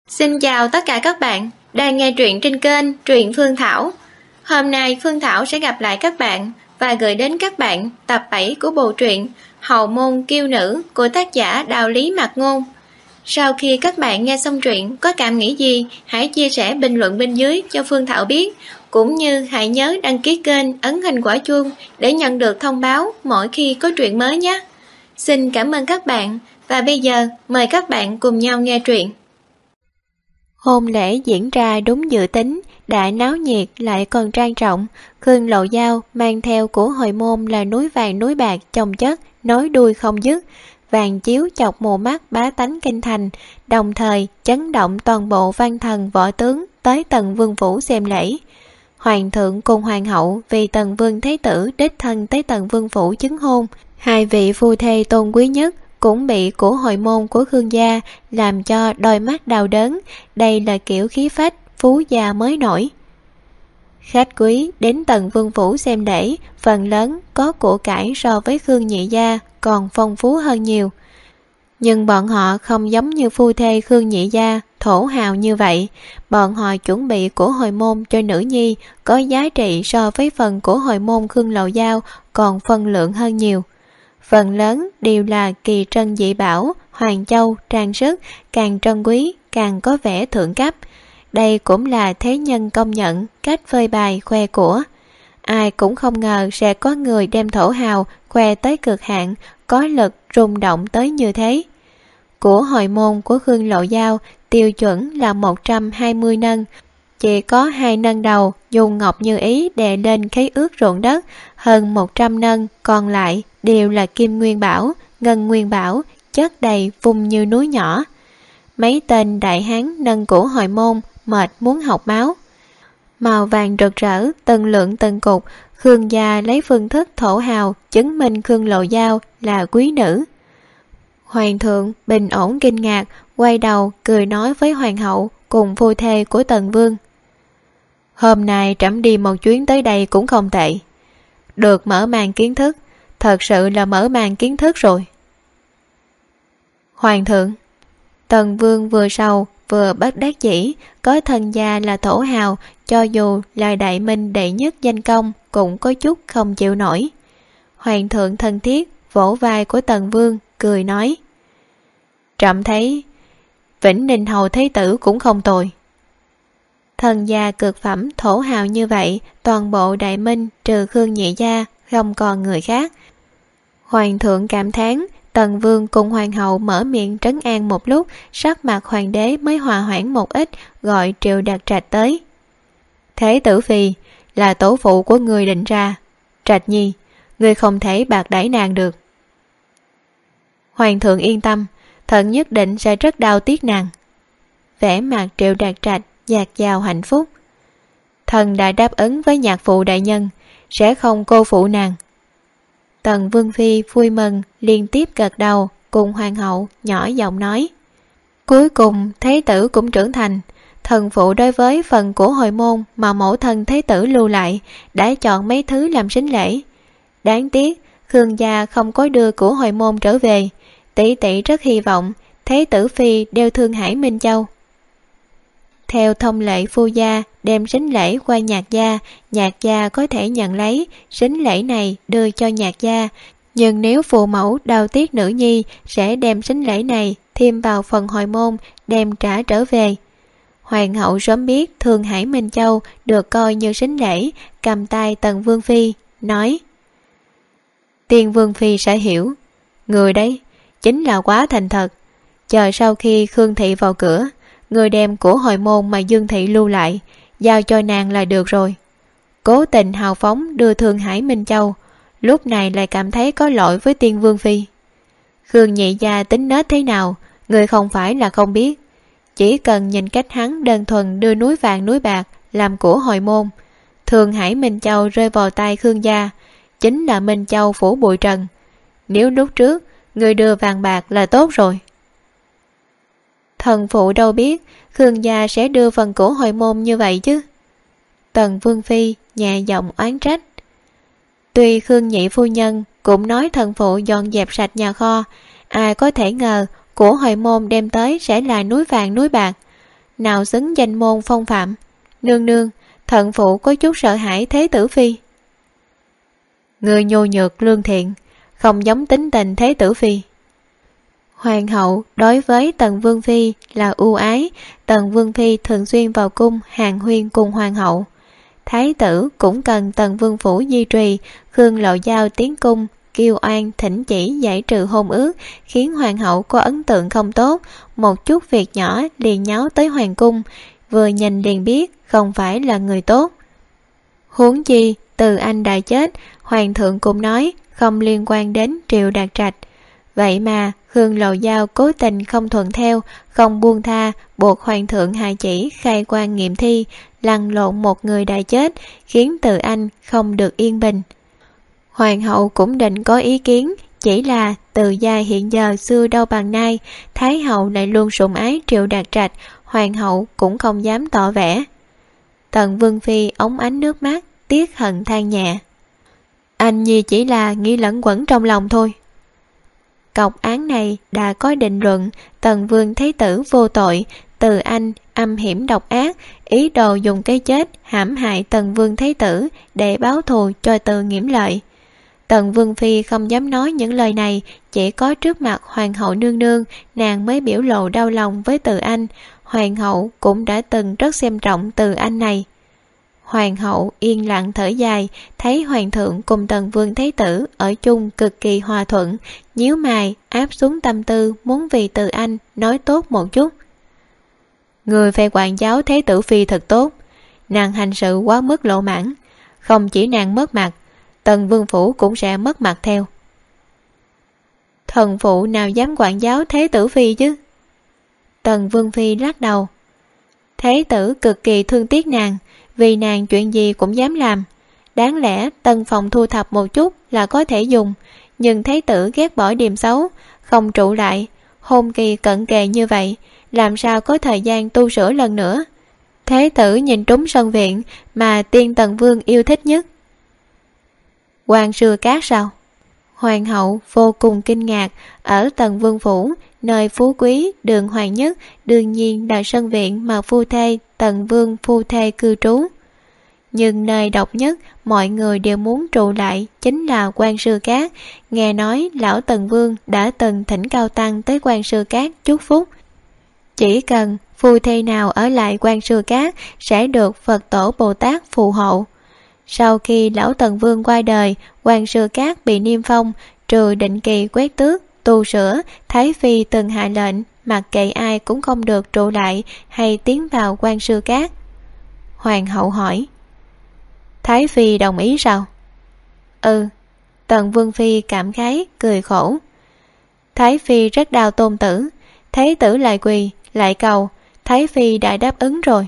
Xin chào tất cả các bạn đang nghe truyện trên kênh Truyện Phương Thảo. Hôm nay Phương Thảo sẽ gặp lại các bạn và gửi đến các bạn tập 7 của bộ truyện Hậu Môn Kiêu Nữ của tác giả Đạo Lý Mạc Ngôn. Sau khi các bạn nghe xong truyện có cảm nghĩ gì, hãy chia sẻ bình luận bên dưới cho Phương Thảo biết, cũng như hãy nhớ đăng ký kênh, ấn hình quả chuông để nhận được thông báo mỗi khi có truyện mới nhé. Xin cảm ơn các bạn và bây giờ mời các bạn cùng nhau nghe truyện. Hôn lễ diễn ra đúng dự tính, đã náo nhiệt lại còn trang trọng. Khương Lộ Giao mang theo của hồi môn là núi vàng núi bạc chồng chất, nối đuôi không dứt, vàng chiếu chọc mù mắt bá tánh kinh thành, đồng thời chấn động toàn bộ văn thần võ tướng tới Tần Vương phủ xem lễ. Hoàng thượng cùng hoàng hậu vì Tần Vương Thế Tử đích thân tới Tần Vương phủ chứng hôn, hai vị phu thê tôn quý nhất cũng bị của hồi môn của Khương gia làm cho đôi mắt đau đớn. Đây là kiểu khí phách phú gia mới nổi. Khách quý đến Tần Vương phủ xem lễ phần lớn có của cải so với Khương nhị gia còn phong phú hơn nhiều, nhưng bọn họ không giống như phu thê Khương nhị gia thổ hào như vậy. Bọn họ chuẩn bị của hồi môn cho nữ nhi có giá trị so với phần của hồi môn Khương Lộ Giao còn phân lượng hơn nhiều. Phần lớn đều là kỳ trân dị bảo, hoàng châu, trang sức, càng trân quý, càng có vẻ thượng cấp. Đây cũng là thế nhân công nhận cách phơi bày khoe của. Ai cũng không ngờ sẽ có người đem thổ hào khoe tới cực hạn, có lực rung động tới như thế. Của hồi môn của Khương Lộ Giao tiêu chuẩn là 120 nâng, chỉ có 2 nâng đầu dùng ngọc như ý đè lên khế ước ruộng đất, hơn 100 nâng còn lại đều là kim nguyên bảo, ngân nguyên bảo, chất đầy vùng như núi nhỏ. Mấy tên đại hán nâng của hồi môn mệt muốn học máu. Màu vàng rực rỡ, từng lượng từng cục. Khương gia lấy phương thức thổ hào chứng minh Khương Lộ Giao là quý nữ. Hoàng thượng bình ổn kinh ngạc, quay đầu cười nói với hoàng hậu cùng phu thê của Tần Vương: Hôm nay trẫm đi một chuyến tới đây cũng không tệ. Được mở màn kiến thức, thật sự là mở màn kiến thức rồi. Hoàng thượng. Tần Vương vừa sầu vừa bất đắc dĩ, có thân gia là thổ hào, cho dù là đại minh đệ nhất danh công cũng có chút không chịu nổi. Hoàng thượng thân thiết vỗ vai của Tần Vương cười nói: Trẫm thấy Vĩnh Ninh hầu thế tử cũng không tồi. Thần gia cực phẩm thổ hào như vậy, toàn bộ đại minh trừ Khương nhị gia không còn người khác. Hoàng thượng cảm thán. Tần Vương cùng hoàng hậu mở miệng trấn an một lúc, sắc mặt hoàng đế mới hòa hoãn một ít, gọi Triệu Đạt Trạch tới. Thế tử phi là tổ phụ của người định ra, Trạch nhi, người không thể bạc đãi nàng được. Hoàng thượng yên tâm, thần nhất định sẽ rất đau tiếc nàng. Vẻ mặt Triệu Đạt Trạch dạt dào hạnh phúc. Thần đã đáp ứng với nhạc phụ đại nhân, sẽ không cô phụ nàng. Tần Vương phi vui mừng liên tiếp gật đầu, cùng hoàng hậu nhỏ giọng nói: Cuối cùng thế tử cũng trưởng thành. Thần phụ đối với phần của hồi môn mà mẫu thân thế tử lưu lại đã chọn mấy thứ làm sính lễ. Đáng tiếc Khương gia không có đưa của hồi môn trở về. Tỷ tỷ rất hy vọng thế tử phi đeo Thương Hải Minh Châu. Theo thông lệ phu gia đem sính lễ qua nhạc gia có thể nhận lấy sính lễ này đưa cho nhạc gia, nhưng nếu phụ mẫu đau tiếc nữ nhi sẽ đem sính lễ này thêm vào phần hồi môn đem trả trở về. Hoàng hậu sớm biết Thương Hải Minh Châu được coi như sính lễ, cầm tay Tần Vương phi nói: Tiên Vương phi sẽ hiểu, người đấy chính là quá thành thật. Chờ sau khi Khương thị vào cửa, người đem của hồi môn mà Dương thị lưu lại giao cho nàng là được rồi. Cố tình hào phóng đưa Thương Hải Minh Châu, lúc này lại cảm thấy có lỗi với Tiên Vương phi. Khương nhị gia tính nết thế nào, người không phải là không biết. Chỉ cần nhìn cách hắn đơn thuần đưa núi vàng núi bạc làm của hồi môn, Thương Hải Minh Châu rơi vào tay Khương gia chính là Minh Châu phủ bụi trần. Nếu lúc trước người đưa vàng bạc là tốt rồi. Thần phụ đâu biết Khương gia sẽ đưa phần của hồi môn như vậy chứ. Tần Vương phi nhẹ giọng oán trách. Tuy Khương nhị phu nhân cũng nói thần phụ dọn dẹp sạch nhà kho, ai có thể ngờ của hồi môn đem tới sẽ là núi vàng núi bạc. nào xứng danh môn phong phạm. Nương nương, thận phụ có chút sợ hãi Thế tử phi. Người nhu nhược lương thiện, không giống tính tình Thế tử phi. Hoàng hậu đối với Tần Vương phi là ưu ái. Tần Vương phi thường xuyên vào cung hàn huyên cùng hoàng hậu. Thái tử cũng cần Tần Vương phủ duy trì. Khương Lộ Giao tiến cung kiêu oan thỉnh chỉ giải trừ hôn ước, khiến hoàng hậu có ấn tượng không tốt. Một chút việc nhỏ liền nháo tới hoàng cung, vừa nhìn liền biết không phải là người tốt. Huống chi Từ Anh đã chết, hoàng thượng cũng nói không liên quan đến Triệu Đạt Trạch. Vậy mà Khương Lộ Giao cố tình không thuận theo, không buông tha, buộc hoàng thượng hạ chỉ khai quan nghiệm thi, lăn lộn một người đã chết, khiến Từ Anh không được yên bình. Hoàng hậu cũng định có ý kiến, chỉ là Từ gia hiện giờ xưa đâu bằng nay, Thái hậu lại luôn sủng ái Triệu Đạt Trạch, hoàng hậu cũng không dám tỏ vẻ. Tần Vương phi ống ánh nước mắt, tiếc hận than nhẹ. Anh nhi chỉ là nghĩ lẫn quẩn trong lòng thôi. Cọc án này đã có định luận, Tần Vương Thái tử vô tội, Từ Anh âm hiểm độc ác, ý đồ dùng cái chết hãm hại Tần Vương Thái tử để báo thù cho Từ Nghiễm Lợi. Tần Vương phi không dám nói những lời này, chỉ có trước mặt hoàng hậu nương nương, nàng mới biểu lộ đau lòng với Từ Anh. Hoàng hậu cũng đã từng rất xem trọng Từ Anh này. Hoàng hậu yên lặng thở dài, thấy hoàng thượng cùng Tần Vương Thái tử ở chung cực kỳ hòa thuận, nhíu mày áp xuống tâm tư muốn vì Từ Anh nói tốt một chút. Người phải quản giáo Thế tử phi thật tốt, nàng hành sự quá mức lộ mãn, không chỉ nàng mất mặt, Tần Vương phủ cũng sẽ mất mặt theo. Thần phụ nào dám quản giáo Thế tử phi chứ? Tần Vương phi lắc đầu. Thế tử cực kỳ thương tiếc nàng, vì nàng chuyện gì cũng dám làm. Đáng lẽ tân phòng thu thập một chút là có thể dùng, nhưng Thái tử ghét bỏ điểm xấu, không trụ lại. Hôn kỳ cận kề như vậy, làm sao có thời gian tu sửa lần nữa? Thế tử nhìn trúng sân viện mà tiên Tần Vương yêu thích nhất. Hoàng Sư Cát sao? Hoàng hậu vô cùng kinh ngạc. Ở Tần Vương phủ, nơi phú quý đường hoàng nhất, đương nhiên là sân viện mà phu thê Tần Vương phu thê cư trú. Nhưng nơi độc nhất mọi người đều muốn trụ lại chính là Quan Sư Cát. Nghe nói lão Tần Vương đã từng thỉnh cao tăng tới Quan Sư Cát chúc phúc, chỉ cần phu thê nào ở lại Quan Sư Cát sẽ được Phật tổ Bồ Tát phù hộ. Sau khi lão Tần Vương qua đời, Quan Sư Cát bị niêm phong, trừ định kỳ quét tước tu sửa, Thái phi từng hạ lệnh mặc kệ ai cũng không được trụ lại hay tiến vào Quan Sư Cát. Hoàng hậu hỏi. Thái phi đồng ý sao? Ừ. Tần Vương phi cảm khái cười khổ. Thái phi rất đau tôn tử, Thái tử lại quỳ lại cầu, Thái phi đã đáp ứng rồi.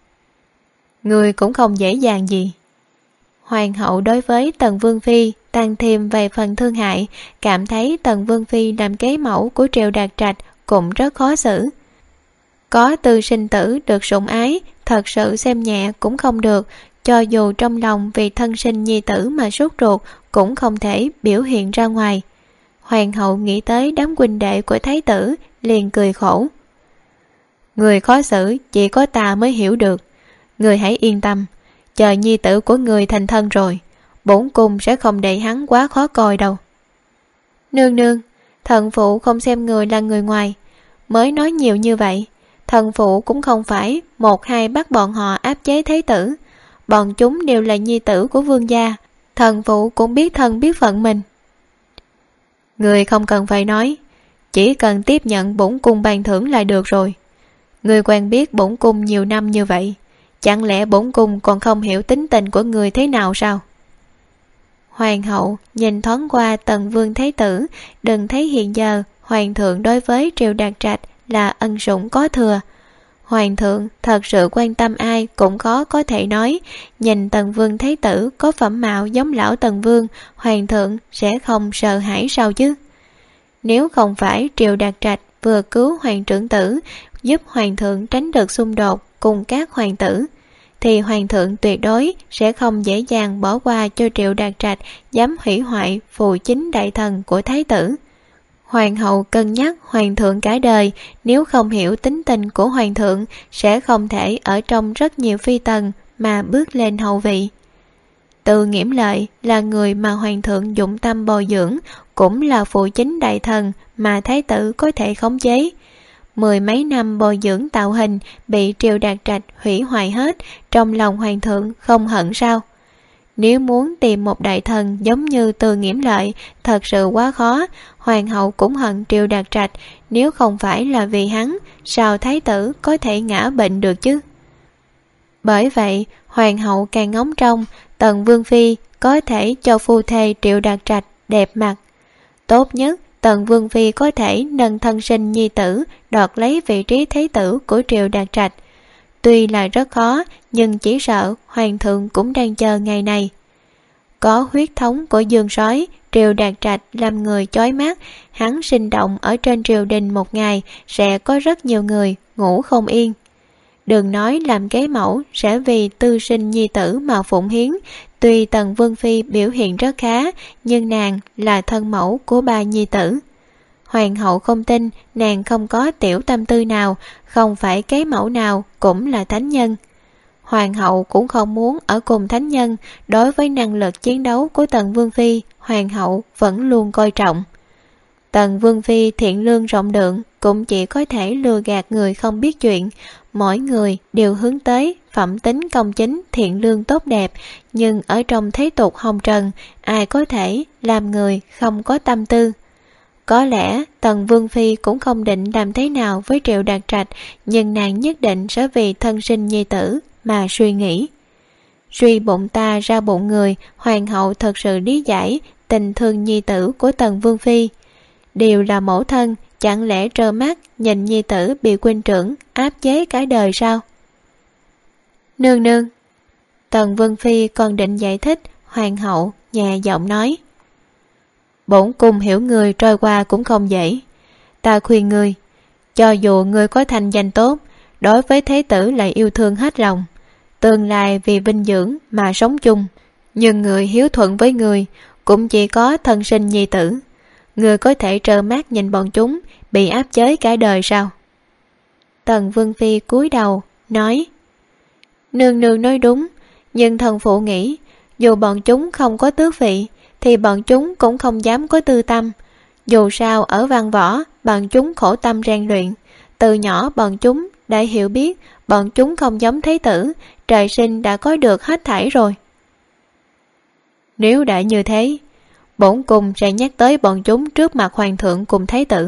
Người cũng không dễ dàng gì. Hoàng hậu đối với Tần Vương phi tăng thêm vài phần thương hại, cảm thấy Tần Vương phi làm kế mẫu của Triệu Đạt Trạch cũng rất khó xử. Có tư sinh tử được sủng ái, thật sự xem nhẹ cũng không được, cho dù trong lòng vì thân sinh nhi tử mà sốt ruột cũng không thể biểu hiện ra ngoài. Hoàng hậu nghĩ tới đám huynh đệ của thái tử, liền cười khổ. Người khó xử chỉ có ta mới hiểu được. Người hãy yên tâm, chờ nhi tử của người thành thân rồi, bổn cung sẽ không để hắn quá khó coi đâu. Nương nương, thần phụ không xem người là người ngoài, mới nói nhiều như vậy. Thần phụ cũng không phải một hai bắt bọn họ áp chế thái tử, bọn chúng đều là nhi tử của vương gia, thần phụ cũng biết thân biết phận mình. Người không cần phải nói, chỉ cần tiếp nhận bổn cung ban thưởng là được rồi. Người quen biết bổn cung nhiều năm như vậy, chẳng lẽ bổn cung còn không hiểu tính tình của người thế nào sao? Hoàng hậu nhìn thoáng qua Tần Vương Thái tử, đừng thấy hiện giờ hoàng thượng đối với Triệu Đạt Trạch là ân sủng có thừa. Hoàng thượng thật sự quan tâm ai cũng khó có thể nói. Nhìn Tần Vương Thái tử có phẩm mạo giống lão Tần Vương, hoàng thượng sẽ không sợ hãi sao chứ? Nếu không phải Triệu Đạt Trạch vừa cứu hoàng trưởng tử, giúp hoàng thượng tránh được xung đột cùng các hoàng tử, thì hoàng thượng tuyệt đối sẽ không dễ dàng bỏ qua cho Triệu Đạt Trạch dám hủy hoại phù chính đại thần của thái tử. Hoàng hậu cân nhắc hoàng thượng cả đời, nếu không hiểu tính tình của hoàng thượng sẽ không thể ở trong rất nhiều phi tần mà bước lên hậu vị. Từ Nghiễm Lợi là người mà hoàng thượng dụng tâm bồi dưỡng, cũng là phụ chính đại thần mà thái tử có thể khống chế. 10 mấy năm bồi dưỡng tạo hình bị Triều Đạt Trạch hủy hoại hết, trong lòng hoàng thượng không hận sao? Nếu muốn tìm một đại thần giống như Từ Nghiễm Lợi thật sự quá khó, hoàng hậu cũng hận Triều Đạt Trạch, nếu không phải là vì hắn, sao thái tử có thể ngã bệnh được chứ? Bởi vậy, hoàng hậu càng ngóng trông Tần Vương Phi có thể cho phu thê Triệu Đạt Trạch đẹp mặt. Tốt nhất, Tần Vương Phi có thể nâng thân sinh nhi tử đoạt lấy vị trí thế tử của Triệu Đạt Trạch. Tuy là rất khó, nhưng chỉ sợ hoàng thượng cũng đang chờ ngày này. Có huyết thống của Dương Sói, Triệu Đạt Trạch làm người chói mắt, hắn sinh động ở trên triều đình một ngày sẽ có rất nhiều người ngủ không yên. Đừng nói làm kế mẫu sẽ vì tư sinh nhi tử mà phụng hiến. Tuy Tần Vương Phi biểu hiện rất khá, nhưng nàng là thân mẫu của ba nhi tử. Hoàng hậu không tin nàng không có tiểu tâm tư nào, không phải kế mẫu nào cũng là thánh nhân. Hoàng hậu cũng không muốn ở cùng thánh nhân, đối với năng lực chiến đấu của Tần Vương Phi, hoàng hậu vẫn luôn coi trọng. Tần Vương Phi thiện lương rộng lượng, cũng chỉ có thể lừa gạt người không biết chuyện. Mỗi người đều hướng tới phẩm tính công chính, thiện lương tốt đẹp, nhưng ở trong thế tục hồng trần, ai có thể làm người không có tâm tư. Có lẽ Tần Vương Phi cũng không định làm thế nào với Triệu Đạt Trạch, nhưng nàng nhất định sẽ vì thân sinh nhi tử mà suy nghĩ. Suy bụng ta ra bụng người, hoàng hậu thật sự lý giải tình thương nhi tử của Tần Vương Phi. Đều là mẫu thân, chẳng lẽ trơ mắt nhìn nhi tử bị huynh trưởng áp chế cả đời sao? Nương nương. Tần Vương Phi còn định giải thích, hoàng hậu nhẹ giọng nói: Bổn cung hiểu người trôi qua cũng không dễ. Ta khuyên ngươi, cho dù ngươi có thành danh tốt, đối với thế tử lại yêu thương hết lòng, tương lai vì vinh dưỡng mà sống chung, nhưng người hiếu thuận với người cũng chỉ có thân sinh nhi tử. Người có thể trơ mắt nhìn bọn chúng bị áp chế cả đời sao? Tần Vương Phi cúi đầu nói: Nương nương nói đúng, nhưng thần phụ nghĩ dù bọn chúng không có tước vị thì bọn chúng cũng không dám có tư tâm. Dù sao ở văn võ, bọn chúng khổ tâm rèn luyện, từ nhỏ bọn chúng đã hiểu biết bọn chúng không giống thế tử, trời sinh đã có được hết thảy rồi. Nếu đã như thế, bổn cung sẽ nhắc tới bọn chúng trước mặt hoàng thượng cùng thái tử.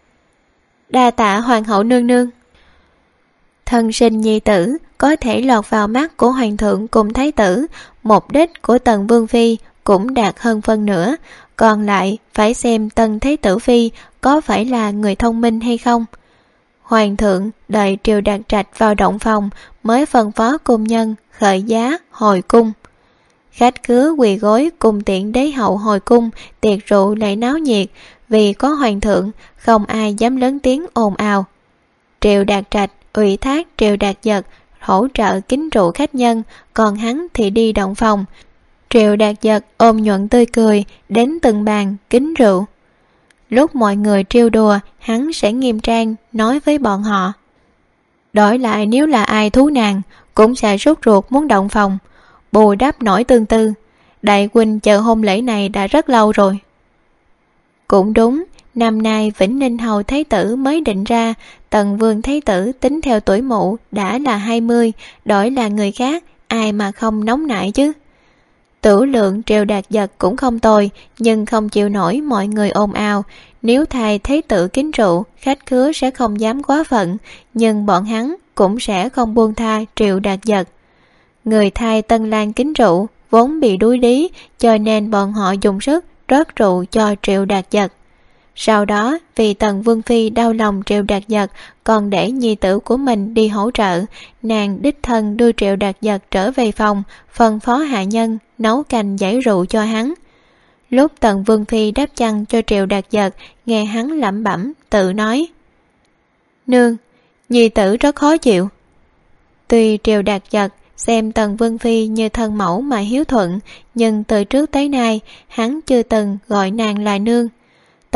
Đa tạ hoàng hậu nương nương. Thân sinh nhi tử có thể lọt vào mắt của hoàng thượng cùng thái tử, mục đích của Tần Vương Phi cũng đạt hơn phân nửa, còn lại phải xem Tần Thế Tử Phi có phải là người thông minh hay không. Hoàng thượng đợi Triều Đạt Trạch vào động phòng mới phân phó cung nhân khởi giá hồi cung. Khách khứa quỳ gối cùng tiện đế hậu hồi cung, tiệc rượu lại náo nhiệt, vì có hoàng thượng không ai dám lớn tiếng ồn ào. Triều Đạt Trạch ủy thác Triều Đạt Giật hỗ trợ kính rượu khách nhân, còn hắn thì đi động phòng. Triệu Đạt Giật ôm nhuận tươi cười đến từng bàn kính rượu. Lúc mọi người trêu đùa, hắn sẽ nghiêm trang nói với bọn họ: Đổi lại nếu là ai thú nàng cũng sẽ sốt ruột muốn động phòng, bù đắp nổi tương tư. Đại huynh chờ hôn lễ này đã rất lâu rồi. Cũng đúng, năm nay Vĩnh Ninh Hầu Thái tử mới định ra, Tần Vương Thái tử tính theo tuổi mụ đã là 20, đổi là người khác ai mà không nóng nảy chứ. Tử lượng Triều Đạt Giật cũng không tồi, nhưng không chịu nổi mọi người ồn ào. Nếu thay thế tử kính rượu, khách khứa sẽ không dám quá phận, nhưng bọn hắn cũng sẽ không buông tha Triệu Đạt Giật. Người thay Tân Lan kính rượu vốn bị đuối lý, cho nên bọn họ dùng sức rót rượu cho Triệu Đạt Giật. Sau đó, vì Tần Vương Phi đau lòng Triệu Đạt Giật, còn để nhi tử của mình đi hỗ trợ, nàng đích thân đưa Triệu Đạt Giật trở về phòng, phân phó hạ nhân nấu canh giải rượu cho hắn. Lúc Tần Vương Phi đắp chăn cho Triệu Đạt Giật, nghe hắn lẩm bẩm tự nói: Nương, nhi tử rất khó chịu. Tuy Triệu Đạt Giật xem Tần Vương Phi như thân mẫu mà hiếu thuận, nhưng từ trước tới nay hắn chưa từng gọi nàng là nương.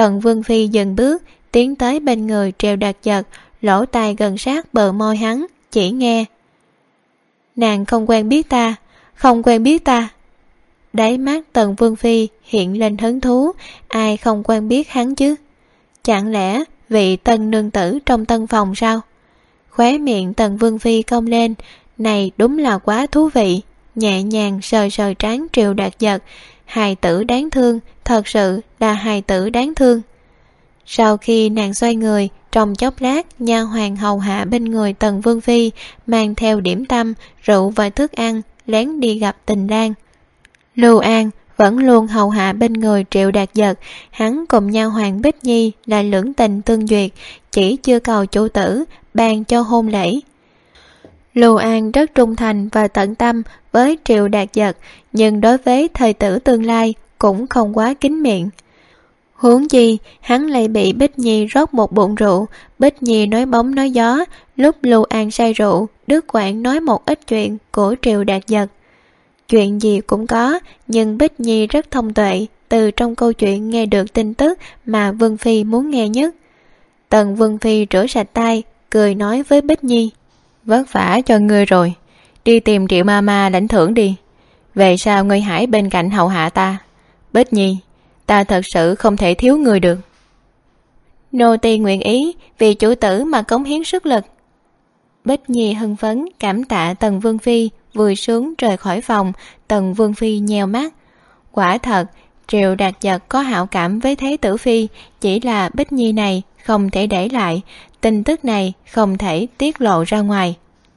Tần Vương Phi dừng bước, tiến tới bên người Triệu Đạt Giật, lỗ tai gần sát bờ môi hắn, chỉ nghe: "Nàng không quen biết ta, không quen biết ta." Đáy mắt Tần Vương Phi hiện lên hứng thú, ai không quen biết hắn chứ? Chẳng lẽ vị tân nương tử trong tân phòng sao? Khóe miệng Tần Vương Phi cong lên, này đúng là quá thú vị, nhẹ nhàng sờ sờ trán Triệu Đạt Giật. Hài tử đáng thương, thật sự là hài tử đáng thương. Sau khi nàng xoay người, trong chốc lát nha hoàn hầu hạ bên người Tần Vương Phi mang theo điểm tâm, rượu và thức ăn lén đi gặp Tình Lang. Lưu An vẫn luôn hầu hạ bên người Triệu Đạt Giật, hắn cùng nha hoàn Bích Nhi là lưỡng tình tương duyệt, chỉ chưa cầu chủ tử ban cho hôn lễ. Lưu An rất trung thành và tận tâm với Triệu Đạt Giật, nhưng đối với thời tử tương lai cũng không quá kín miệng. Huống chi hắn lại bị Bích Nhi rót một bụng rượu. Bích Nhi nói bóng nói gió, lúc Lưu An say rượu, đứt quãng nói một ít chuyện của Triệu Đạt Giật. Chuyện gì cũng có, nhưng Bích Nhi rất thông tuệ, từ trong câu chuyện nghe được tin tức mà Vương Phi muốn nghe nhất. Tần Vương Phi rửa sạch tay, cười nói với Bích Nhi: "Vất vả cho ngươi rồi, đi tìm Triệu Mama lãnh thưởng đi. Về sau ngươi hãy bên cạnh hầu hạ ta. Bích Nhi, ta thật sự không thể thiếu ngươi được." "Nô tỳ nguyện ý vì chủ tử mà cống hiến sức lực." Bích Nhi hưng phấn cảm tạ Tần Vương Phi, vui sướng rời khỏi phòng. Tần Vương Phi nheo mắt. Quả thật, Triệu Đạt Giật có hảo cảm với Thế Tử Phi, chỉ là Bích Nhi này không thể để lại, tin tức này không thể tiết lộ ra ngoài.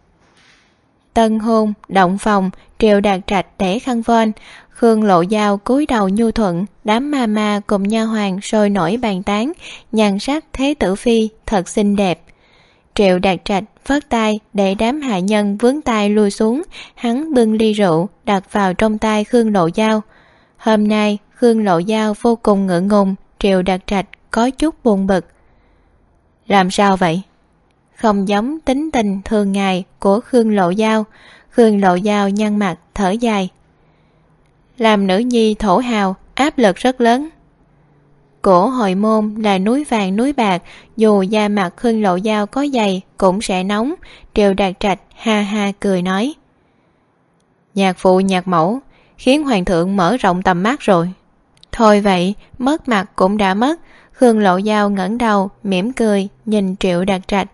Tân hôn, động phòng, Triệu Đạt Trạch để khăn voan, Khương Lộ Giao cúi đầu nhu thuận, đám ma cùng nha hoàn sôi nổi bàn tán, nhan sắc Thế Tử Phi thật xinh đẹp. Triệu Đạt Trạch phất tay để đám hạ nhân vướng tay lui xuống, hắn bưng ly rượu đặt vào trong tay Khương Lộ Giao. Hôm nay Khương Lộ Giao vô cùng ngượng ngùng, Triệu Đạt Trạch có chút buồn bực. "Làm sao vậy?" Không giống tính tình thường ngày của Khương Lộ Giao. Khương Lộ Giao nhăn mặt thở dài. "Làm nữ nhi thổ hào, áp lực rất lớn. Cổ Hội Môn là núi vàng núi bạc, dù da mặt Khương Lộ Giao có dày cũng sẽ nóng." Triệu Đạt Trạch ha ha cười nói: "Nhạc phụ nhạc mẫu khiến hoàng thượng mở rộng tầm mắt rồi." "Thôi vậy, mất mặt cũng đã mất." Khương Lộ Giao ngẩng đầu mỉm cười nhìn Triệu Đạt Trạch.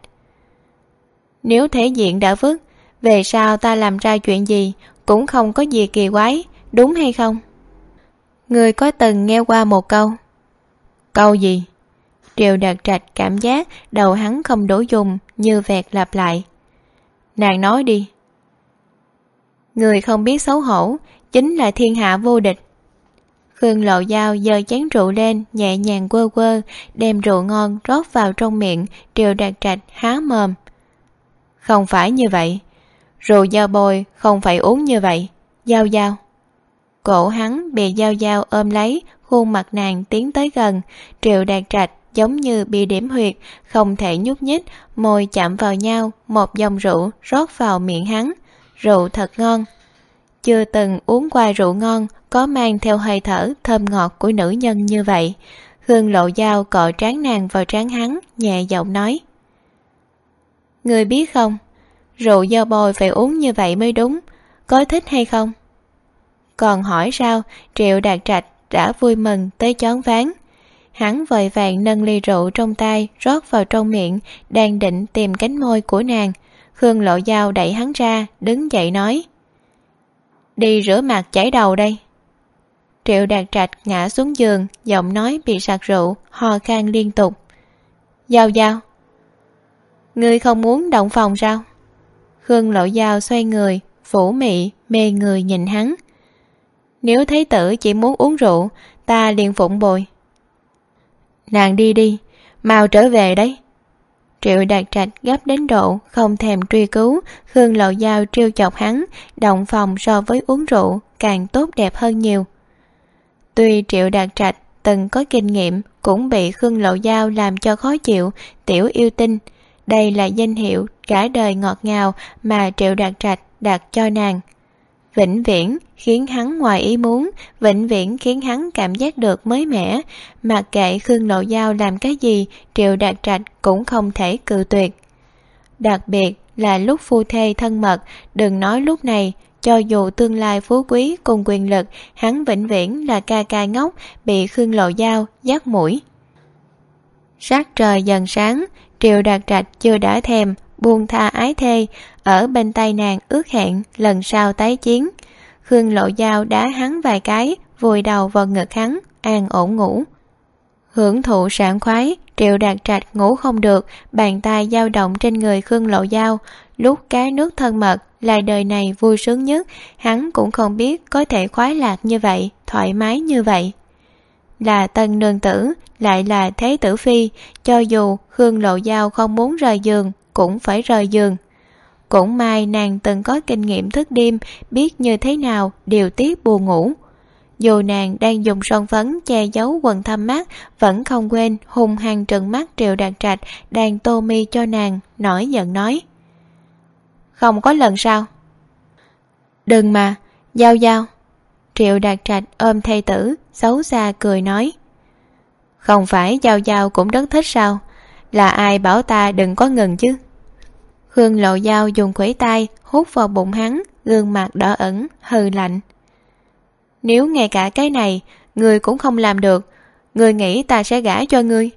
"Nếu thể diện đã vứt, về sau ta làm ra chuyện gì cũng không có gì kỳ quái, đúng hay không?" "Ngươi có từng nghe qua một câu?" "Câu gì?" Triệu Đạt Trạch cảm giác đầu hắn không đủ dùng, như vẹt lặp lại. "Nàng nói đi." "Người không biết xấu hổ chính là thiên hạ vô địch." Khương Lộ Giao giơ chén rượu lên, nhẹ nhàng quơ quơ, đem rượu ngon rót vào trong miệng. Triệu Đạt Trạch há mồm. "Không phải như vậy, rượu Giao Bôi không phải uống như vậy. Giao Giao." Cổ hắn bị Giao Giao ôm lấy, khuôn mặt nàng tiến tới gần. Triệu Đạt Trạch giống như bị điểm huyệt, không thể nhúc nhích, môi chạm vào nhau, một dòng rượu rót vào miệng hắn. Rượu thật ngon. Chưa từng uống qua rượu ngon có mang theo hơi thở thơm ngọt của nữ nhân như vậy. Khương Lộ Giao cọ trán nàng vào trán hắn, nhẹ giọng nói: "Ngươi biết không, rượu Giao Bôi phải uống như vậy mới đúng, có thích hay không?" Còn hỏi sao, Triệu Đạt Trạch đã vui mừng tới choáng váng. Hắn vội vàng nâng ly rượu trong tay rót vào trong miệng, đang định tìm cánh môi của nàng. Khương Lộ Giao đẩy hắn ra, đứng dậy nói: "Đi rửa mặt chải đầu đây." Triệu Đạt Trạch ngã xuống giường, giọng nói bị sặc rượu, ho khan liên tục. "Giao Giao, ngươi không muốn động phòng sao?" Khương Lộ Giao xoay người, phủ mị mê người nhìn hắn. "Nếu Thế tử chỉ muốn uống rượu, ta liền phụng bồi." "Nàng đi đi, mau trở về đấy." Triệu Đạt Trạch gấp đến độ không thèm truy cứu. Khương Lộ Giao trêu chọc hắn, động phòng so với uống rượu càng tốt đẹp hơn nhiều. Tuy Triệu Đạt Trạch từng có kinh nghiệm, cũng bị Khương Lộ Giao làm cho khó chịu. Tiểu yêu tinh, đây là danh hiệu cả đời ngọt ngào mà Triệu Đạt Trạch đặt cho nàng. vĩnh viễn khiến hắn ngoài ý muốn, vĩnh viễn khiến hắn cảm giác được mới mẻ. Mặc kệ Khương Lộ Giao làm cái gì, Triệu Đạt Trạch cũng không thể cự tuyệt. Đặc biệt là lúc phu thê thân mật, đừng nói lúc này, cho dù tương lai phú quý cùng quyền lực, hắn vĩnh viễn là ca ca ngốc bị Khương Lộ Giao dắt mũi. Sắc trời dần sáng, Triệu Đạt Trạch chưa đã thèm buông tha ái thê, ở bên tay nàng ước hẹn lần sau tái chiến. Khương Lộ Giao đá hắn vài cái, vùi đầu vào ngực hắn, an ổn ngủ. Hưởng thụ sảng khoái, Triệu Đạt Trạch ngủ không được, bàn tay dao động trên người Khương Lộ Giao. Lúc cái nước thân mật là đời này vui sướng nhất, hắn cũng không biết có thể khoái lạc như vậy, thoải mái như vậy. Là tân nương tử, lại là thế tử phi, cho dù Khương Lộ Giao không muốn rời giường, cũng phải rời giường. Cũng may nàng từng có kinh nghiệm thức đêm, biết như thế nào điều tiết buồn ngủ. Dù nàng đang dùng son phấn che giấu quầng thâm mắt, vẫn không quên hung hăng trừng mắt Triệu Đạt Trạch đang tô mi cho nàng, nổi giận nói: không có lần sau. Đừng mà, Giao Giao. Triệu Đạt Trạch ôm thê tử, xấu xa cười nói: không phải Giao Giao cũng rất thích sao? Là ai bảo ta đừng có ngừng chứ? Khương Lộ Giao dùng khuỷu tay hút vào bụng hắn, gương mặt đỏ ẩn, hừ lạnh: nếu ngay cả cái này ngươi cũng không làm được, ngươi nghĩ ta sẽ gả cho ngươi?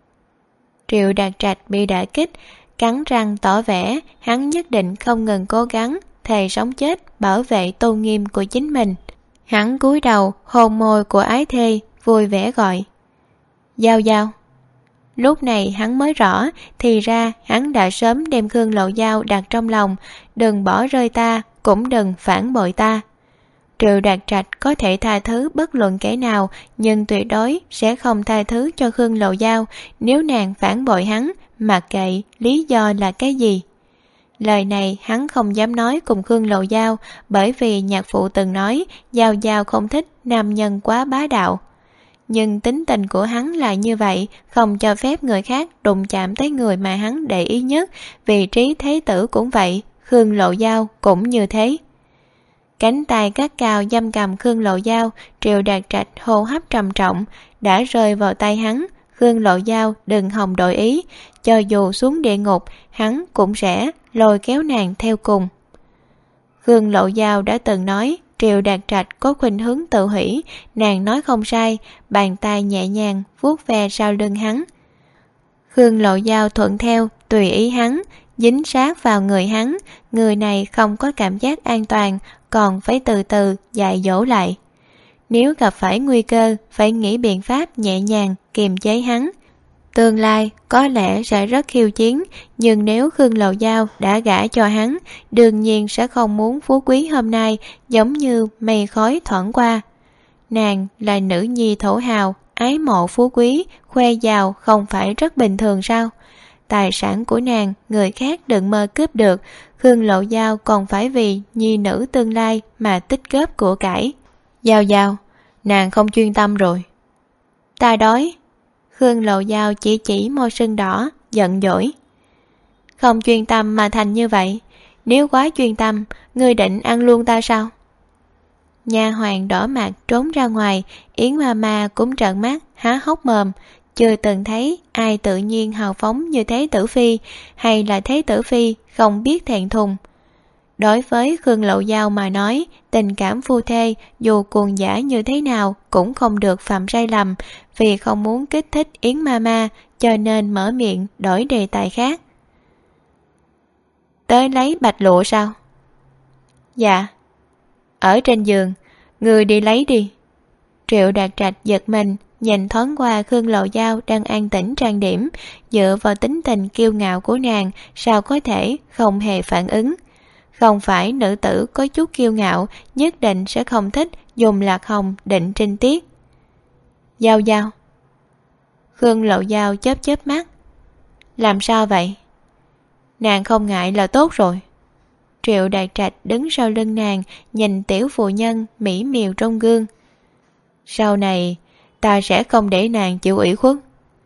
Triệu Đạt Trạch bị đả kích, cắn răng tỏ vẻ hắn nhất định không ngừng cố gắng, thề sống chết bảo vệ tôn nghiêm của chính mình. Hắn cúi đầu hôn môi của ái thê, vui vẻ gọi: Giao Giao. Lúc này hắn mới rõ, thì ra hắn đã sớm đem Khương Lộ Giao đặt trong lòng, đừng bỏ rơi ta, cũng đừng phản bội ta. Triệu Đạt Trạch có thể tha thứ bất luận kẻ nào, nhưng tuyệt đối sẽ không tha thứ cho Khương Lộ Giao nếu nàng phản bội hắn, mặc kệ lý do là cái gì. Lời này hắn không dám nói cùng Khương Lộ Giao, bởi vì nhạc phụ từng nói Giao Giao không thích nam nhân quá bá đạo. Nhưng tính tình của hắn là như vậy, không cho phép người khác đụng chạm tới người mà hắn để ý nhất. Vị trí thế tử cũng vậy, Khương Lộ Giao cũng như thế. Cánh tay gắt cao giam cầm Khương Lộ Giao, Triệu Đạt Trạch hô hấp trầm trọng, đã rơi vào tay hắn. Khương Lộ Giao đừng hòng đổi ý, cho dù xuống địa ngục, hắn cũng sẽ lôi kéo nàng theo cùng. Khương Lộ Giao đã từng nói Triệu Đạt Trạch có khuynh hướng tự hủy, nàng nói không sai, bàn tay nhẹ nhàng vuốt ve sau lưng hắn. Khương Lộ Giao thuận theo, tùy ý hắn, dính sát vào người hắn, người này không có cảm giác an toàn, còn phải từ từ dạy dỗ lại. Nếu gặp phải nguy cơ, phải nghĩ biện pháp nhẹ nhàng kiềm chế hắn. Tương lai có lẽ sẽ rất khiêu chiến, nhưng nếu Khương Lộ Giao đã gả cho hắn, đương nhiên sẽ không muốn phú quý hôm nay giống như mây khói thoảng qua. Nàng là nữ nhi thổ hào, ái mộ phú quý, khoe giàu không phải rất bình thường sao? Tài sản của nàng người khác đừng mơ cướp được, Khương Lộ Giao còn phải vì nhi nữ tương lai mà tích góp của cải. Giao Giao, nàng không chuyên tâm rồi. Ta đói. Khương Lộ Giao chỉ môi sưng đỏ, giận dỗi. Không chuyên tâm mà thành như vậy, nếu quá chuyên tâm, ngươi định ăn luôn ta sao? Nha hoàn đỏ mặt trốn ra ngoài, Yến Mama cũng trợn mắt, há hốc mồm, chưa từng thấy ai tự nhiên hào phóng như thế tử phi, hay là thế tử phi không biết thẹn thùng. Đối với Khương Lộ Giao mà nói, tình cảm phu thê dù cuồng dã như thế nào cũng không được phạm sai lầm, vì không muốn kích thích Yến Mama cho nên mở miệng đổi đề tài khác. Tới lấy bạch lụa sao? Dạ. Ở trên giường, người đi lấy đi. Triệu Đạt Trạch giật mình, nhìn thoáng qua Khương Lộ Giao đang an tĩnh trang điểm, dựa vào tính tình kiêu ngạo của nàng, sao có thể không hề phản ứng. Không phải nữ tử có chút kiêu ngạo, nhất định sẽ không thích dùng lạc hồng định trinh tiết. Giao Giao. Khương Lộ Giao chớp mắt. Làm sao vậy? Nàng không ngại là tốt rồi. Triệu Đạt Trạch đứng sau lưng nàng, nhìn tiểu phụ nhân mỹ miều trong gương. Sau này, ta sẽ không để nàng chịu ủy khuất.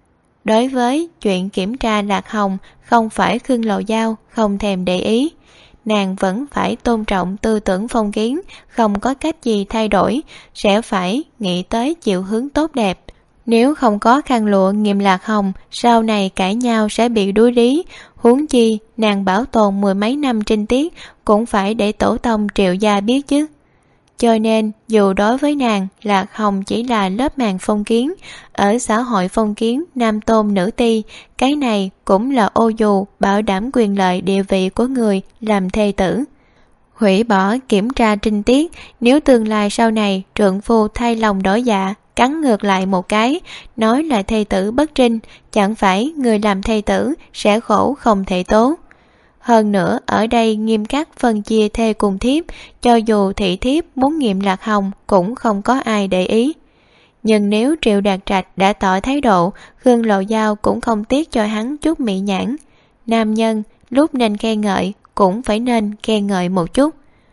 Đối với chuyện kiểm tra lạc hồng, không phải Khương Lộ Giao không thèm để ý. nàng vẫn phải tôn trọng tư tưởng phong kiến, không có cách gì thay đổi, sẽ phải nghĩ tới chiều hướng tốt đẹp. Nếu không có khăn lụa Nghiêm Lạc Hồng, sau này cãi nhau sẽ bị đuối lý, huống chi nàng bảo tồn mười mấy năm trinh tiết cũng phải để tổ tông Triệu gia biết chứ. Cho nên dù đối với nàng, Lạc Hồng chỉ là lớp màng phong kiến, ở xã hội phong kiến nam tôn nữ ti, cái này cũng là ô dù bảo đảm quyền lợi địa vị của người làm thê tử. Hủy bỏ kiểm tra trinh tiết, nếu tương lai sau này trượng phu thay lòng đổi dạ, cắn ngược lại một cái, nói là thê tử bất trinh, chẳng phải người làm thê tử sẽ khổ không thể tố. Hơn nữa ở đây nghiêm khắc phân chia thê cùng thiếp, cho dù thị thiếp muốn nghiệm Lạc Hồng cũng không có ai để ý. Nhưng nếu Triệu Đạt Trạch đã tỏ thái độ, Khương Lộ Giao cũng không tiếc cho hắn chút mỹ nhãn. Nam nhân lúc nên khen ngợi cũng phải nên khen ngợi một chút.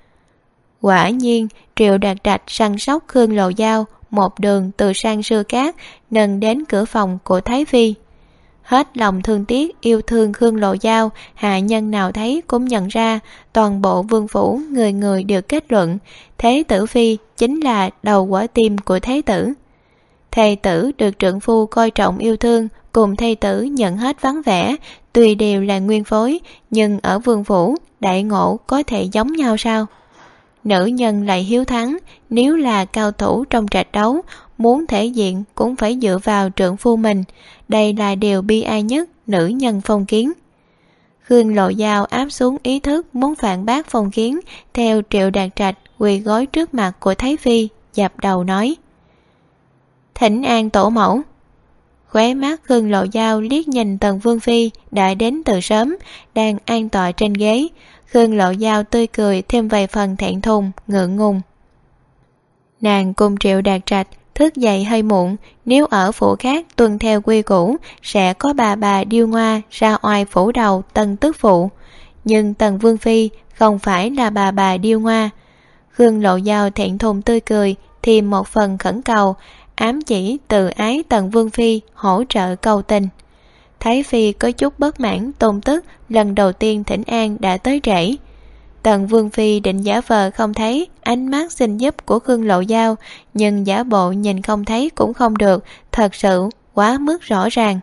Quả nhiên Triệu Đạt Trạch săn sóc Khương Lộ Giao, một đường từ sang Sư Cát nâng đến cửa phòng của Thái Phi. Hết lòng thương tiếc yêu thương Khương Lộ Giao, hạ nhân nào thấy cũng nhận ra, toàn bộ vương phủ người người đều kết luận Thế tử Phi chính là đầu quả tim của Thế tử. Thê tử được trượng phu coi trọng yêu thương, cùng thê tử nhận hết vắng vẻ, tuy đều là nguyên phối, nhưng ở vương phủ, đại ngộ có thể giống nhau sao? Nữ nhân lại hiếu thắng, nếu là cao thủ trong trạch đấu, muốn thể diện cũng phải dựa vào trượng phu mình. Đây là điều bi ai nhất nữ nhân phong kiến. Khương Lộ Giao áp xuống ý thức muốn phản bác phong kiến, theo Triệu Đạt Trạch quỳ gối trước mặt của Thái Phi, dập đầu nói: Thỉnh an tổ mẫu. Khóe mắt Khương Lộ Giao liếc nhìn Tần Vương Phi đã đến từ sớm, đang an tọa trên ghế. Khương Lộ Giao tươi cười thêm vài phần thẹn thùng, ngượng ngùng. Nàng cùng Triệu Đạt Trạch thức dậy hơi muộn, nếu ở phủ khác tuân theo quy củ sẽ có bà điêu ngoa ra oai phủ đầu Tần tức phụ, nhưng Tần Vương Phi không phải là bà điêu ngoa. Khương Lộ Giao thẹn thùng tươi cười, thêm một phần khẩn cầu, ám chỉ từ ái Tần Vương Phi hỗ trợ cầu tình. Thái Phi có chút bất mãn tôn tức lần đầu tiên thỉnh an đã tới trễ. Tần Vương Phi định giả vờ không thấy ánh mắt xin giúp của Khương Lộ Giao, nhưng giả bộ nhìn không thấy cũng không được, thật sự quá mức rõ ràng.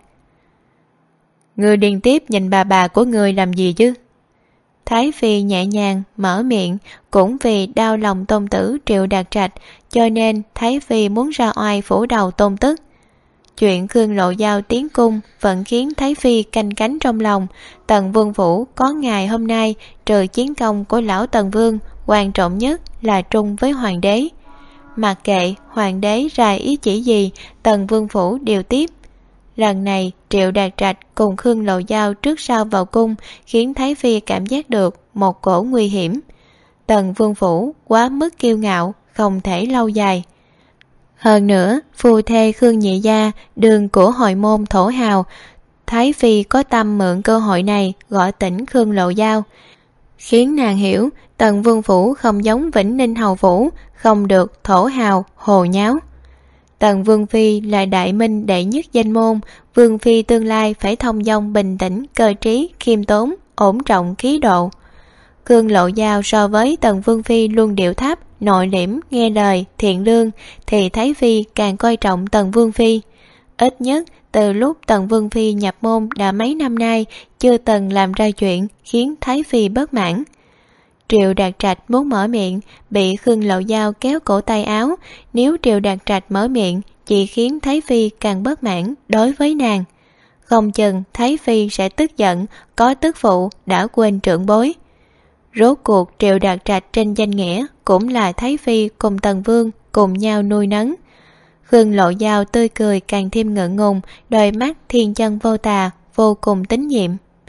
Người điền tiếp nhìn bà của người làm gì chứ? Thái Phi nhẹ nhàng mở miệng, cũng vì đau lòng tôn tử Triệu Đạt Trạch, cho nên Thái Phi muốn ra oai phủ đầu tôn tức. Chuyện Khương Lộ Giao tiến cung vẫn khiến Thái Phi canh cánh trong lòng. Tần Vương phủ có ngày hôm nay, trừ chiến công của lão Tần Vương, quan trọng nhất là trung với hoàng đế. Mặc kệ hoàng đế ra ý chỉ gì, Tần Vương phủ đều tiếp. Lần này Triệu Đạt Trạch cùng Khương Lộ Giao trước sau vào cung, khiến Thái Phi cảm giác được một cổ nguy hiểm. Tần Vương phủ quá mức kiêu ngạo, không thể lâu dài. Hơn nữa, phu thê Khương Nhị Gia, đường của hội môn thổ hào, Thái Phi có tâm mượn cơ hội này gọi tỉnh Khương Lộ Giao, khiến nàng hiểu Tần Vương phủ không giống Vĩnh Ninh hầu phủ, không được thổ hào hồ nháo. Tần Vương Phi là đại minh đệ nhất danh môn, Vương Phi tương lai phải thông dong bình tĩnh, cơ trí, khiêm tốn, ổn trọng khí độ. Khương Lộ Giao so với Tần Vương Phi luôn điệu thấp, nội liễm, nghe lời, thiện lương, thì Thái Phi càng coi trọng Tần Vương Phi. Ít nhất từ lúc Tần Vương Phi nhập môn đã mấy năm nay, chưa từng làm ra chuyện khiến Thái Phi bất mãn. Triệu Đạt Trạch muốn mở miệng, bị Khương Lộ Giao kéo cổ tay áo. Nếu Triệu Đạt Trạch mở miệng, chỉ khiến Thái Phi càng bất mãn đối với nàng. Không chừng Thái Phi sẽ tức giận, có tức phụ đã quên trưởng bối. Rốt cuộc Triệu Đạt Trạch trên danh nghĩa cũng là Thái Phi cùng Tần Vương cùng nhau nuôi nấng. Khương Lộ Giao tươi cười càng thêm ngượng ngùng, đôi mắt thiên chân vô tà, vô cùng tín nhiệm.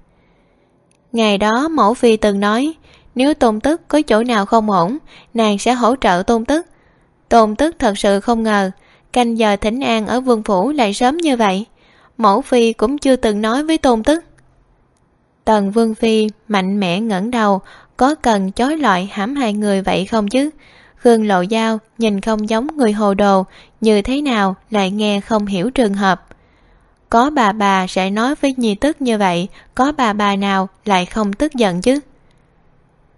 Ngày đó mẫu phi từng nói, nếu Tôn tức có chỗ nào không ổn, nàng sẽ hỗ trợ Tôn tức. Tôn tức thật sự không ngờ, canh giờ thỉnh an ở vương phủ lại sớm như vậy. Mẫu phi cũng chưa từng nói với Tôn tức. Tần Vương Phi mạnh mẽ ngẩng đầu, có cần chói lọi hãm hại người vậy không chứ? Khương Lộ Giao nhìn không giống người hồ đồ, như thế nào lại nghe không hiểu trường hợp. Có bà sẽ nói với nhi tức như vậy, có bà nào lại không tức giận chứ?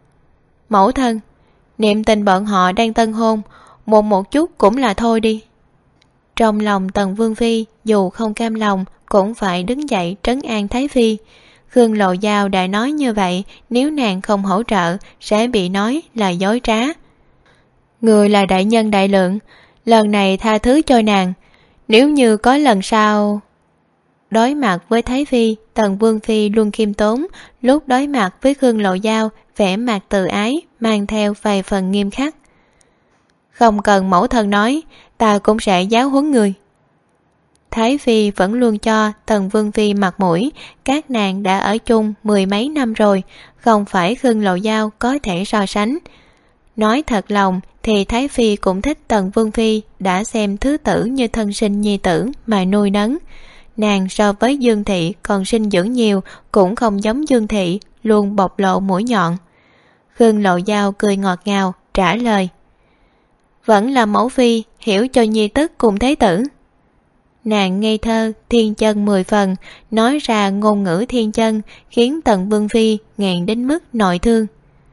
Mẫu thân, niệm tình bọn họ đang tân hôn, một chút cũng là thôi đi. Trong lòng Tần Vương Phi dù không cam lòng cũng phải đứng dậy trấn an Thái Phi. Khương Lộ Giao đã nói như vậy, nếu nàng không hỗ trợ sẽ bị nói là dối trá. Người là đại nhân đại lượng, lần này tha thứ cho nàng, nếu như có lần sau. Đối mặt với Thái Phi, Tần Vương Phi luôn khiêm tốn, lúc đối mặt với Khương Lộ Giao vẻ mặt từ ái mang theo vài phần nghiêm khắc. Không cần mẫu thân nói, ta cũng sẽ giáo huấn người. Thái Phi vẫn luôn cho Tần Vương Phi mặt mũi, các nàng đã ở chung 10 mấy năm rồi, không phải Khương Lộ Giao có thể so sánh. Nói thật lòng thì Thái Phi cũng thích Tần Vương Phi đã xem thứ tử như thân sinh nhi tử mà nuôi nấng. Nàng so với Dương Thị còn sinh dưỡng nhiều, cũng không giống Dương Thị luôn bộc lộ mũi nhọn. Khương Lộ Giao cười ngọt ngào trả lời: Vẫn là mẫu phi hiểu cho nhi tức cùng thế tử. Nàng ngây thơ thiên chân 10 phần, nói ra ngôn ngữ thiên chân khiến Tần Vương Phi nghẹn đến mức nội thương.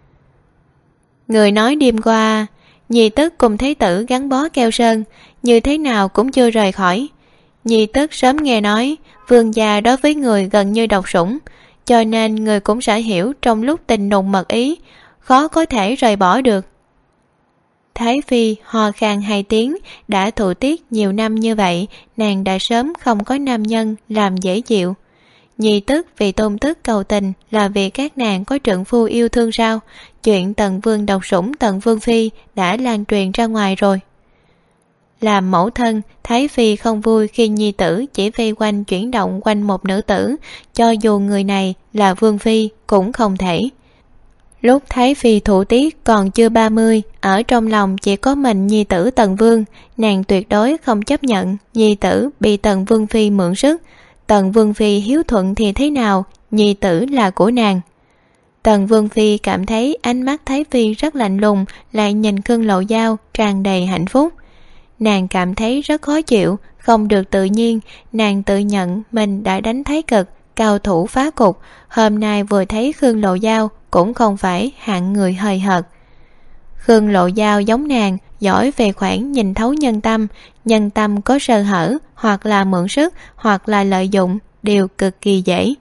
Người nói đêm qua nhi tức cùng thế tử gắn bó keo sơn, như thế nào cũng chưa rời khỏi. Nhi tức sớm nghe nói vương gia đối với người gần như độc sủng, cho nên người cũng sẽ hiểu trong lúc tình nùng mật ý khó có thể rời bỏ được. Thái Phi ho khan 2 tiếng, đã thụ tiết nhiều năm như vậy, nàng đã sớm không có nam nhân làm dễ chịu. Nhi tức vì tôn tức cầu tình là vì các nàng có trượng phu yêu thương sao? Chuyện Tần Vương độc sủng Tần Vương Phi đã lan truyền ra ngoài rồi. Làm mẫu thân, Thái Phi không vui khi nhi tử chỉ vây quanh chuyển động quanh một nữ tử, cho dù người này là Vương Phi cũng không thể. Lúc Thái Phi thụ tiết còn chưa 30, ở trong lòng chỉ có mình nhi tử Tần Vương, nàng tuyệt đối không chấp nhận nhi tử bị Tần Vương Phi mượn sức. Tần Vương Phi hiếu thuận thì thế nào, nhi tử là của nàng. Tần Vương Phi cảm thấy ánh mắt Thái Phi rất lạnh lùng, lại nhìn Khương Lộ Giao tràn đầy hạnh phúc. Nàng cảm thấy rất khó chịu, không được tự nhiên. Nàng tự nhận mình đã đánh Thái Cực, cao thủ phá cục, hôm nay vừa thấy Khương Lộ Giao cũng không phải hạng người hời hợt. Khương Lộ Giao giống nàng, giỏi về khoản nhìn thấu nhân tâm có sơ hở, hoặc là mượn sức, hoặc là lợi dụng, đều cực kỳ dễ.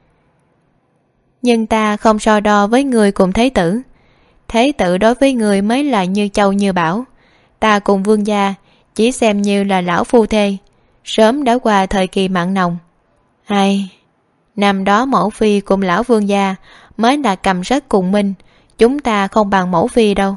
Nhưng ta không so đo với người cùng thế tử. Thế tử đối với người mới là như châu như bảo. Ta cùng vương gia chỉ xem như là lão phu thê, sớm đã qua thời kỳ mặn nồng. Ai, năm đó mẫu phi cùng lão vương gia mới là cầm rất cùng minh, chúng ta không bằng mẫu phi đâu.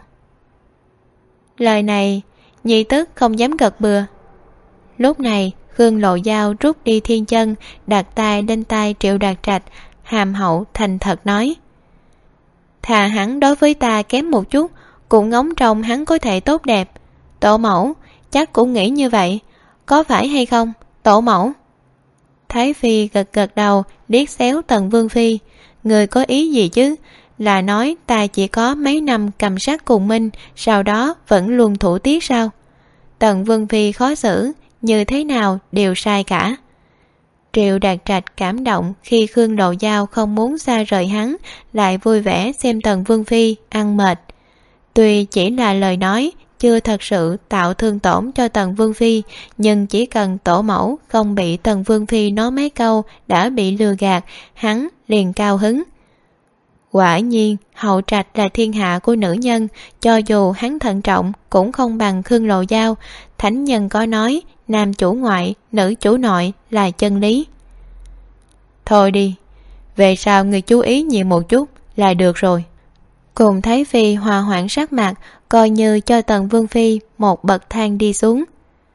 Lời này nhi tức không dám gật bừa. Lúc này Khương Lộ Giao rút đi thiên chân, đặt tay lên tay Triệu Đạt Trạch, hàm hậu thành thật nói: Thà hắn đối với ta kém một chút, cũng ngóng trông hắn có thể tốt đẹp. Tổ mẫu chắc cũng nghĩ như vậy, có phải hay không, tổ mẫu? Thái Phi gật gật đầu, liếc xéo Tần Vương Phi. Người có ý gì chứ? Là nói ta chỉ có mấy năm cầm sát cùng minh, sau đó vẫn luôn thủ tiết sao? Tần Vương Phi khó xử, như thế nào đều sai cả. Triệu Đạt Trạch cảm động khi Khương Lộ Giao không muốn xa rời hắn, lại vui vẻ xem Tần Vương Phi ăn mệt. Tuy chỉ là lời nói, chưa thật sự tạo thương tổn cho Tần Vương Phi, nhưng chỉ cần tổ mẫu không bị Tần Vương Phi nói mấy câu đã bị lừa gạt, hắn liền cao hứng. Quả nhiên hậu trạch là thiên hạ của nữ nhân, cho dù hắn thận trọng cũng không bằng Khương Lộ Giao. Thánh nhân có nói nam chủ ngoại, nữ chủ nội là chân lý. Thôi đi, về sau người chú ý nhiều một chút là được rồi. Cùng Thái Phi hòa hoãn sắc mặt, coi như cho Tần Vương Phi một bậc thang đi xuống.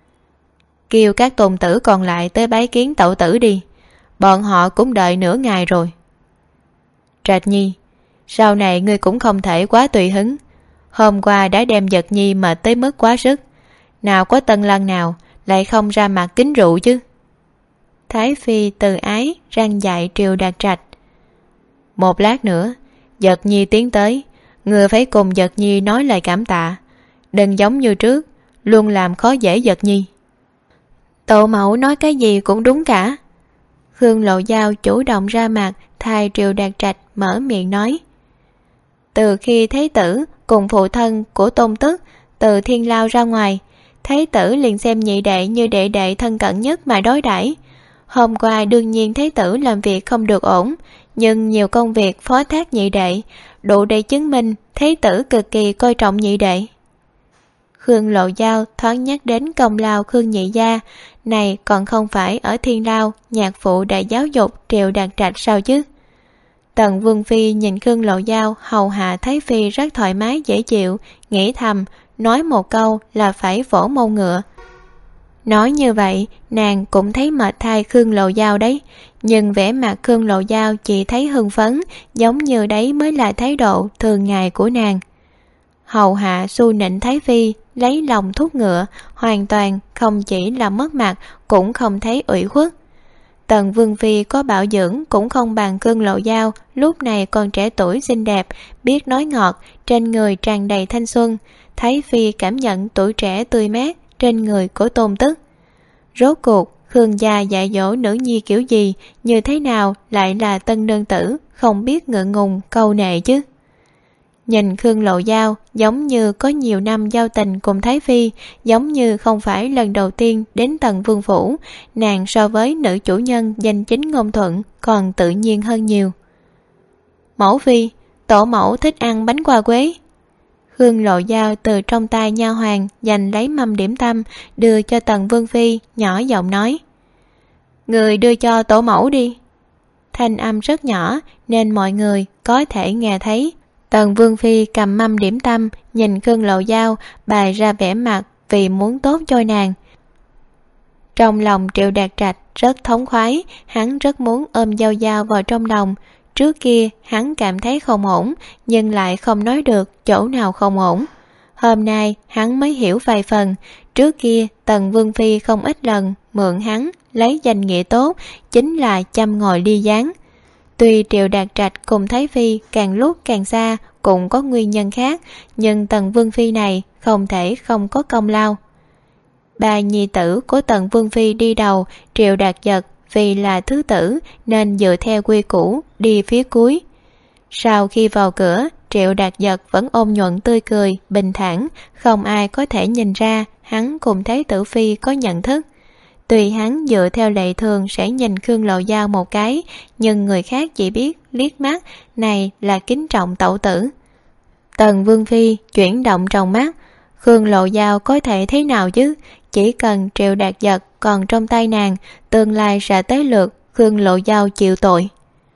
Kêu các tôn tử còn lại tới bái kiến tẩu tử đi, bọn họ cũng đợi nửa ngày rồi. Trạch Nhi, sau này ngươi cũng không thể quá tùy hứng. Hôm qua đã đem Giật Nhi mệt tới mức quá sức, nào có tân lăng nào lại không ra mặt kính rượu chứ. Thái Phi từ ái răn dạy Triệu Đạt Trạch. Một lát nữa Giật Nhi tiến tới, ngươi phải cùng Giật Nhi nói lời cảm tạ, đừng giống như trước luôn làm khó dễ Giật Nhi. Tổ mẫu nói cái gì cũng đúng cả. Khương Lộ Giao chủ động ra mặt thay Triệu Đạt Trạch mở miệng nói. Từ khi Thế tử cùng phụ thân của Tôn Tức từ Thiên Lao ra ngoài, Thế tử liền xem nhị đệ như đệ đệ thân cận nhất mà đối đãi. Hôm qua đương nhiên Thế tử làm việc không được ổn, nhưng nhiều công việc phó thác nhị đệ, đủ để chứng minh Thế tử cực kỳ coi trọng nhị đệ. Khương Lộ Giao thoáng nhắc đến công lao Khương nhị gia, này còn không phải ở Thiên Lao nhạc phụ đã giáo dục Triệu Đạt Trạch sao chứ? Tần Vương Phi nhìn Khương Lộ Giao hầu hạ Thái Phi rất thoải mái dễ chịu, nghĩ thầm, nói một câu là phải vỗ mông ngựa. Nói như vậy, nàng cũng thấy mệt thay Khương Lộ Giao đấy, nhưng vẻ mặt Khương Lộ Giao chỉ thấy hưng phấn, giống như đấy mới là thái độ thường ngày của nàng. Hầu hạ su nịnh Thái Phi, lấy lòng thúc ngựa, hoàn toàn không chỉ là mất mặt, cũng không thấy ủy khuất. Tần Vương Phi có bảo dưỡng cũng không bằng Khương Lộ Giao, lúc này còn trẻ tuổi xinh đẹp, biết nói ngọt, trên người tràn đầy thanh xuân. Thái Phi cảm nhận tuổi trẻ tươi mát trên người của Tôn Tức. Rốt cuộc Khương gia dạy dỗ nữ nhi kiểu gì, như thế nào lại là tân nương tử, không biết ngượng ngùng câu nệ chứ. Nhìn Khương Lộ Giao giống như có nhiều năm giao tình cùng Thái Phi, giống như không phải lần đầu tiên đến Tần Vương phủ, nàng so với nữ chủ nhân danh chính ngôn thuận còn tự nhiên hơn nhiều. Mẫu Phi, tổ mẫu thích ăn bánh qua quế. Khương Lộ Giao từ trong tay nha hoàn giành lấy mâm điểm tâm, đưa cho Tần Vương Phi, nhỏ giọng nói: Người đưa cho tổ mẫu đi. Thanh âm rất nhỏ nên mọi người có thể nghe thấy. Tần Vương Phi cầm mâm điểm tâm, nhìn Khương Lộ Giao bày ra vẻ mặt vì muốn tốt cho nàng. Trong lòng Triệu Đạt Trạch rất thống khoái, hắn rất muốn ôm Giao Giao vào trong lòng. Trước kia hắn cảm thấy không ổn, nhưng lại không nói được chỗ nào không ổn. Hôm nay hắn mới hiểu vài phần. Trước kia Tần Vương Phi không ít lần mượn hắn lấy danh nghĩa tốt, chính là châm ngòi ly gián. Tuy Triệu Đạt Trạch cùng Thái Phi càng lúc càng xa, cũng có nguyên nhân khác, nhưng Tần Vương Phi này không thể không có công lao. Ba nhi tử của Tần Vương Phi đi đầu, Triệu Đạt Giật vì là thứ tử nên dựa theo quy củ đi phía cuối. Sau khi vào cửa, Triệu Đạt Giật vẫn ôn nhuận tươi cười, bình thản, không ai có thể nhìn ra hắn cùng Thái tử Phi có nhận thức. Tuy hắn dựa theo lệ thường sẽ nhìn Khương Lộ Giao một cái, nhưng người khác chỉ biết liếc mắt, này là kính trọng tẩu tử. Tần Vương Phi chuyển động trong mắt, Khương Lộ Giao có thể thế nào chứ? Chỉ cần Triệu Đạt Giật còn trong tay nàng, tương lai sẽ tới lượt Khương Lộ Giao chịu tội.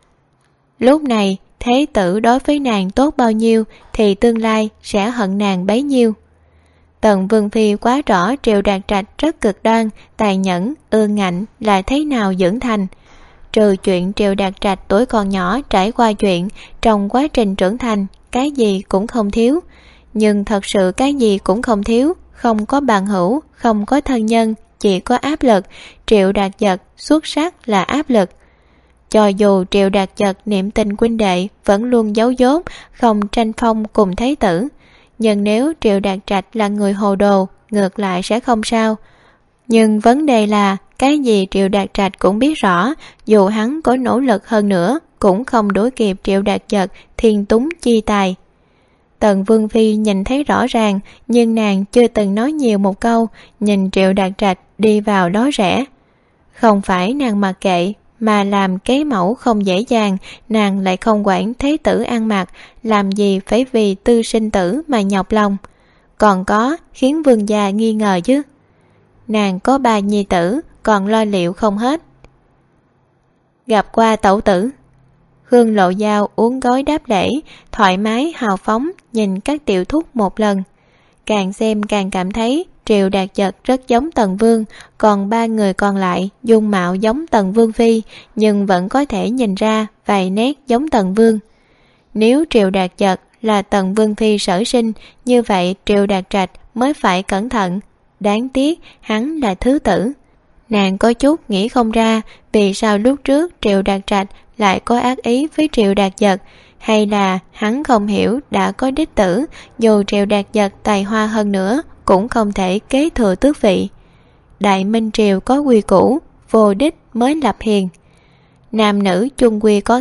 Lúc này, thế tử đối với nàng tốt bao nhiêu thì tương lai sẽ hận nàng bấy nhiêu. Tần Vương Phi quá rõ Triệu Đạt Trạch rất cực đoan, tài nhẫn, ương ngạnh là thế nào dưỡng thành. Trừ chuyện Triệu Đạt Trạch tuổi còn nhỏ trải qua chuyện, trong quá trình trưởng thành, cái gì cũng không thiếu. Nhưng thật sự cái gì cũng không thiếu, không có bằng hữu, không có thân nhân, chỉ có áp lực. Triệu Đạt Giật xuất sắc là áp lực. Cho dù Triệu Đạt Giật niệm tình huynh đệ vẫn luôn giấu dốt, không tranh phong cùng thế tử, nhưng nếu Triệu Đạt Trạch là người hồ đồ, ngược lại sẽ không sao. Nhưng vấn đề là, cái gì Triệu Đạt Trạch cũng biết rõ, dù hắn có nỗ lực hơn nữa, cũng không đuổi kịp Triệu Đạt Giật thiên túng chi tài. Tần Vương Phi nhìn thấy rõ ràng, nhưng nàng chưa từng nói nhiều một câu, nhìn Triệu Đạt Trạch đi vào đó rẽ. Không phải nàng mặc kệ, mà làm kế mẫu không dễ dàng, nàng lại không quản thế tử ăn mặc, làm gì phải vì tư sinh tử mà nhọc lòng. Còn có khiến vương gia nghi ngờ chứ. Nàng có 3 nhi tử, còn lo liệu không hết. Gặp qua tẩu tử. Khương Lộ Giao uống gói đáp lễ, thoải mái hào phóng nhìn các tiểu thúc một lần. Càng xem càng cảm thấy Triệu Đạt Giật rất giống Tần Vương, còn 3 người còn lại dung mạo giống Tần Vương Phi, nhưng vẫn có thể nhìn ra vài nét giống Tần Vương. Nếu Triệu Đạt Giật là Tần Vương Phi sở sinh, như vậy Triệu Đạt Trạch mới phải cẩn thận. Đáng tiếc hắn là thứ tử. Nàng có chút nghĩ không ra vì sao lúc trước Triệu Đạt Trạch lại có ác ý với Triệu Đạt Giật, hay là hắn không hiểu đã có đích tử, dù Triệu Đạt Giật tài hoa hơn nữa cũng không thể kế thừa tước vị. Đại Minh Triều có quy củ, vô đích mới lập hiền. Nam nữ chung quy có khác,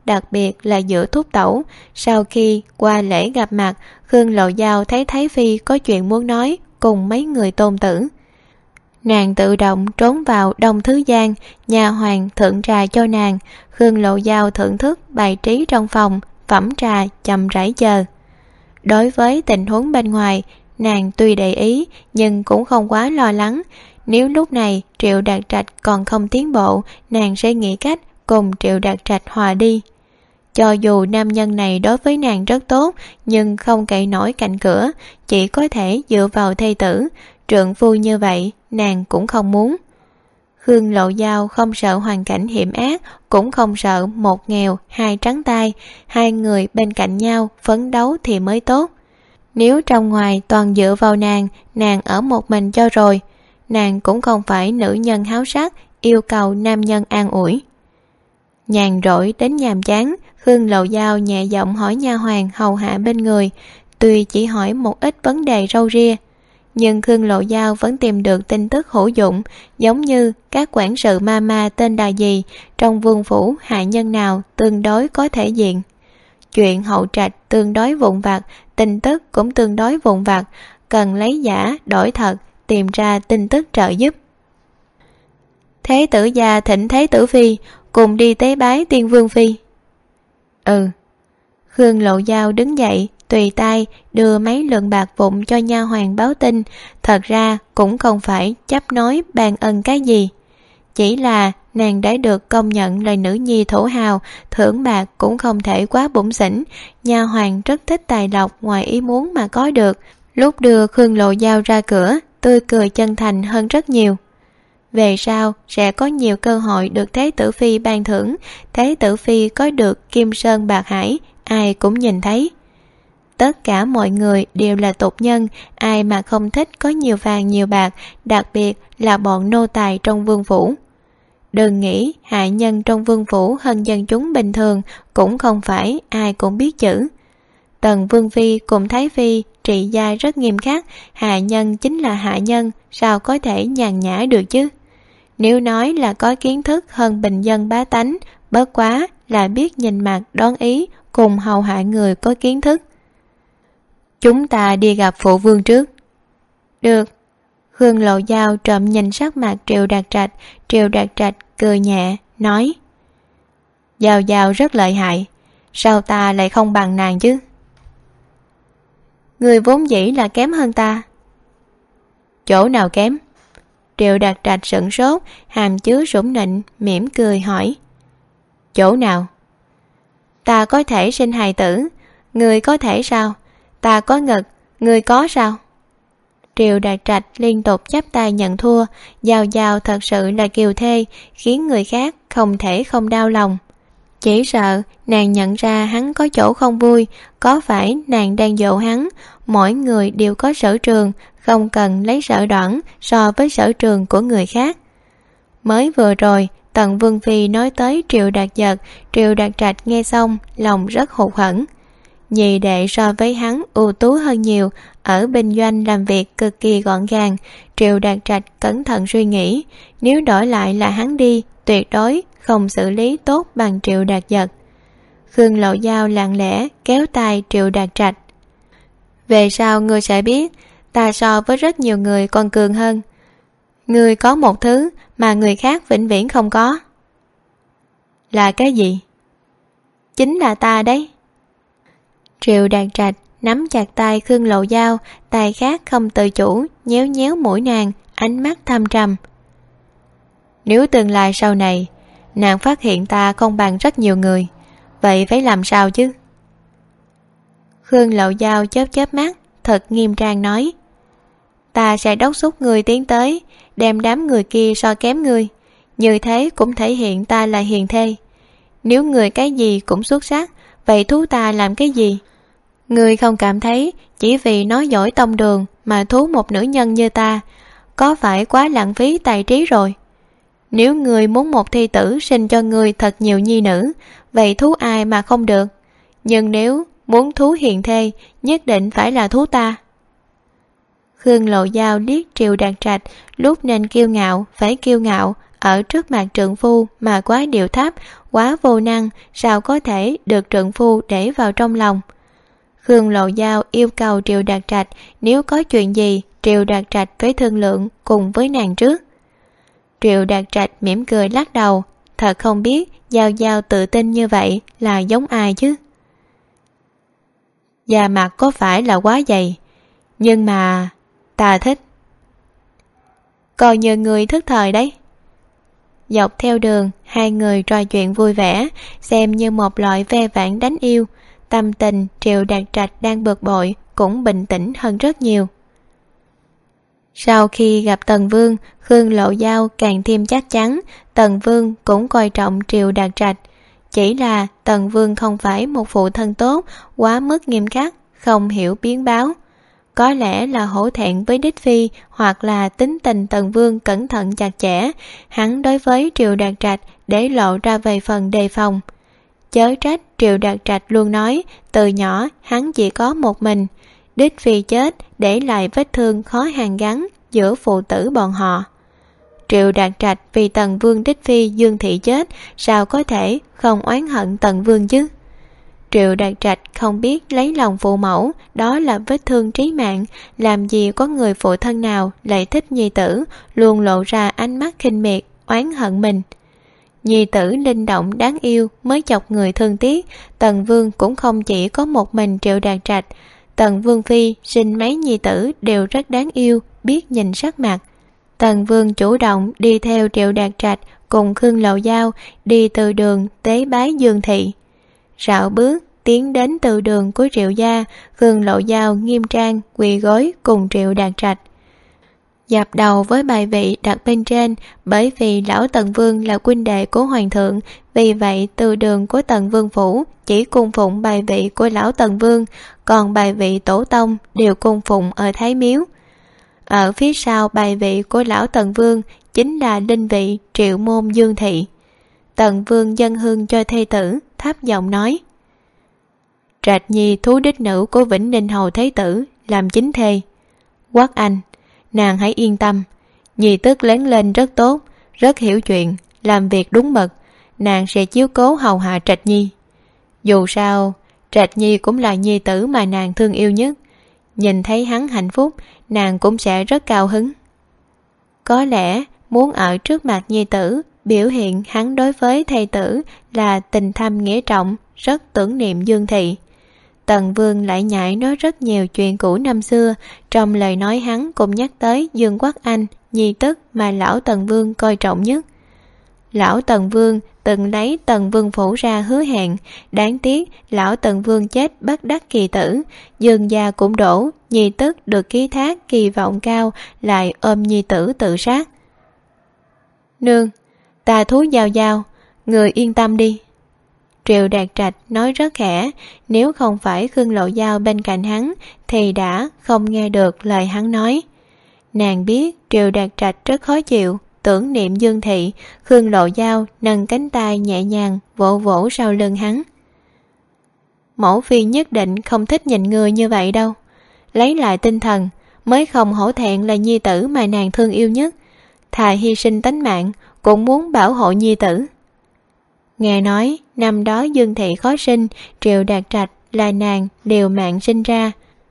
đặc biệt là giữa thúc tẩu. Sau khi qua lễ gặp mặt, Khương Lộ Giao thấy Thái Phi có chuyện muốn nói cùng mấy người tôn tử. Nàng tự động trốn vào Đông Thứ Giang, nhà hoàng thượng trà cho nàng. Khương Lộ Giao thưởng thức bài trí trong phòng, phẩm trà chậm rãi chờ. Đối với tình huống bên ngoài, nàng tuy để ý nhưng cũng không quá lo lắng. Nếu lúc này Triệu Đạt Trạch còn không tiến bộ, nàng sẽ nghĩ cách cùng Triệu Đạt Trạch hòa đi. Cho dù nam nhân này đối với nàng rất tốt, nhưng không cậy nổi cạnh cửa, chỉ có thể dựa vào thê tử. Trượng phu như vậy, nàng cũng không muốn. Khương Lộ Giao không sợ hoàn cảnh hiểm ác, cũng không sợ một nghèo, hai trắng tay. Hai người bên cạnh nhau phấn đấu thì mới tốt. Nếu trong ngoài toàn dựa vào nàng ở một mình cho rồi. Nàng cũng không phải nữ nhân háo sắc, yêu cầu nam nhân an ủi. Nhàn rỗi đến nhàm chán, Khương Lộ Giao nhẹ giọng hỏi nha hoàn hầu hạ bên người. Tuy chỉ hỏi một ít vấn đề râu ria, nhưng Khương Lộ Giao vẫn tìm được tin tức hữu dụng, giống như các quản sự mama tên là gì, trong vương phủ hạ nhân nào tương đối có thể diện. Chuyện hậu trạch tương đối vụn vặt, tin tức cũng tương đối vụn vặt, cần lấy giả đổi thật, tìm ra tin tức trợ giúp. Thế tử gia thỉnh Thế tử phi cùng đi tế bái Tiên Vương phi. Khương Lộ Giao đứng dậy, tùy tay đưa mấy lượng bạc vụn cho nha hoàn báo tin. Thật ra cũng không phải chấp nói ban ân cái gì, chỉ là nàng đã được công nhận là nữ nhi thổ hào, thưởng bạc cũng không thể quá bủn xỉn. Nha hoàn rất thích tài lộc ngoài ý muốn mà có được. Lúc đưa Khương Lộ Giao ra cửa, tươi cười chân thành hơn rất nhiều. Về sau sẽ có nhiều cơ hội được Thế tử phi ban thưởng. Thế tử phi có được Kim Sơn Bạc Hải, ai cũng nhìn thấy. Tất cả mọi người đều là tục nhân, ai mà không thích có nhiều vàng nhiều bạc, đặc biệt là bọn nô tài trong vương phủ. Đừng nghĩ hạ nhân trong vương phủ hơn dân chúng bình thường, cũng không phải ai cũng biết chữ. Tần Vương Phi cùng Thái Phi trị gia rất nghiêm khắc, hạ nhân chính là hạ nhân, sao có thể nhàn nhã được chứ? Nếu nói là có kiến thức hơn bình dân bá tánh, bất quá là biết nhìn mặt đón ý, cùng hầu hạ người có kiến thức. Chúng ta đi gặp phụ vương trước. Được. Khương Lộ Giao trộm nhìn sắc mặt Triệu Đạt Trạch. Triệu Đạt Trạch cười nhẹ, nói: Giao Giao rất lợi hại, sao ta lại không bằng nàng chứ? Người vốn dĩ là kém hơn ta. Chỗ nào kém? Triệu Đạt Trạch sửng sốt, hàm chứa sủng nịnh, mỉm cười hỏi: Chỗ nào? Ta có thể sinh hài tử, người có thể sao? Ta có ngực, người có sao? Triệu Đạt Trạch liên tục chắp tay nhận thua. Giao Giao thật sự là kiều thê, khiến người khác không thể không đau lòng. Chỉ sợ nàng nhận ra hắn có chỗ không vui, có phải nàng đang dỗ hắn? Mỗi người đều có sở trường, không cần lấy sở đoản so với sở trường của người khác. Mới vừa rồi Tần Vương Phi nói tới Triệu Đạt Giật, Triệu Đạt Trạch nghe xong lòng rất hụt hẫng. Nhị đệ so với hắn ưu tú hơn nhiều, ở binh doanh làm việc cực kỳ gọn gàng. Triệu Đạt Trạch cẩn thận suy nghĩ, nếu đổi lại là hắn đi, tuyệt đối không xử lý tốt bằng Triệu Đạt Giật. Khương Lộ Giao lặng lẽ kéo tay Triệu Đạt Trạch. Về sau ngươi sẽ biết, ta so với rất nhiều người còn cường hơn. Ngươi có một thứ mà người khác vĩnh viễn không có. Là cái gì? Chính là ta đấy. Triệu Đạt Trạch nắm chặt tay Khương Lộ Giao, tay khác không tự chủ nhéo nhéo mũi nàng, ánh mắt thâm trầm. Nếu tương lai sau này nàng phát hiện ta không bằng rất nhiều người, vậy phải làm sao chứ? Khương Lộ Giao chớp chớp mắt, thật nghiêm trang nói: Ta sẽ đốc thúc người tiến tới, đem đám người kia so kém ngươi, như thế cũng thể hiện ta là hiền thê. Nếu người cái gì cũng xuất sắc, vậy thú ta làm cái gì? Ngươi không cảm thấy chỉ vì nói giỏi tông đường mà thú một nữ nhân như ta, có phải quá lãng phí tài trí rồi? Nếu ngươi muốn một thi tử sinh cho ngươi thật nhiều nhi nữ, vậy thú ai mà không được? Nhưng nếu muốn thú hiền thê, nhất định phải là thú ta. Khương Lộ Giao liếc Triệu Đạt Trạch, lúc nên kiêu ngạo phải kiêu ngạo, ở trước mặt trượng phu mà quá điệu thấp, quá vô năng, sao có thể được trượng phu để vào trong lòng. Khương Lộ Giao yêu cầu Triệu Đạt Trạch nếu có chuyện gì Triệu Đạt Trạch phải thương lượng cùng với nàng trước. Triệu Đạt Trạch mỉm cười lắc đầu, thật không biết Giao Giao tự tin như vậy là giống ai chứ. Da mặt có phải là quá dày, nhưng mà ta thích. Coi như người thức thời đấy. Dọc theo đường, hai người trò chuyện vui vẻ, xem như một loại ve vãn đánh yêu. Tâm tình Triệu Đạt Trạch đang bực bội cũng bình tĩnh hơn rất nhiều. Sau khi gặp Tần Vương, Khương Lộ Giao càng thêm chắc chắn Tần Vương cũng coi trọng Triệu Đạt Trạch. Chỉ là Tần Vương không phải một phụ thân tốt, quá mức nghiêm khắc, không hiểu biến báo. Có lẽ là hổ thẹn với đích phi, hoặc là tính tình Tần Vương cẩn thận chặt chẽ, hắn đối với Triệu Đạt Trạch để lộ ra vài phần đề phòng. Chớ trách Triệu Đạt Trạch luôn nói từ nhỏ hắn chỉ có một mình, đích phi chết để lại vết thương khó hàn gắn giữa phụ tử bọn họ. Triệu Đạt Trạch vì Tần Vương đích phi Dương Thị chết, sao có thể không oán hận Tần Vương chứ. Triệu Đạt Trạch không biết lấy lòng phụ mẫu đó là vết thương trí mạng, làm gì có người phụ thân nào lại thích nhi tử luôn lộ ra ánh mắt khinh miệt oán hận mình. Nhi tử linh động đáng yêu mới chọc người thương tiếc. Tần Vương cũng không chỉ có một mình Triệu Đạt Trạch, Tần Vương phi sinh mấy nhi tử đều rất đáng yêu, biết nhìn sắc mặt. Tần Vương chủ động đi theo Triệu Đạt Trạch cùng Khương Lộ Giao đi từ đường tế bái Dương Thị. Rảo bước tiến đến từ đường của Triệu gia, Khương Lộ Giao nghiêm trang quỳ gối cùng Triệu Đạt Trạch, dập đầu với bài vị đặt bên trên. Bởi vì lão Tần Vương là huynh đệ của hoàng thượng, vì vậy từ đường của Tần Vương phủ chỉ cung phụng bài vị của lão Tần Vương, còn bài vị tổ tông đều cung phụng ở Thái Miếu. Ở phía sau bài vị của lão Tần Vương chính là linh vị Triệu môn Dương Thị. Tần Vương dâng hương cho thê tử, thấp giọng nói: Trạch Nhi thú đích nữ của Vĩnh Ninh Hầu Thế Tử làm chính thê. Quát Anh, nàng hãy yên tâm, Nhi tức lớn lên rất tốt, rất hiểu chuyện, làm việc đúng mực, nàng sẽ chiếu cố hầu hạ Trạch Nhi. Dù sao, Trạch Nhi cũng là nhi tử mà nàng thương yêu nhất, nhìn thấy hắn hạnh phúc, nàng cũng sẽ rất cao hứng. Có lẽ muốn ở trước mặt nhi tử biểu hiện hắn đối với thê tử là tình thâm nghĩa trọng, rất tưởng niệm Dương Thị. Tần Vương lại nhảy nói rất nhiều chuyện cũ năm xưa, trong lời nói hắn cũng nhắc tới Dương Quốc Anh, nhi tức mà lão Tần Vương coi trọng nhất. Lão Tần Vương từng lấy Tần Vương phủ ra hứa hẹn, đáng tiếc lão Tần Vương chết bất đắc kỳ tử, Dương gia cũng đổ, nhi tức được ký thác kỳ vọng cao lại ôm nhi tử tự sát. Nương, ta thú Giao Giao, người yên tâm đi. Triệu Đạt Trạch nói rất khẽ, nếu không phải Khương Lộ Giao bên cạnh hắn thì đã không nghe được lời hắn nói. Nàng biết Triệu Đạt Trạch rất khó chịu, tưởng niệm Dương Thị. Khương Lộ Giao nâng cánh tay nhẹ nhàng vỗ vỗ sau lưng hắn. Mẫu phi nhất định không thích nhìn người như vậy đâu. Lấy lại tinh thần, mới không hổ thẹn là nhi tử mà nàng thương yêu nhất, thà hy sinh tánh mạng cũng muốn bảo hộ nhi tử. Nghe nói năm đó Dương Thị khó sinh, Triệu Đạt Trạch là nàng liều mạng sinh ra.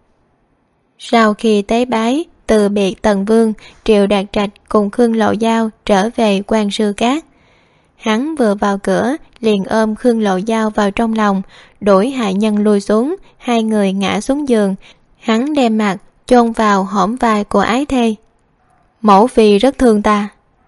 Sau khi tế bái từ biệt Tần Vương, Triệu Đạt Trạch cùng Khương Lộ Giao trở về Quan Sư Cát. Hắn vừa vào cửa liền ôm Khương Lộ Giao vào trong lòng, đuổi hạ nhân lui xuống, hai người ngã xuống giường. Hắn đem mặt chôn vào hõm vai của ái thê. Mẫu phi rất thương ta.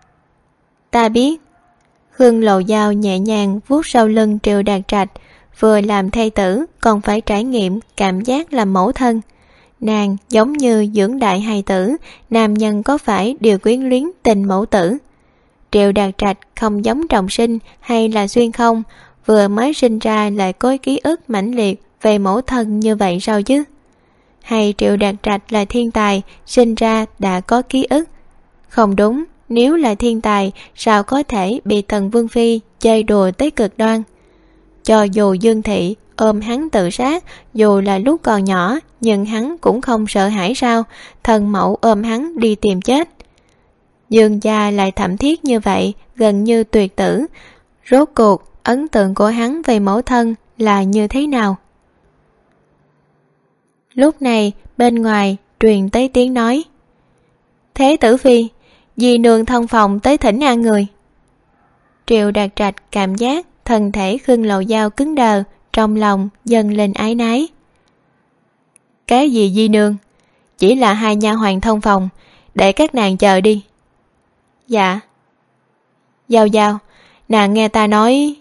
Ta biết. Khương Lộ Giao nhẹ nhàng vuốt sau lưng Triệu Đạt Trạch, vừa làm thê tử còn phải trải nghiệm cảm giác làm mẫu thân. Nàng giống như dưỡng đại hài tử, nam nhân có phải đều quyến luyến tình mẫu tử. Triệu Đạt Trạch không giống trọng sinh hay là xuyên không, vừa mới sinh ra lại có ký ức mãnh liệt về mẫu thân như vậy sao chứ? Hay Triệu Đạt Trạch là thiên tài, sinh ra đã có ký ức? Không đúng, nếu là thiên tài sao có thể bị Tần Vương phi chơi đùa tới cực đoan? Cho dù Dương Thị ôm hắn tự sát, dù là lúc còn nhỏ, nhưng hắn cũng không sợ hãi sao? Thần mẫu ôm hắn đi tìm chết. Dương gia lại thảm thiết như vậy, gần như tuyệt tử. Rốt cuộc ấn tượng của hắn về mẫu thân là như thế nào? Lúc này bên ngoài truyền tới tiếng nói: Thế tử phi, dì nương thông phòng tới thỉnh an người. Triệu Đạt Trạch cảm giác thân thể Khương Lộ Giao cứng đờ, trong lòng dâng lên ái nái. Cái gì di nương? Chỉ là hai nha hoàn thông phòng, để các nàng chờ đi. Dạ. Giao Giao, nàng nghe ta nói...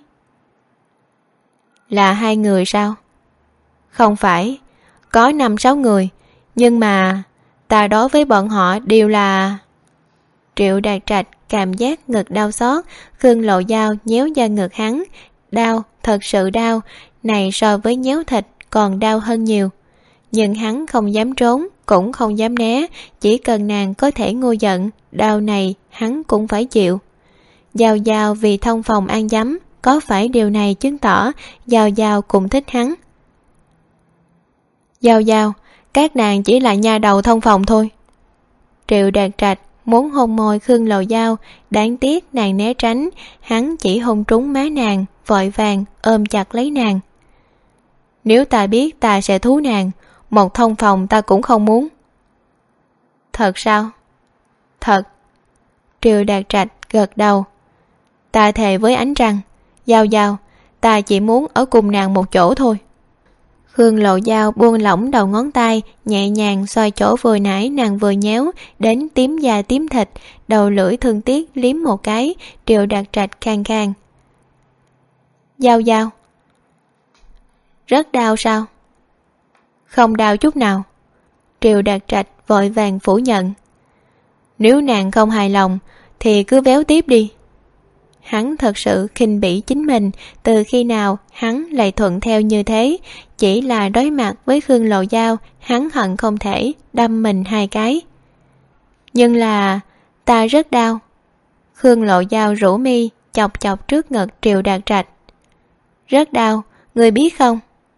Là hai người sao? Không phải, có 5-6 người, nhưng mà ta đối với bọn họ đều là... Triệu Đạt Trạch cảm giác ngực đau xót. Khương Lộ Giao nhéo da ngực hắn. Đau, thật sự đau. Này so với nhéo thịt còn đau hơn nhiều. Nhưng hắn không dám trốn, cũng không dám né. Chỉ cần nàng có thể ngô giận, đau này hắn cũng phải chịu. Giao Giao vì thông phòng an dấm, có phải điều này chứng tỏ Giao Giao cũng thích hắn? Giao Giao, các nàng chỉ là nha đầu thông phòng thôi. Triệu Đạt Trạch muốn hôn môi Khương Lộ Giao, đáng tiếc nàng né tránh, hắn chỉ hôn trúng má nàng, vội vàng ôm chặt lấy nàng. Nếu ta biết ta sẽ thú nàng, một thông phòng ta cũng không muốn. Thật sao? Thật. Triệu Đạt Trạch gật đầu. Ta thề với ánh trăng, Giao Giao, ta chỉ muốn ở cùng nàng một chỗ thôi. Khương Lộ Giao buông lỏng đầu ngón tay, nhẹ nhàng xoay chỗ vừa nãy nàng vừa nhéo, đến tím da tím thịt, đầu lưỡi thương tiếc liếm một cái. Triệu Đạt Trạch khang khang. Giao Giao, rất đau sao? Không đau chút nào. Triệu Đạt Trạch vội vàng phủ nhận. Nếu nàng không hài lòng thì cứ véo tiếp đi. Hắn thật sự khinh bỉ chính mình, từ khi nào hắn lại thuận theo như thế. Chỉ là đối mặt với Khương Lộ Giao, hắn hận không thể đâm mình 2 cái. Nhưng là ta rất đau. Khương Lộ Giao rũ mi, chọc chọc trước ngực Triệu Đạt Trạch. Rất đau, người biết không?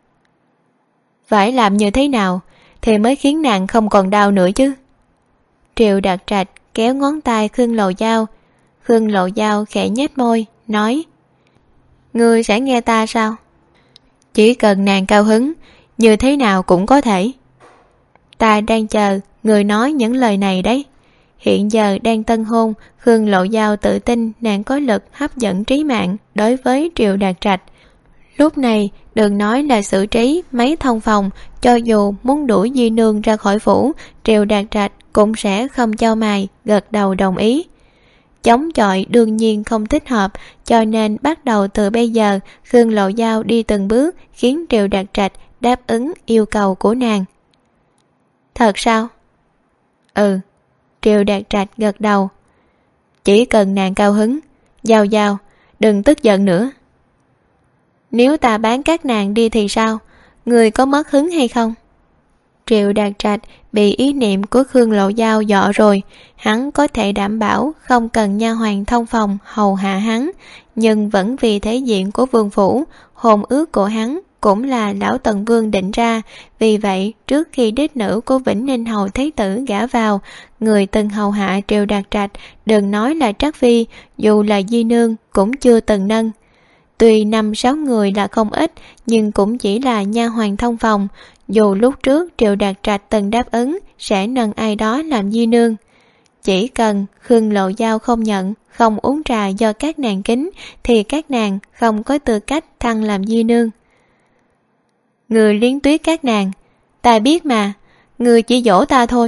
Phải làm như thế nào thì mới khiến nàng không còn đau nữa chứ? Triệu Đạt Trạch kéo ngón tay Khương Lộ Giao. Khương Lộ Giao khẽ nhếch môi, nói: Ngươi sẽ nghe ta sao? Chỉ cần nàng cao hứng, như thế nào cũng có thể. Ta đang chờ người nói những lời này đấy. Hiện giờ đang tân hôn, Khương Lộ Giao tự tin nàng có lực hấp dẫn trí mạng đối với Triệu Đạt Trạch. Lúc này đừng nói là xử trí mấy thông phòng, cho dù muốn đuổi di nương ra khỏi phủ, Triệu Đạt Trạch cũng sẽ không chau mày, gật đầu đồng ý. Chống chọi đương nhiên không thích hợp, cho nên bắt đầu từ bây giờ Khương Lộ Giao đi từng bước, khiến Triệu Đạt Trạch đáp ứng yêu cầu của nàng. Thật sao? Ừ. Triệu Đạt Trạch gật đầu. Chỉ cần nàng cao hứng. Giao Giao, đừng tức giận nữa. Nếu ta bán các nàng đi thì sao? Người có mất hứng hay không? Triệu Đạt Trạch bị ý niệm của Khương Lộ Giao dọ rồi. Hắn có thể đảm bảo không cần nha hoàn thông phòng hầu hạ hắn, nhưng vẫn vì thể diện của vương phủ, hôn ước của hắn cũng là lão Tần Vương định ra. Vì vậy trước khi đích nữ của Vĩnh Ninh hầu thái tử gả vào, người từng hầu hạ Triệu Đạt Trạch, đừng nói là Trác Phi, dù là di nương cũng chưa từng nâng. Tuy 5-6 người là không ít, nhưng cũng chỉ là nha hoàn thông phòng. Dù lúc trước Triệu Đạt Trạch từng đáp ứng sẽ nâng ai đó làm di nương, chỉ cần Khương Lộ Giao không nhận, không uống trà do các nàng kính, thì các nàng không có tư cách thăng làm di nương. Người liến tuyết các nàng, ta biết mà, người chỉ dỗ ta thôi.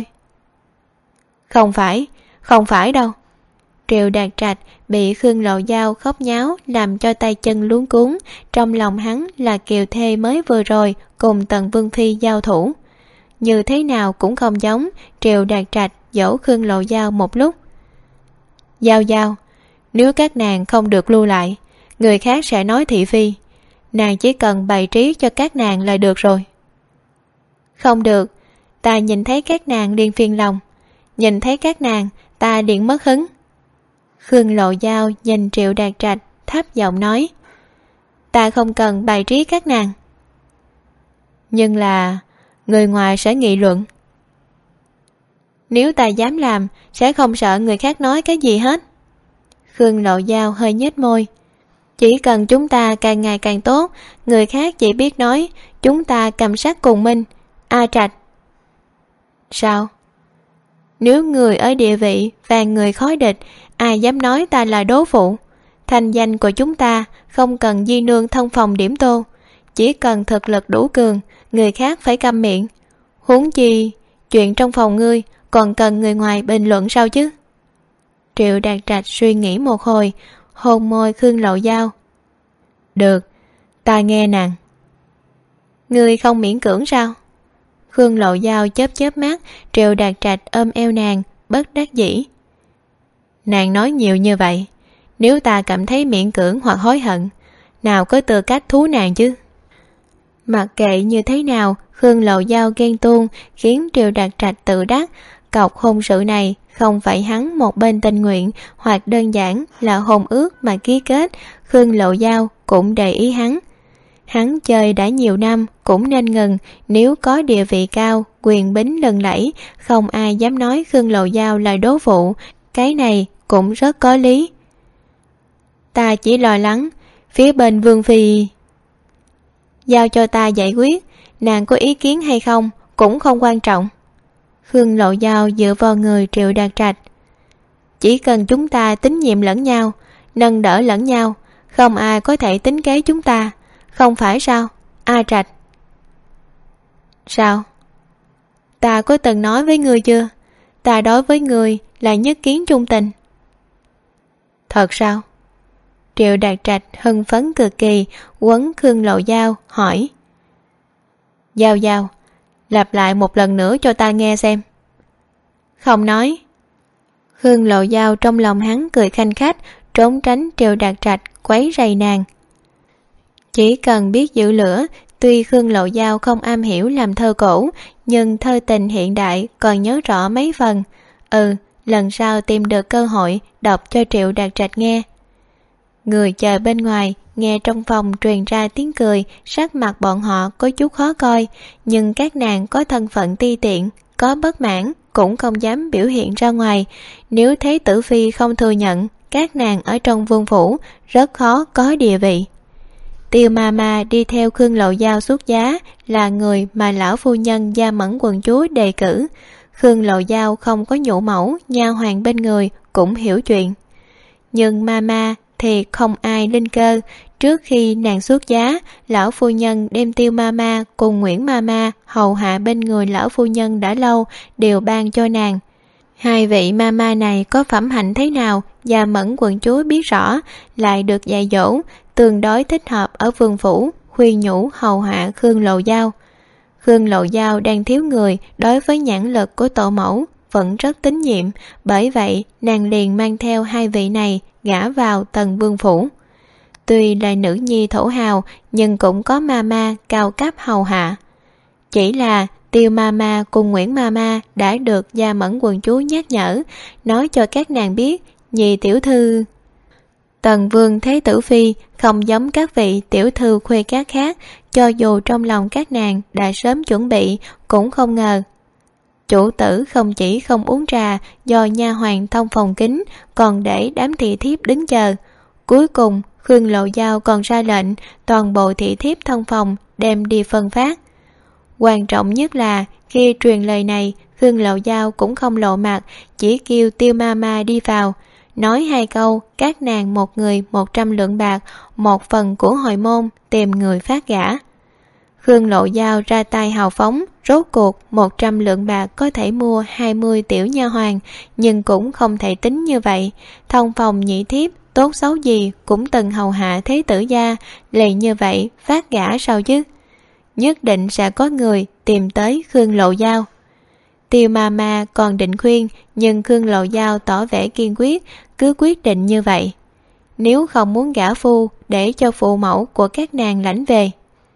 Không phải đâu. Triệu Đạt Trạch bị Khương Lộ Giao khóc nháo làm cho tay chân luống cuống. Trong lòng hắn là kiều thê mới vừa rồi cùng Tần Vương Phi giao thủ, như thế nào cũng không giống. Triệu Đạt Trạch dỗ Khương Lộ Giao một lúc. Giao Giao, nếu các nàng không được lưu lại, người khác sẽ nói thị phi. Nàng chỉ cần bày trí cho các nàng là được rồi. Không được, ta nhìn thấy các nàng liền phiền lòng, nhìn thấy các nàng ta liền mất hứng. Khương Lộ Giao nhìn Triệu Đạt Trạch thấp giọng nói: Ta không cần bày trí các nàng. Nhưng là người ngoài sẽ nghị luận. Nếu ta dám làm, sẽ không sợ người khác nói cái gì hết. Khương Lộ Giao hơi nhếch môi. Chỉ cần chúng ta càng ngày càng tốt, người khác chỉ biết nói chúng ta cầm sát cùng minh. A Trạch. Sao? Nếu người ở địa vị và người khó địch, ai dám nói ta là đố phụ? Thành danh của chúng ta không cần di nương thông phòng điểm tô, chỉ cần thực lực đủ cường, người khác phải câm miệng. Huống chi chuyện trong phòng ngươi còn cần người ngoài bình luận sao chứ? Triệu Đạt Trạch suy nghĩ một hồi, hôn môi Khương Lộ Giao. Được, ta nghe nàng. Ngươi không miễn cưỡng sao? Khương Lộ Giao chớp chớp mắt. Triệu Đạt Trạch ôm eo nàng, bất đắc dĩ. Nàng nói nhiều như vậy, nếu ta cảm thấy miễn cưỡng hoặc hối hận, nào có tư cách thú nàng chứ? Mặc kệ như thế nào, Khương Lộ Giao ghen tuông khiến Triệu Đạt Trạch tự đắc. Cọc hôn sự này không phải hắn một bên tình nguyện, hoặc đơn giản là hôn ước mà ký kết. Khương Lộ Giao cũng để ý hắn. Hắn chơi đã nhiều năm, cũng nên ngừng. Nếu có địa vị cao, quyền bính lừng lẫy, không ai dám nói Khương Lộ Giao là đố phụ. Cái này cũng rất có lý. Ta chỉ lo lắng phía bên Vương Phi. Giao cho ta giải quyết, nàng có ý kiến hay không cũng không quan trọng. Khương Lộ Giao dựa vào người Triệu Đạt Trạch. Chỉ cần chúng ta tín nhiệm lẫn nhau, nâng đỡ lẫn nhau, không ai có thể tính kế chúng ta, không phải sao, A Trạch? Sao? Ta có từng nói với ngươi chưa? Ta đối với ngươi là nhất kiến trung tình. Thật sao? Triệu Đạt Trạch hưng phấn cực kỳ, quấn Khương Lộ Giao hỏi. Giao Giao, lặp lại một lần nữa cho ta nghe xem. Không nói. Khương Lộ Giao trong lòng hắn cười khanh khách, trốn tránh Triệu Đạt Trạch quấy rầy nàng. Chỉ cần biết giữ lửa, tuy Khương Lộ Giao không am hiểu làm thơ cổ, nhưng thơ tình hiện đại còn nhớ rõ mấy phần. Lần sau tìm được cơ hội đọc cho Triệu Đạt Trạch nghe. Người chờ bên ngoài nghe trong phòng truyền ra tiếng cười, sắc mặt bọn họ có chút khó coi, nhưng các nàng có thân phận ti tiện, có bất mãn cũng không dám biểu hiện ra ngoài. Nếu thấy tử phi không thừa nhận, các nàng ở trong vương phủ rất khó có địa vị. Tiêu Mama đi theo Khương Lộ Giao xuất giá, là người mà lão phu nhân Gia Mẫn quận chúa đề cử. Khương Lộ Giao không có nhũ mẫu, nha hoàn bên người cũng hiểu chuyện. Nhưng Mama thì không ai linh cơ. Trước khi nàng xuất giá, lão phu nhân đem Tiêu Mama cùng Nguyễn Mama hầu hạ bên người lão phu nhân đã lâu, đều ban cho nàng. Hai vị Mama này có phẩm hạnh thế nào, Gia Mẫn quận chúa biết rõ, lại được dạy dỗ, tương đối thích hợp ở vương phủ, khuyên nhủ hầu hạ Khương Lộ Giao. Khương Lộ Giao đang thiếu người, đối với nhãn lực của tổ mẫu vẫn rất tín nhiệm, bởi vậy nàng liền mang theo hai vị này gả vào Tần Vương phủ. Tuy là nữ nhi thổ hào, nhưng cũng có Mama cao cấp hầu hạ. Chỉ là Tiêu Mama cùng Nguyễn Mama đã được Gia Mẫn quận chúa nhắc nhở, nói cho các nàng biết nhị tiểu thư Tần Vương Thế Tử Phi không giống các vị tiểu thư khuê các khác, cho dù trong lòng các nàng đã sớm chuẩn bị, cũng không ngờ. Chủ tử không chỉ không uống trà do nha hoàn thông phòng kính, còn để đám thị thiếp đứng chờ. Cuối cùng Khương Lộ Giao còn ra lệnh toàn bộ thị thiếp thông phòng đem đi phân phát. Quan trọng nhất là khi truyền lời này, Khương Lộ Giao cũng không lộ mặt, chỉ kêu Tiêu Mama đi vào, nói hai câu, các nàng một người 100 lượng bạc, một phần của hội môn, tìm người phát gả. Khương Lộ Giao ra tay hào phóng, rốt cuộc 100 lượng bạc có thể mua 20 tiểu nha hoàn, nhưng cũng không thể tính như vậy. Thông phòng nhị thiếp tốt xấu gì cũng từng hầu hạ thế tử gia, liền như vậy phát gả sao chứ? Nhất định sẽ có người tìm tới Khương Lộ Giao. Tiêu Mama còn định khuyên, nhưng Khương Lộ Giao tỏ vẻ kiên quyết, cứ quyết định như vậy. Nếu không muốn gả phu, để cho phụ mẫu của các nàng lãnh về.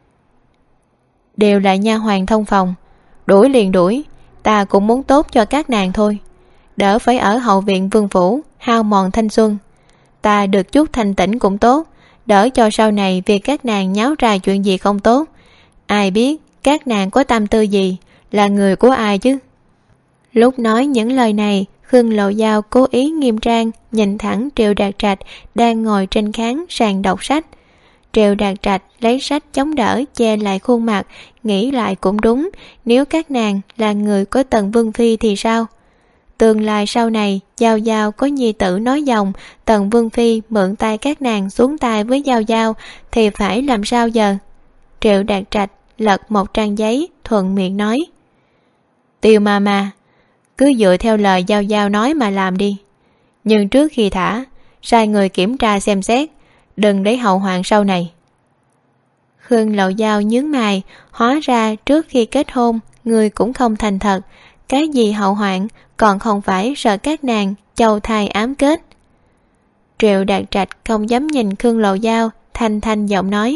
Đều là nha hoàn thông phòng, đuổi liền đuổi, ta cũng muốn tốt cho các nàng thôi. Đỡ phải ở hậu viện vương phủ, hao mòn thanh xuân. Ta được chút thanh tĩnh cũng tốt, đỡ cho sau này vì các nàng nháo ra chuyện gì không tốt. Ai biết các nàng có tâm tư gì, là người của ai chứ? Lúc nói những lời này, Khương Lộ Giao cố ý nghiêm trang nhìn thẳng Triệu Đạt Trạch đang ngồi trên khán sàn đọc sách. Triệu Đạt Trạch lấy sách chống đỡ che lại khuôn mặt, nghĩ lại cũng đúng, nếu các nàng là người của Tần Vương Phi thì sao? Tương lai sau này, Giao Giao có nhi tử nói dòng, Tần Vương Phi mượn tay các nàng xuống tay với Giao Giao thì phải làm sao giờ? Triệu Đạt Trạch lật một trang giấy, thuận miệng nói: Tiêu Mama, cứ dựa theo lời Giao Giao nói mà làm đi. Nhưng trước khi thả, sai người kiểm tra xem xét, đừng để hậu hoạn sau này. Khương Lộ Giao nhướng mày, hóa ra trước khi kết hôn, người cũng không thành thật. Cái gì hậu hoạn, còn không phải sợ các nàng châu thai ám kết. Triệu Đạt Trạch không dám nhìn Khương Lộ Giao, thanh thanh giọng nói: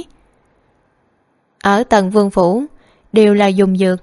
Ở Tần Vương Phủ, đều là dùng dược.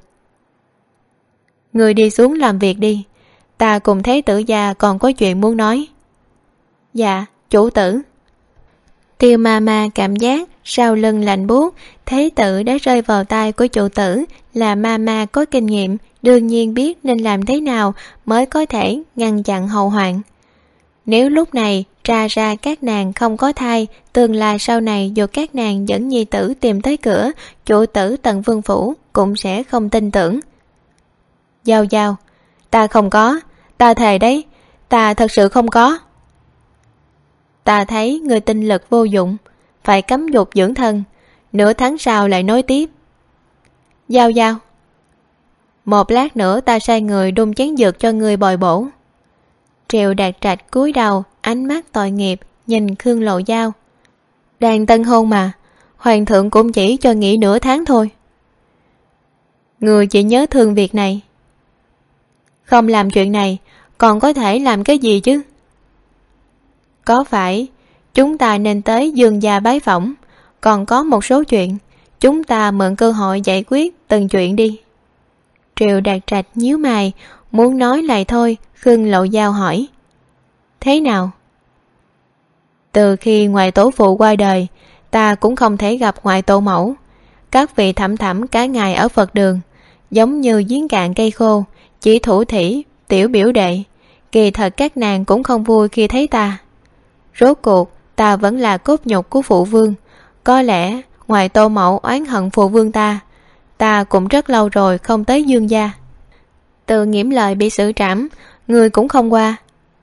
Người đi xuống làm việc đi, ta cùng Thế tử già còn có chuyện muốn nói. Dạ, chủ tử. Tiêu Mama cảm giác sau lưng lạnh buốt, Thế tử đã rơi vào tay của chủ tử, là Mama có kinh nghiệm, đương nhiên biết nên làm thế nào mới có thể ngăn chặn hậu hoạn. Nếu lúc này tra ra các nàng không có thai, tương lai sau này dù các nàng dẫn nhi tử tìm tới cửa, chủ tử Tần Vương Phủ cũng sẽ không tin tưởng. Giao Giao, ta không có, ta thề đấy, ta thật sự không có. Ta thấy người tinh lực vô dụng, phải cấm dục dưỡng thân, nửa tháng sau lại nói tiếp. Giao Giao, một lát nữa ta sai người đun chén dược cho người bồi bổ. Triệu Đạt Trạch cúi đầu, ánh mắt tội nghiệp nhìn Khương Lộ Giao. Đang tân hôn mà, hoàng thượng cũng chỉ cho nghỉ nửa tháng thôi. Người chỉ nhớ thương việc này, không làm chuyện này còn có thể làm cái gì chứ? Có phải chúng ta nên tới Dương gia bái phỏng, còn có một số chuyện chúng ta mượn cơ hội giải quyết từng chuyện đi. Triệu Đạt Trạch nhíu mày, muốn nói lại thôi. Khương Lộ Giao hỏi: Thế nào? Từ khi ngoại tổ phụ qua đời, ta cũng không thể gặp ngoại tổ mẫu. Các vị thẩm thẩm cả ngày ở Phật đường, giống như giếng cạn cây khô, chỉ thủ thỉ, tiểu biểu đệ. Kỳ thật các nàng cũng không vui khi thấy ta. Rốt cuộc ta vẫn là cốt nhục của phụ vương. Có lẽ ngoại tổ mẫu oán hận phụ vương ta cũng rất lâu rồi không tới Dương gia. Từ Nghiễm Lợi bị xử trảm, người cũng không qua.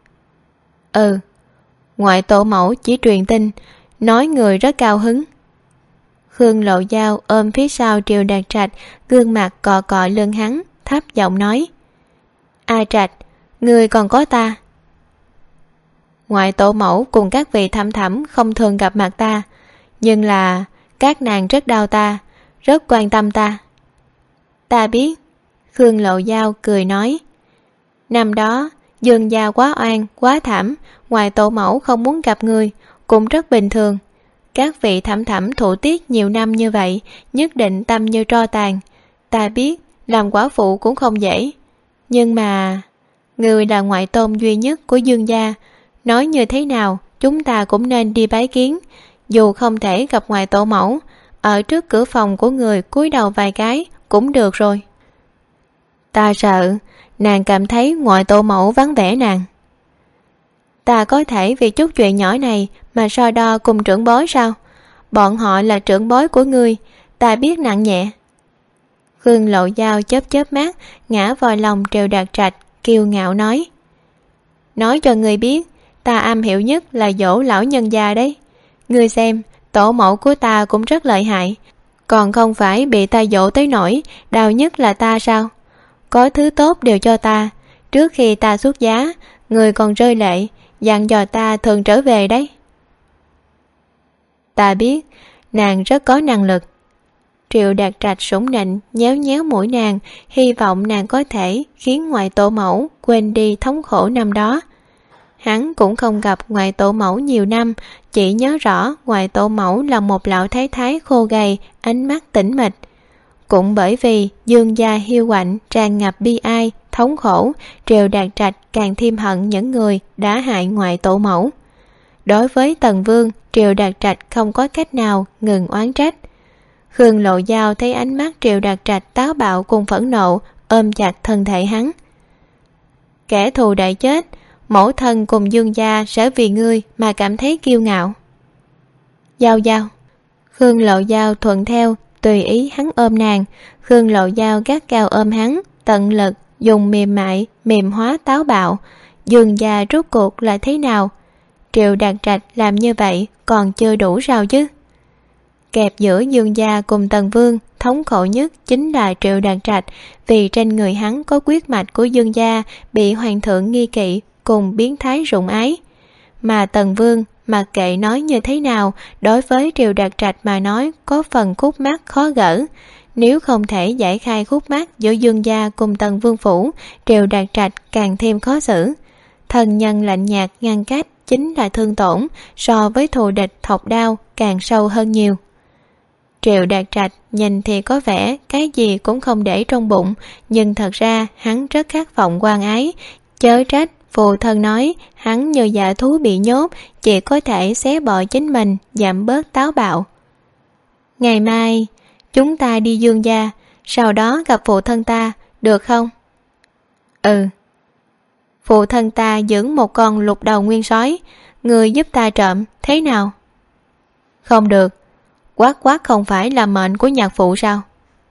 Ngoại tổ mẫu chỉ truyền tin, nói người rất cao hứng. Khương Lộ Giao ôm phía sau Triệu Đạt Trạch, gương mặt cọ cọ lưng hắn, thấp giọng nói: A Trạch, người còn có ta. Ngoại tổ mẫu cùng các vị thẩm thẩm không thường gặp mặt ta, nhưng là các nàng rất đau ta, rất quan tâm ta. Ta biết. Khương Lộ Giao cười nói: Năm đó Dương gia quá oan, quá thảm, ngoài tổ mẫu không muốn gặp người, cũng rất bình thường. Các vị thẩm thẩm thủ tiết nhiều năm như vậy, nhất định tâm như tro tàn. Ta biết làm quả phụ cũng không dễ, nhưng mà người là ngoại tôn duy nhất của Dương gia, nói như thế nào chúng ta cũng nên đi bái kiến. Dù không thể gặp ngoại tổ mẫu, ở trước cửa phòng của người cúi đầu vài cái cũng được rồi. Ta sợ nàng cảm thấy ngoại tổ mẫu vắng vẻ nàng. Ta có thể vì chút chuyện nhỏ này mà so đo cùng trưởng bối sao? Bọn họ là trưởng bối của ngươi, ta biết nặng nhẹ. Khương Lộ Giao chớp chớp mắt, ngã vào lòng Triệu Đạt Trạch, kiêu ngạo nói: Nói cho ngươi biết, ta am hiểu nhất là dỗ lão nhân gia đấy. Ngươi xem, tổ mẫu của ta cũng rất lợi hại, còn không phải bị ta dỗ tới nỗi đau nhất là ta sao? Có thứ tốt đều cho ta, trước khi ta xuất giá, người còn rơi lệ, dặn dò ta thường trở về đấy. Ta biết, nàng rất có năng lực. Triệu Đạt Trạch sủng nịnh nhéo nhéo mũi nàng, hy vọng nàng có thể khiến ngoại tổ mẫu quên đi thống khổ năm đó. Hắn cũng không gặp ngoại tổ mẫu nhiều năm, chỉ nhớ rõ ngoại tổ mẫu là một lão thái thái khô gầy, ánh mắt tĩnh mịch. Cũng bởi vì Dương gia hiu quạnh tràn ngập bi ai, thống khổ, Triệu Đạt Trạch càng thêm hận những người đã hại ngoại tổ mẫu. Đối với Tần Vương, Triệu Đạt Trạch không có cách nào ngừng oán trách. Khương Lộ Giao thấy ánh mắt Triệu Đạt Trạch táo bạo cùng phẫn nộ, ôm chặt thân thể hắn. kẻ thù đã chết, mẫu thân cùng Dương gia sẽ vì ngươi mà cảm thấy kiêu ngạo. Giao Giao. Khương Lộ Giao thuận theo, tùy ý hắn ôm nàng. Khương Lộ Giao gắt gao ôm hắn, tận lực dùng mềm mại mềm hóa táo bạo. Dương gia rốt cuộc là thế nào? Triệu Đạt Trạch làm như vậy còn chưa đủ sao chứ? Kẹp giữa Dương gia cùng Tần Vương, thống khổ nhất chính là Triệu Đạt Trạch, vì trên người hắn có huyết mạch của Dương gia bị hoàng thượng nghi kỵ cùng biến thái sủng ái. Mà Tần Vương mặc kệ nói như thế nào, đối với Triệu Đạt Trạch mà nói có phần khúc mắc khó gỡ. Nếu không thể giải khai khúc mắc giữa Dương gia cùng Tần Vương phủ, Triệu Đạt Trạch càng thêm khó xử. Thần nhân lạnh nhạt ngăn cách chính là thương tổn, so với thù địch thọc đao càng sâu hơn nhiều. Triệu Đạt Trạch nhìn thì có vẻ cái gì cũng không để trong bụng, nhưng thật ra hắn rất khát vọng quan ái. Chớ trách phụ thân nói hắn như dạ thú bị nhốt, chỉ có thể xé bỏ chính mình, giảm bớt táo bạo. Ngày mai chúng ta đi Dương gia, sau đó gặp phụ thân ta, được không? Ừ. Phụ thân ta dưỡng một con lục đầu nguyên sói, người giúp ta trộm, thế nào? Không được. Quát Quát không phải là mệnh của nhạc phụ sao?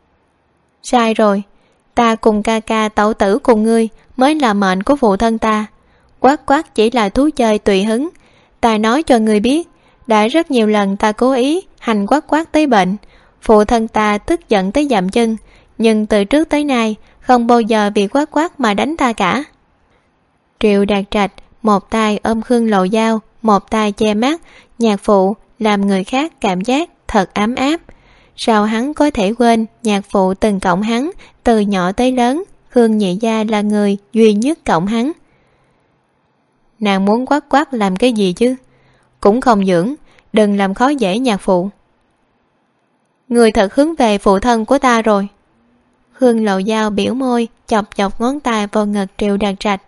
Sai rồi, ta cùng ca ca tẩu tử cùng ngươi mới là mệnh của phụ thân ta. Quát Quát chỉ là thú chơi tùy hứng. Ta nói cho ngươi biết, đã rất nhiều lần ta cố ý hành Quát Quát tới bệnh, phụ thân ta tức giận tới dậm chân, nhưng từ trước tới nay không bao giờ vì Quát Quát mà đánh ta cả. Triệu Đạt Trạch một tay ôm Khương Lộ Giao, một tay che mắt. Nhạc phụ làm người khác cảm giác thật ấm áp. Sao hắn có thể quên nhạc phụ từng cộng hắn từ nhỏ tới lớn? Khương Nhị Gia là người duy nhất cộng hắn. Nàng muốn Quát Quát làm cái gì chứ? Cũng không dưỡng, đừng làm khó dễ nhạc phụ. Người thật hướng về phụ thân của ta rồi. Khương Lộ Giao biểu môi, chọc chọc ngón tay vào ngực Triệu Đạt Trạch.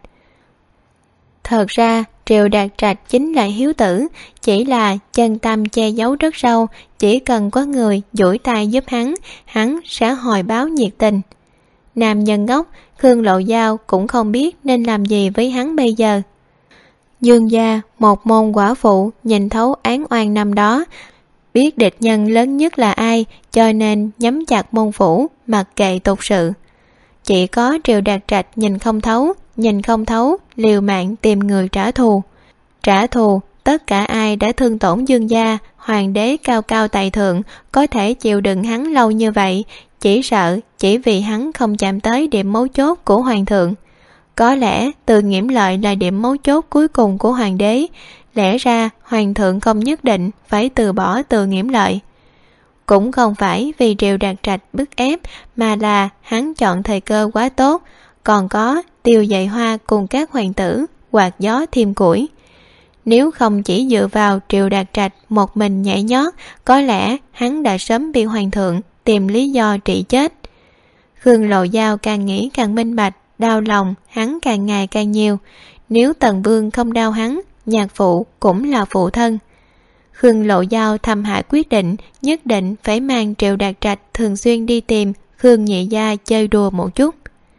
Thật ra Triệu Đạt Trạch chính là hiếu tử, chỉ là chân tâm che giấu rất sâu, chỉ cần có người duỗi tay giúp hắn sẽ hồi báo nhiệt tình. Nam nhân ngốc, Khương Lộ Giao cũng không biết nên làm gì với hắn bây giờ. Dương gia một môn quả phụ nhìn thấu án oan năm đó, biết địch nhân lớn nhất là ai, cho nên nhắm chặt môn phủ, mặc kệ tục sự. Chỉ có Triệu Đạt Trạch nhìn không thấu, liều mạng tìm người trả thù. Trả thù tất cả ai đã thương tổn Dương gia. Hoàng đế cao cao tại thượng có thể chịu đựng hắn lâu như vậy, chỉ sợ chỉ vì hắn không chạm tới điểm mấu chốt của hoàng thượng. Có lẽ Từ Nghiễm Lợi là điểm mấu chốt cuối cùng của hoàng đế, lẽ ra hoàng thượng không nhất định phải từ bỏ Từ Nghiễm Lợi. Cũng không phải vì Triệu Đạt Trạch bức ép, mà là hắn chọn thời cơ quá tốt. Còn có Tiêu Dạy Hoa cùng các hoàng tử quạt gió thêm củi. Nếu không chỉ dựa vào Triệu Đạt Trạch một mình nhảy nhót, có lẽ hắn đã sớm bị hoàng thượng tìm lý do trị chết. Khương Lộ Giao càng nghĩ càng minh bạch, đau lòng hắn càng ngày càng nhiều. Nếu Tần Vương không đau hắn, nhạc phụ cũng là phụ thân. Khương Lộ Giao thầm hạ quyết định, nhất định phải mang Triệu Đạt Trạch thường xuyên đi tìm Khương Nhị Gia chơi đùa một chút.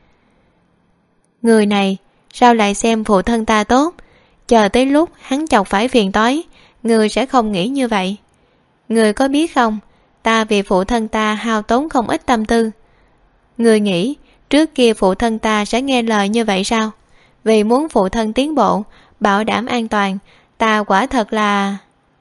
Người này sao lại xem phụ thân ta tốt, chờ tới lúc hắn chọc phải phiền toái, người sẽ không nghĩ như vậy. Người có biết không, ta vì phụ thân ta hao tốn không ít tâm tư. Người nghĩ trước kia phụ thân ta sẽ nghe lời như vậy sao? Vì muốn phụ thân tiến bộ, bảo đảm an toàn, ta quả thật là...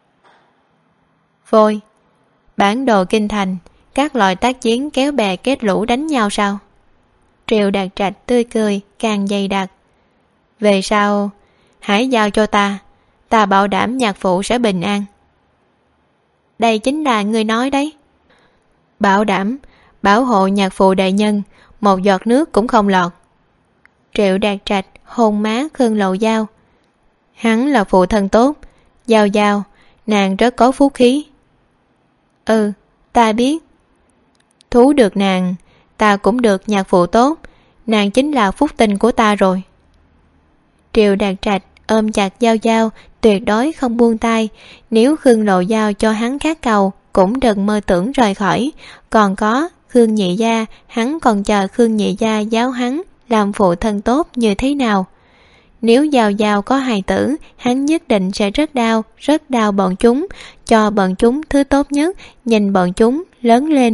Vôi, bản đồ kinh thành, các loại tác chiến kéo bè kết lũ đánh nhau sao? Triệu Đạt Trạch tươi cười càng dày đặc. Về sau, hãy giao cho ta bảo đảm nhạc phụ sẽ bình an. Đây chính là người nói đấy. Bảo đảm, bảo hộ nhạc phụ đại nhân, một giọt nước cũng không lọt. Triệu Đạt Trạch hôn má Khương Lộ Giao. Hắn là phụ thân tốt, Giao Giao, nàng rất có phúc khí. Ừ, ta biết. Thú được nàng, ta cũng được nhạc phụ tốt, nàng chính là phúc tinh của ta rồi. Triệu Đạt Trạch ôm chặt Giao Giao, tuyệt đối không buông tay. Nếu Khương Lộ Giao cho hắn khát cầu, cũng đừng mơ tưởng rời khỏi. Còn có Khương Nhị Gia, hắn còn chờ Khương Nhị Gia giáo hắn làm phụ thân tốt như thế nào. Nếu Giao Giao có hài tử, hắn nhất định sẽ rất đau bọn chúng, cho bọn chúng thứ tốt nhất, nhìn bọn chúng lớn lên.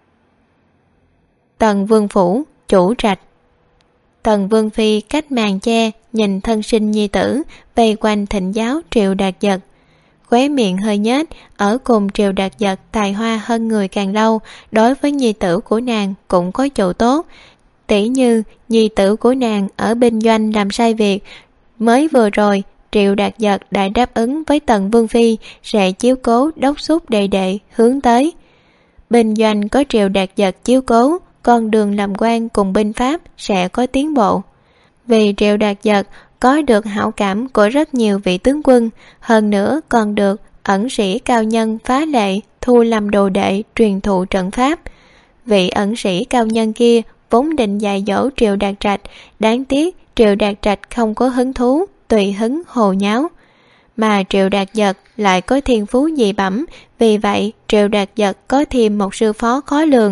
Tần Vương phủ, chủ trạch. Tần Vương phi cách màn che, nhìn thân sinh nhi tử vây quanh thịnh giáo Triệu Đạt Dật, khóe miệng hơi nhếch. Ở cùng Triệu Đạt Dật tài hoa hơn người càng lâu, đối với nhi tử của nàng cũng có chỗ tốt. Tỷ như nhi tử của nàng ở binh doanh làm sai việc, mới vừa rồi Triệu Đạt Dật đã đáp ứng với Tần Vương phi sẽ chiếu cố đốc thúc đệ đệ hướng tới. Binh doanh có Triệu Đạt Dật chiếu cố, con đường làm quan cùng binh pháp sẽ có tiến bộ. Vì Triệu Đạt Dật có được hảo cảm của rất nhiều vị tướng quân, hơn nữa còn được ẩn sĩ cao nhân phá lệ thu làm đồ đệ truyền thụ trận pháp. Vị ẩn sĩ cao nhân kia vốn định dạy dỗ Triệu Đạt Trạch, đáng tiếc Triệu Đạt Trạch không có hứng thú, tùy hứng hồ nháo. Mà Triệu Đạt Dật lại có thiên phú dị bẩm, vì vậy Triệu Đạt Dật có thêm một sư phó khó lường.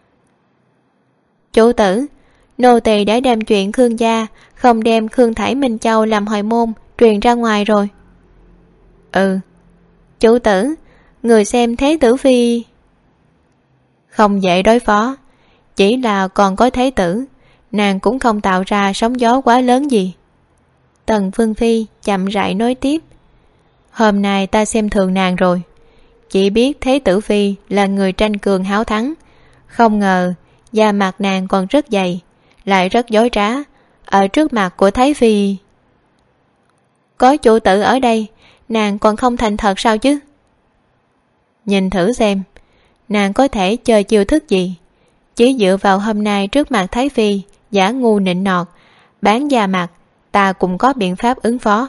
Chủ tử, nô tỳ đã đem chuyện Khương gia không đem Khương Thải Minh Châu làm hồi môn truyền ra ngoài rồi. Ừ. Chủ tử, người xem Thế tử phi không dễ đối phó, chỉ là còn có Thế tử, nàng cũng không tạo ra sóng gió quá lớn gì. Tần Vương phi chậm rãi nói tiếp. Hôm nay ta xem thường nàng rồi, chỉ biết Thế tử phi là người tranh cường háo thắng, không ngờ da mặt nàng còn rất dày, lại rất dối trá. Ở trước mặt của Thái phi, có chủ tử ở đây, nàng còn không thành thật sao chứ? Nhìn thử xem, nàng có thể chơi chiêu thức gì? Chỉ dựa vào hôm nay trước mặt Thái phi giả ngu nịnh nọt, bán da mặt, ta cũng có biện pháp ứng phó.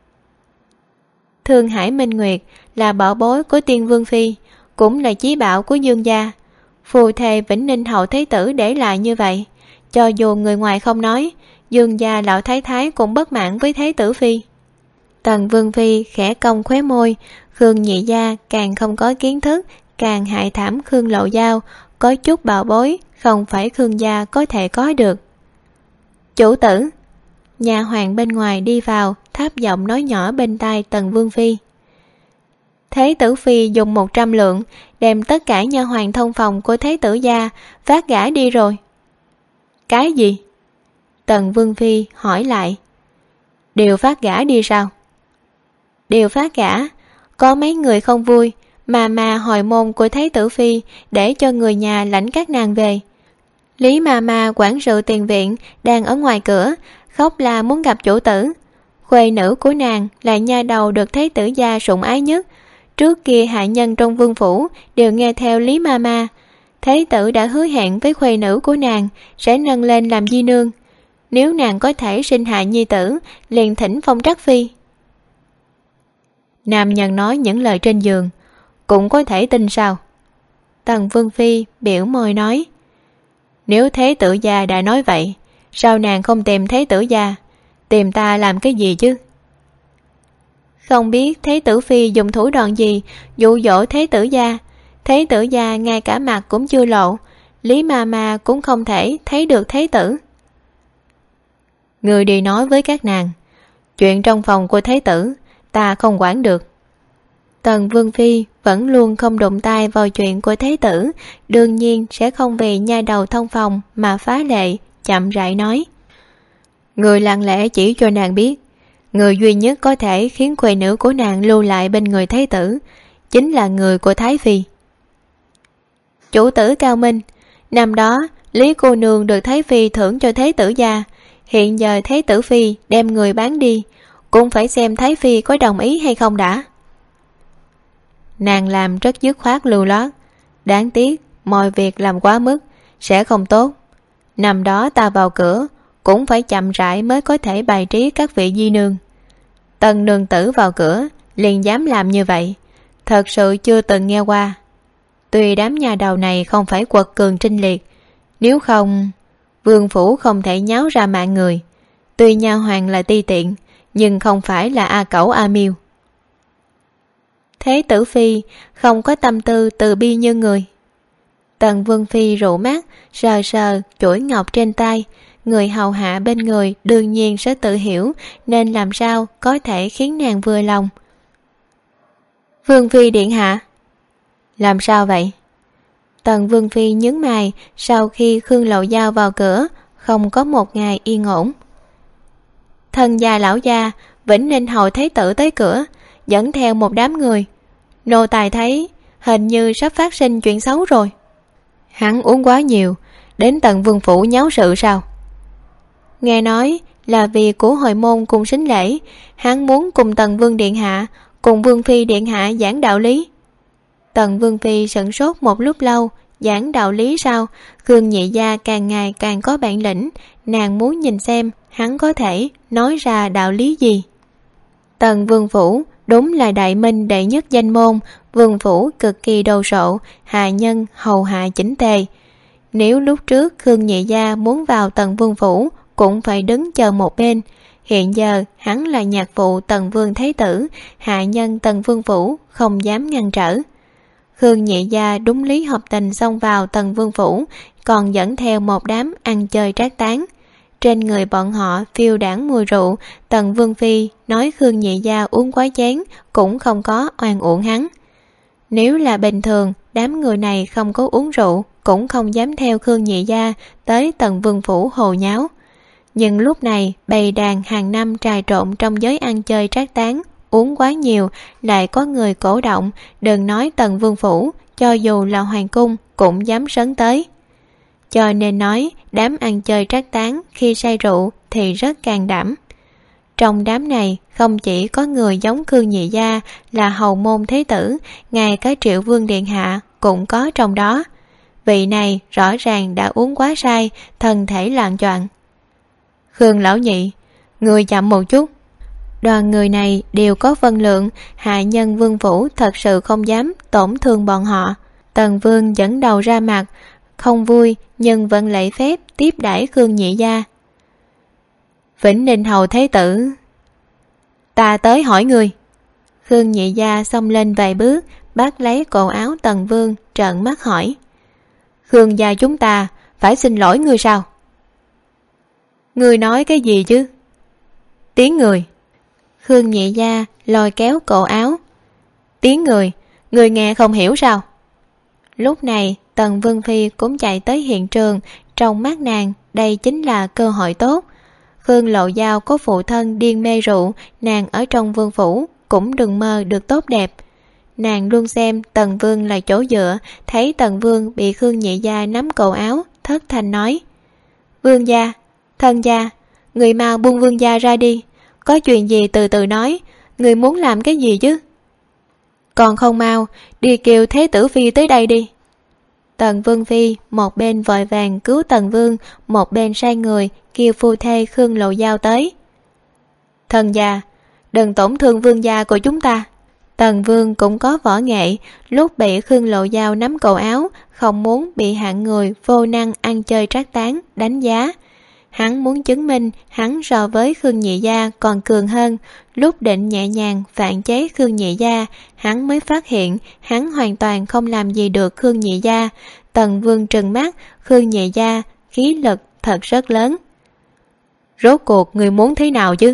Thương Hải Minh Nguyệt là bảo bối của Tiên Vương phi, cũng là chí bảo của Dương gia. Phù thề Vĩnh Ninh hậu Thế tử để lại như vậy, cho dù người ngoài không nói, Dương gia lão thái thái cũng bất mãn với Thế tử phi. Tần Vương phi khẽ cong khóe môi. Khương nhị gia càng không có kiến thức, càng hại thảm Khương Lộ Giao, có chút bảo bối không phải Khương gia có thể có được. Chủ tử. Nhà hoàng bên ngoài đi vào, thấp giọng nói nhỏ bên tai Tần Vương phi. Thế tử phi dùng 100 lượng đem tất cả nha hoàn thông phòng của Thế tử gia phát gả đi rồi. Cái gì? Tần Vương phi hỏi lại. Đều phát gả đi sao? Đều phát gả. Có mấy người không vui, mà hồi môn của Thế tử phi để cho người nhà lãnh các nàng về. Lý mà quản sự tiền viện đang ở ngoài cửa, khóc là muốn gặp chủ tử. Khuê nữ của nàng là nha đầu được Thế tử gia sủng ái nhất. Trước kia hạ nhân trong vương phủ đều nghe theo Lý ma. Thế tử đã hứa hẹn với khuê nữ của nàng sẽ nâng lên làm di nương. Nếu nàng có thể sinh hạ nhi tử, liền thỉnh phong trắc phi. Nam nhân nói những lời trên giường cũng có thể tin sao? Tần Vương phi biểu môi nói. Nếu Thế tử gia đã nói vậy, sao nàng không tìm Thế tử gia, tìm ta làm cái gì chứ? Không biết Thế tử phi dùng thủ đoạn gì dụ dỗ Thế tử gia. Thế tử gia ngay cả mặt cũng chưa lộ, Lý ma cũng không thể thấy được Thế tử. Người đi nói với các nàng, chuyện trong phòng của Thế tử ta không quản được. Tần Vương phi vẫn luôn không đụng tay vào chuyện của Thế tử, đương nhiên sẽ không vì nha đầu thông phòng mà phá lệ, chậm rãi nói. Người lặng lẽ chỉ cho nàng biết, người duy nhất có thể khiến khuê nữ của nàng lưu lại bên người Thế tử chính là người của Thái phi. Chủ tử cao minh, năm đó Lý cô nương được Thái phi thưởng cho Thế tử gia, hiện giờ Thế tử phi đem người bán đi, cũng phải xem Thái phi có đồng ý hay không đã. Nàng làm rất dứt khoát lưu loát, đáng tiếc mọi việc làm quá mức sẽ không tốt. Năm đó ta vào cửa cũng phải chậm rãi mới có thể bày trí các vị di nương. Tần nương tử vào cửa liền dám làm như vậy, thật sự chưa từng nghe qua. Tuy đám nhà đầu này không phải quật cường trinh liệt, nếu không vương phủ không thể nháo ra mạng người. Tuy nha hoàng là ti tiện, nhưng không phải là A Cẩu A Miêu. Thế tử phi không có tâm tư từ bi như người. Tần Vương phi rủ mắt, sờ sờ chuỗi ngọc trên tay, người hầu hạ bên người đương nhiên sẽ tự hiểu nên làm sao có thể khiến nàng vừa lòng. Vương phi điện hạ. Làm sao vậy? Tần Vương phi nhướng mày sau khi Khương Lậu Giao vào cửa, không có một ngày yên ổn. Thân gia lão gia, Vĩnh Ninh hầu thái tử tới cửa, dẫn theo một đám người. Nô tài thấy hình như sắp phát sinh chuyện xấu rồi. Hắn uống quá nhiều, đến tận vương phủ nháo sự sao? Nghe nói là vì của hội môn cùng sính lễ, hắn muốn cùng Tần Vương điện hạ, cùng Vương phi điện hạ giảng đạo lý. Tần Vương phi sửng sốt một lúc lâu. Giảng đạo lý sao? Khương nhị gia càng ngày càng có bản lĩnh, nàng muốn nhìn xem hắn có thể nói ra đạo lý gì. Tần Vương phủ đúng là đại minh đệ nhất danh môn, vương phủ cực kỳ đồ sộ, hạ nhân hầu hạ chỉnh tề. Nếu lúc trước Khương nhị gia muốn vào Tần Vương phủ cũng phải đứng chờ một bên, hiện giờ hắn là nhạc phụ Tần Vương thái tử, hạ nhân Tần Vương phủ không dám ngăn trở. Khương nhị gia đúng lý hợp tình xông vào Tần Vương phủ, còn dẫn theo một đám ăn chơi trác tán. Trên người bọn họ phiêu đãng mùi rượu. Tần Vương phi nói Khương nhị gia uống quá chén, cũng không có oan uổng hắn. Nếu là bình thường, đám người này không có uống rượu, cũng không dám theo Khương nhị gia tới Tần Vương phủ hồ nháo. Nhưng lúc này bầy đàn hàng năm trà trộn trong giới ăn chơi trác tán, uống quá nhiều, lại có người cổ động, đừng nói Tần Vương phủ, cho dù là hoàng cung cũng dám sấn tới. Cho nên nói đám ăn chơi trác tán khi say rượu thì rất can đảm. Trong đám này không chỉ có người giống Khương nhị gia là hầu môn thế tử, ngay cả Triệu Vương điện hạ cũng có trong đó. Vị này rõ ràng đã uống quá say, thân thể loạng choạng. Khương lão nhị, người chậm một chút. Đoàn người này đều có phân lượng, hạ nhân vương phủ thật sự không dám tổn thương bọn họ. Tần Vương dẫn đầu ra mặt, không vui nhưng vẫn lễ phép tiếp đãi Khương nhị gia. Vĩnh Ninh hầu thái tử, ta tới hỏi người. Khương nhị gia xông lên vài bước, bắt lấy cổ áo Tần Vương, trợn mắt hỏi. Khương gia chúng ta phải xin lỗi ngươi sao? Ngươi nói cái gì chứ? Tiếng người. Khương nhị gia lôi kéo cổ áo. Tiếng người nghe không hiểu sao? Lúc này Tần Vương phi cũng chạy tới hiện trường, trong mắt nàng đây chính là cơ hội tốt. Khương Lộ Giao có phụ thân điên mê rượu, nàng ở trong vương phủ cũng đừng mơ được tốt đẹp. Nàng luôn xem Tần Vương là chỗ dựa, thấy Tần Vương bị Khương nhị gia nắm cổ áo, thất thanh nói. Vương gia, thân gia, người mau buông vương gia ra đi. Có chuyện gì từ từ nói, người muốn làm cái gì chứ? Còn không mau, đi kêu Thế tử phi tới đây đi. Tần Vương phi một bên vội vàng cứu Tần Vương, một bên sai người kêu phu thê Khương Lộ Giao tới. Thân gia, đừng tổn thương vương gia của chúng ta. Tần Vương cũng có võ nghệ, lúc bị Khương Lộ Giao nắm cổ áo, không muốn bị hạng người vô năng ăn chơi trác tán đánh giá. Hắn muốn chứng minh hắn so với Khương nhị gia còn cường hơn. Lúc định nhẹ nhàng phản chế Khương nhị gia, hắn mới phát hiện hắn hoàn toàn không làm gì được Khương nhị gia. Tần Vương trừng mắt, Khương nhị gia khí lực thật rất lớn. Rốt cuộc người muốn thế nào chứ?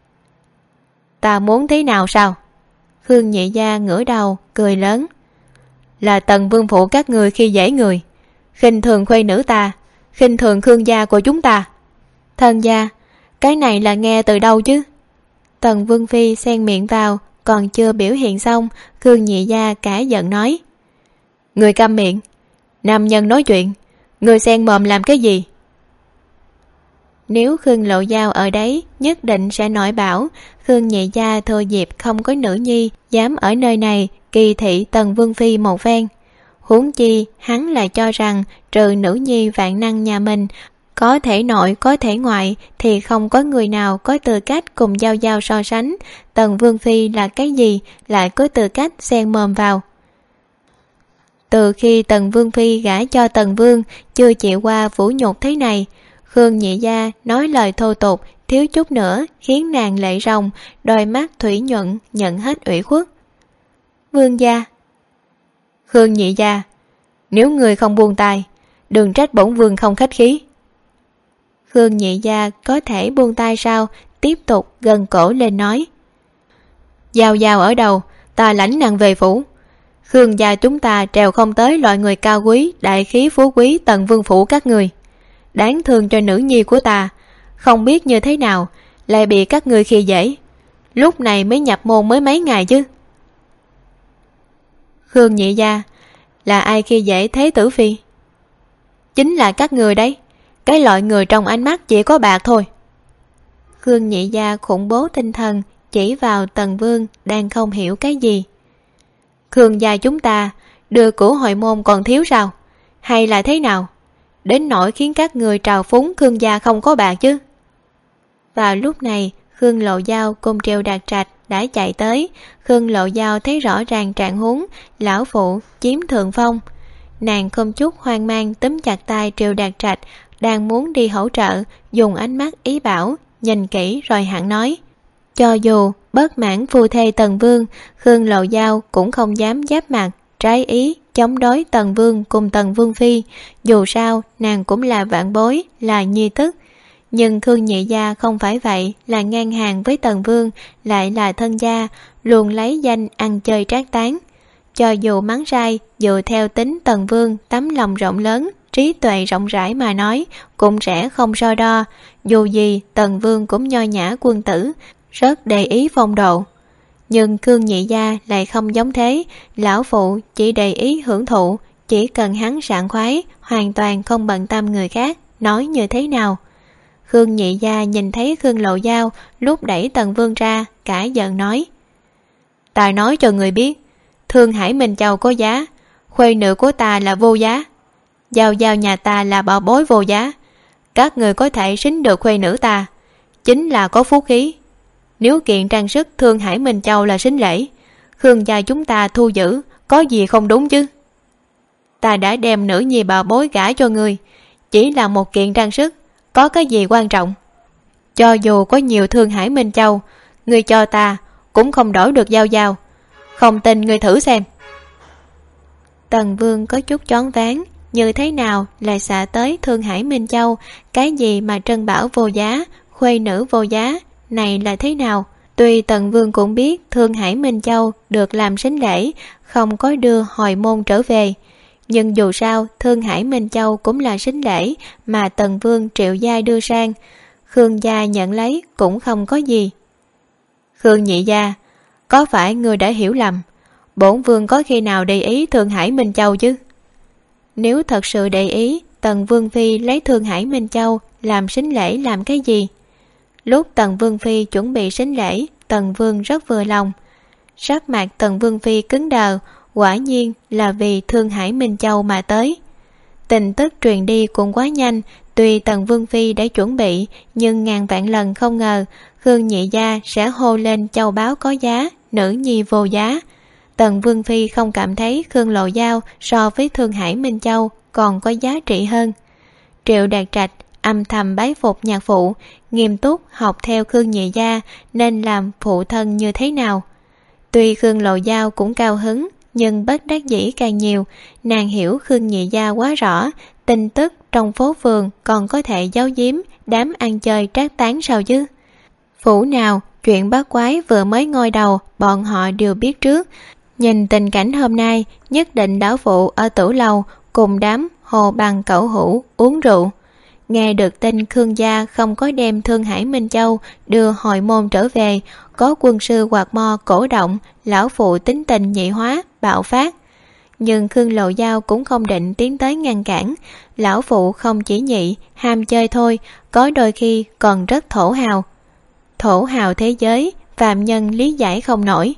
Ta muốn thế nào sao? Khương nhị gia ngửa đầu cười lớn. Là Tần Vương phụ các người khi dễ người, khinh thường khuê nữ ta, khinh thường Khương gia của chúng ta. Thân gia, cái này là nghe từ đâu chứ? Tần Vương phi xen miệng vào, còn chưa biểu hiện xong, Khương nhị gia cả giận nói. Người câm miệng, nam nhân nói chuyện, người xen mồm làm cái gì? Nếu Khương Lộ Giao ở đấy, nhất định sẽ nổi bảo. Khương nhị gia thừa dịp không có nữ nhi dám ở nơi này kỳ thị Tần Vương phi một phen. Huống chi hắn lại cho rằng trừ nữ nhi vạn năng nhà mình, có thể nội có thể ngoại thì không có người nào có tư cách cùng Giao Giao so sánh. Tần Vương phi là cái gì lại có tư cách xen mồm vào? Từ khi Tần Vương phi gả cho Tần Vương, chưa chịu qua vũ nhục thế này. Khương nhị gia nói lời thô tục, thiếu chút nữa khiến nàng lệ ròng, đôi mắt thủy nhuận nhận hết ủy khuất. Vương gia. Khương nhị gia, nếu người không buông tay, đừng trách bổn vương không khách khí. Khương nhị gia có thể buông tay sao, tiếp tục gần cổ lên nói: Giao Giao ở đâu, ta lãnh nàng về phủ. Khương gia chúng ta trèo không tới loại người cao quý, đại khí phú quý Tần vương phủ các người. Đáng thương cho nữ nhi của ta, không biết như thế nào lại bị các người khi dễ. Lúc này mới nhập môn mới mấy ngày chứ. Khương nhị gia, là ai khi dễ thế tử phi? Chính là các người đấy, cái loại người trong ánh mắt chỉ có bạc thôi. Khương nhị gia khủng bố tinh thần chỉ vào Tần vương đang không hiểu cái gì. Khương gia chúng ta đưa của hội môn còn thiếu sao, hay là thế nào, đến nỗi khiến các người trào phúng Khương gia không có bạc chứ? Vào lúc này Khương Lộ Giao cùng Triệu Đạt Trạch đã chạy tới. Khương Lộ Giao thấy rõ ràng trạng huống lão phụ chiếm thượng phong, nàng không chút hoang mang túm chặt tay Triệu Đạt Trạch đang muốn đi hỗ trợ, dùng ánh mắt ý bảo nhìn kỹ rồi hẳn nói: cho dù bất mãn phu thê Tần vương, Khương Lộ Giao cũng không dám giáp mặt trái ý chống đối Tần vương cùng Tần vương phi, dù sao nàng cũng là vạn bối, là nhi tức. Nhưng Khương nhị gia không phải vậy, là ngang hàng với Tần vương, lại là thân gia, luôn lấy danh ăn chơi trác tán. Cho dù mắng sai, dựa theo tính Tần vương tấm lòng rộng lớn, trí tuệ rộng rãi mà nói, cũng sẽ không so đo. Dù gì Tần vương cũng nho nhã quân tử, rất để ý phong độ. Nhưng Khương nhị gia lại không giống thế, lão phụ chỉ để ý hưởng thụ, chỉ cần hắn sảng khoái, hoàn toàn không bận tâm người khác nói như thế nào. Khương nhị gia nhìn thấy Khương Lộ Giao lúc đẩy Tần vương ra, cả giận nói: ta nói cho người biết, Thương Hải Minh Châu có giá, khuê nữ của ta là vô giá. Giao Giao nhà ta là bảo bối vô giá. Các người có thể xính được khuê nữ ta, chính là có phú khí. Nếu kiện trang sức Thương Hải Minh Châu là xính lễ, Khương gia chúng ta thu giữ, có gì không đúng chứ? Ta đã đem nữ nhi bảo bối gả cho người, chỉ là một kiện trang sức, có cái gì quan trọng? Cho dù có nhiều Thương Hải Minh Châu, người cho ta cũng không đổi được Giao Giao. Không tin người thử xem. Tần vương có chút choáng váng, như thế nào lại xả tới Thương Hải Minh Châu, cái gì mà trân bảo vô giá, khuê nữ vô giá, này là thế nào? Tuy Tần vương cũng biết Thương Hải Minh Châu được làm sính lễ, không có đưa hồi môn trở về, nhưng dù sao Thương Hải Minh Châu cũng là sính lễ mà Tần vương Triệu gia đưa sang, Khương gia nhận lấy cũng không có gì. Khương nhị gia, có phải người đã hiểu lầm? Bổn vương có khi nào để ý Thương Hải Minh Châu chứ? Nếu thật sự để ý, Tần vương phi lấy Thương Hải Minh Châu làm sính lễ làm cái gì? Lúc Tần vương phi chuẩn bị sính lễ, Tần vương rất vừa lòng. Sắc mặt Tần vương phi cứng đờ, quả nhiên là vì Thương Hải Minh Châu mà tới. Tin tức truyền đi cũng quá nhanh, tuy Tần vương phi đã chuẩn bị, nhưng ngàn vạn lần không ngờ Khương nhị gia sẽ hô lên châu báu có giá, nữ nhi vô giá. Tần vương phi không cảm thấy Khương Lộ Giao so với Thương Hải Minh Châu còn có giá trị hơn. Triệu Đạt Trạch âm thầm bái phục nhạc phụ, nghiêm túc học theo Khương nhị gia nên làm phụ thân như thế nào. Tuy Khương Lộ Giao cũng cao hứng, nhưng bất đắc dĩ càng nhiều. Nàng hiểu Khương nhị gia quá rõ, tin tức trong phố phường còn có thể giấu giếm đám ăn chơi trác tán sao chứ? Phủ nào chuyện bát quái vừa mới ngoi đầu, bọn họ đều biết trước. Nhìn tình cảnh hôm nay, nhất định đảo phụ ở tử lầu cùng đám hồ bằng cẩu hữu uống rượu. Nghe được tin Khương gia không có đem Thương Hải Minh Châu đưa hồi môn trở về, có quân sư quạt mo cổ động, lão phụ tính tình nhị hóa, bạo phát. Nhưng Khương Lộ Giao cũng không định tiến tới ngăn cản. Lão phụ không chỉ nhị, ham chơi thôi, có đôi khi còn rất thổ hào. Thổ hào thế giới, phàm nhân lý giải không nổi.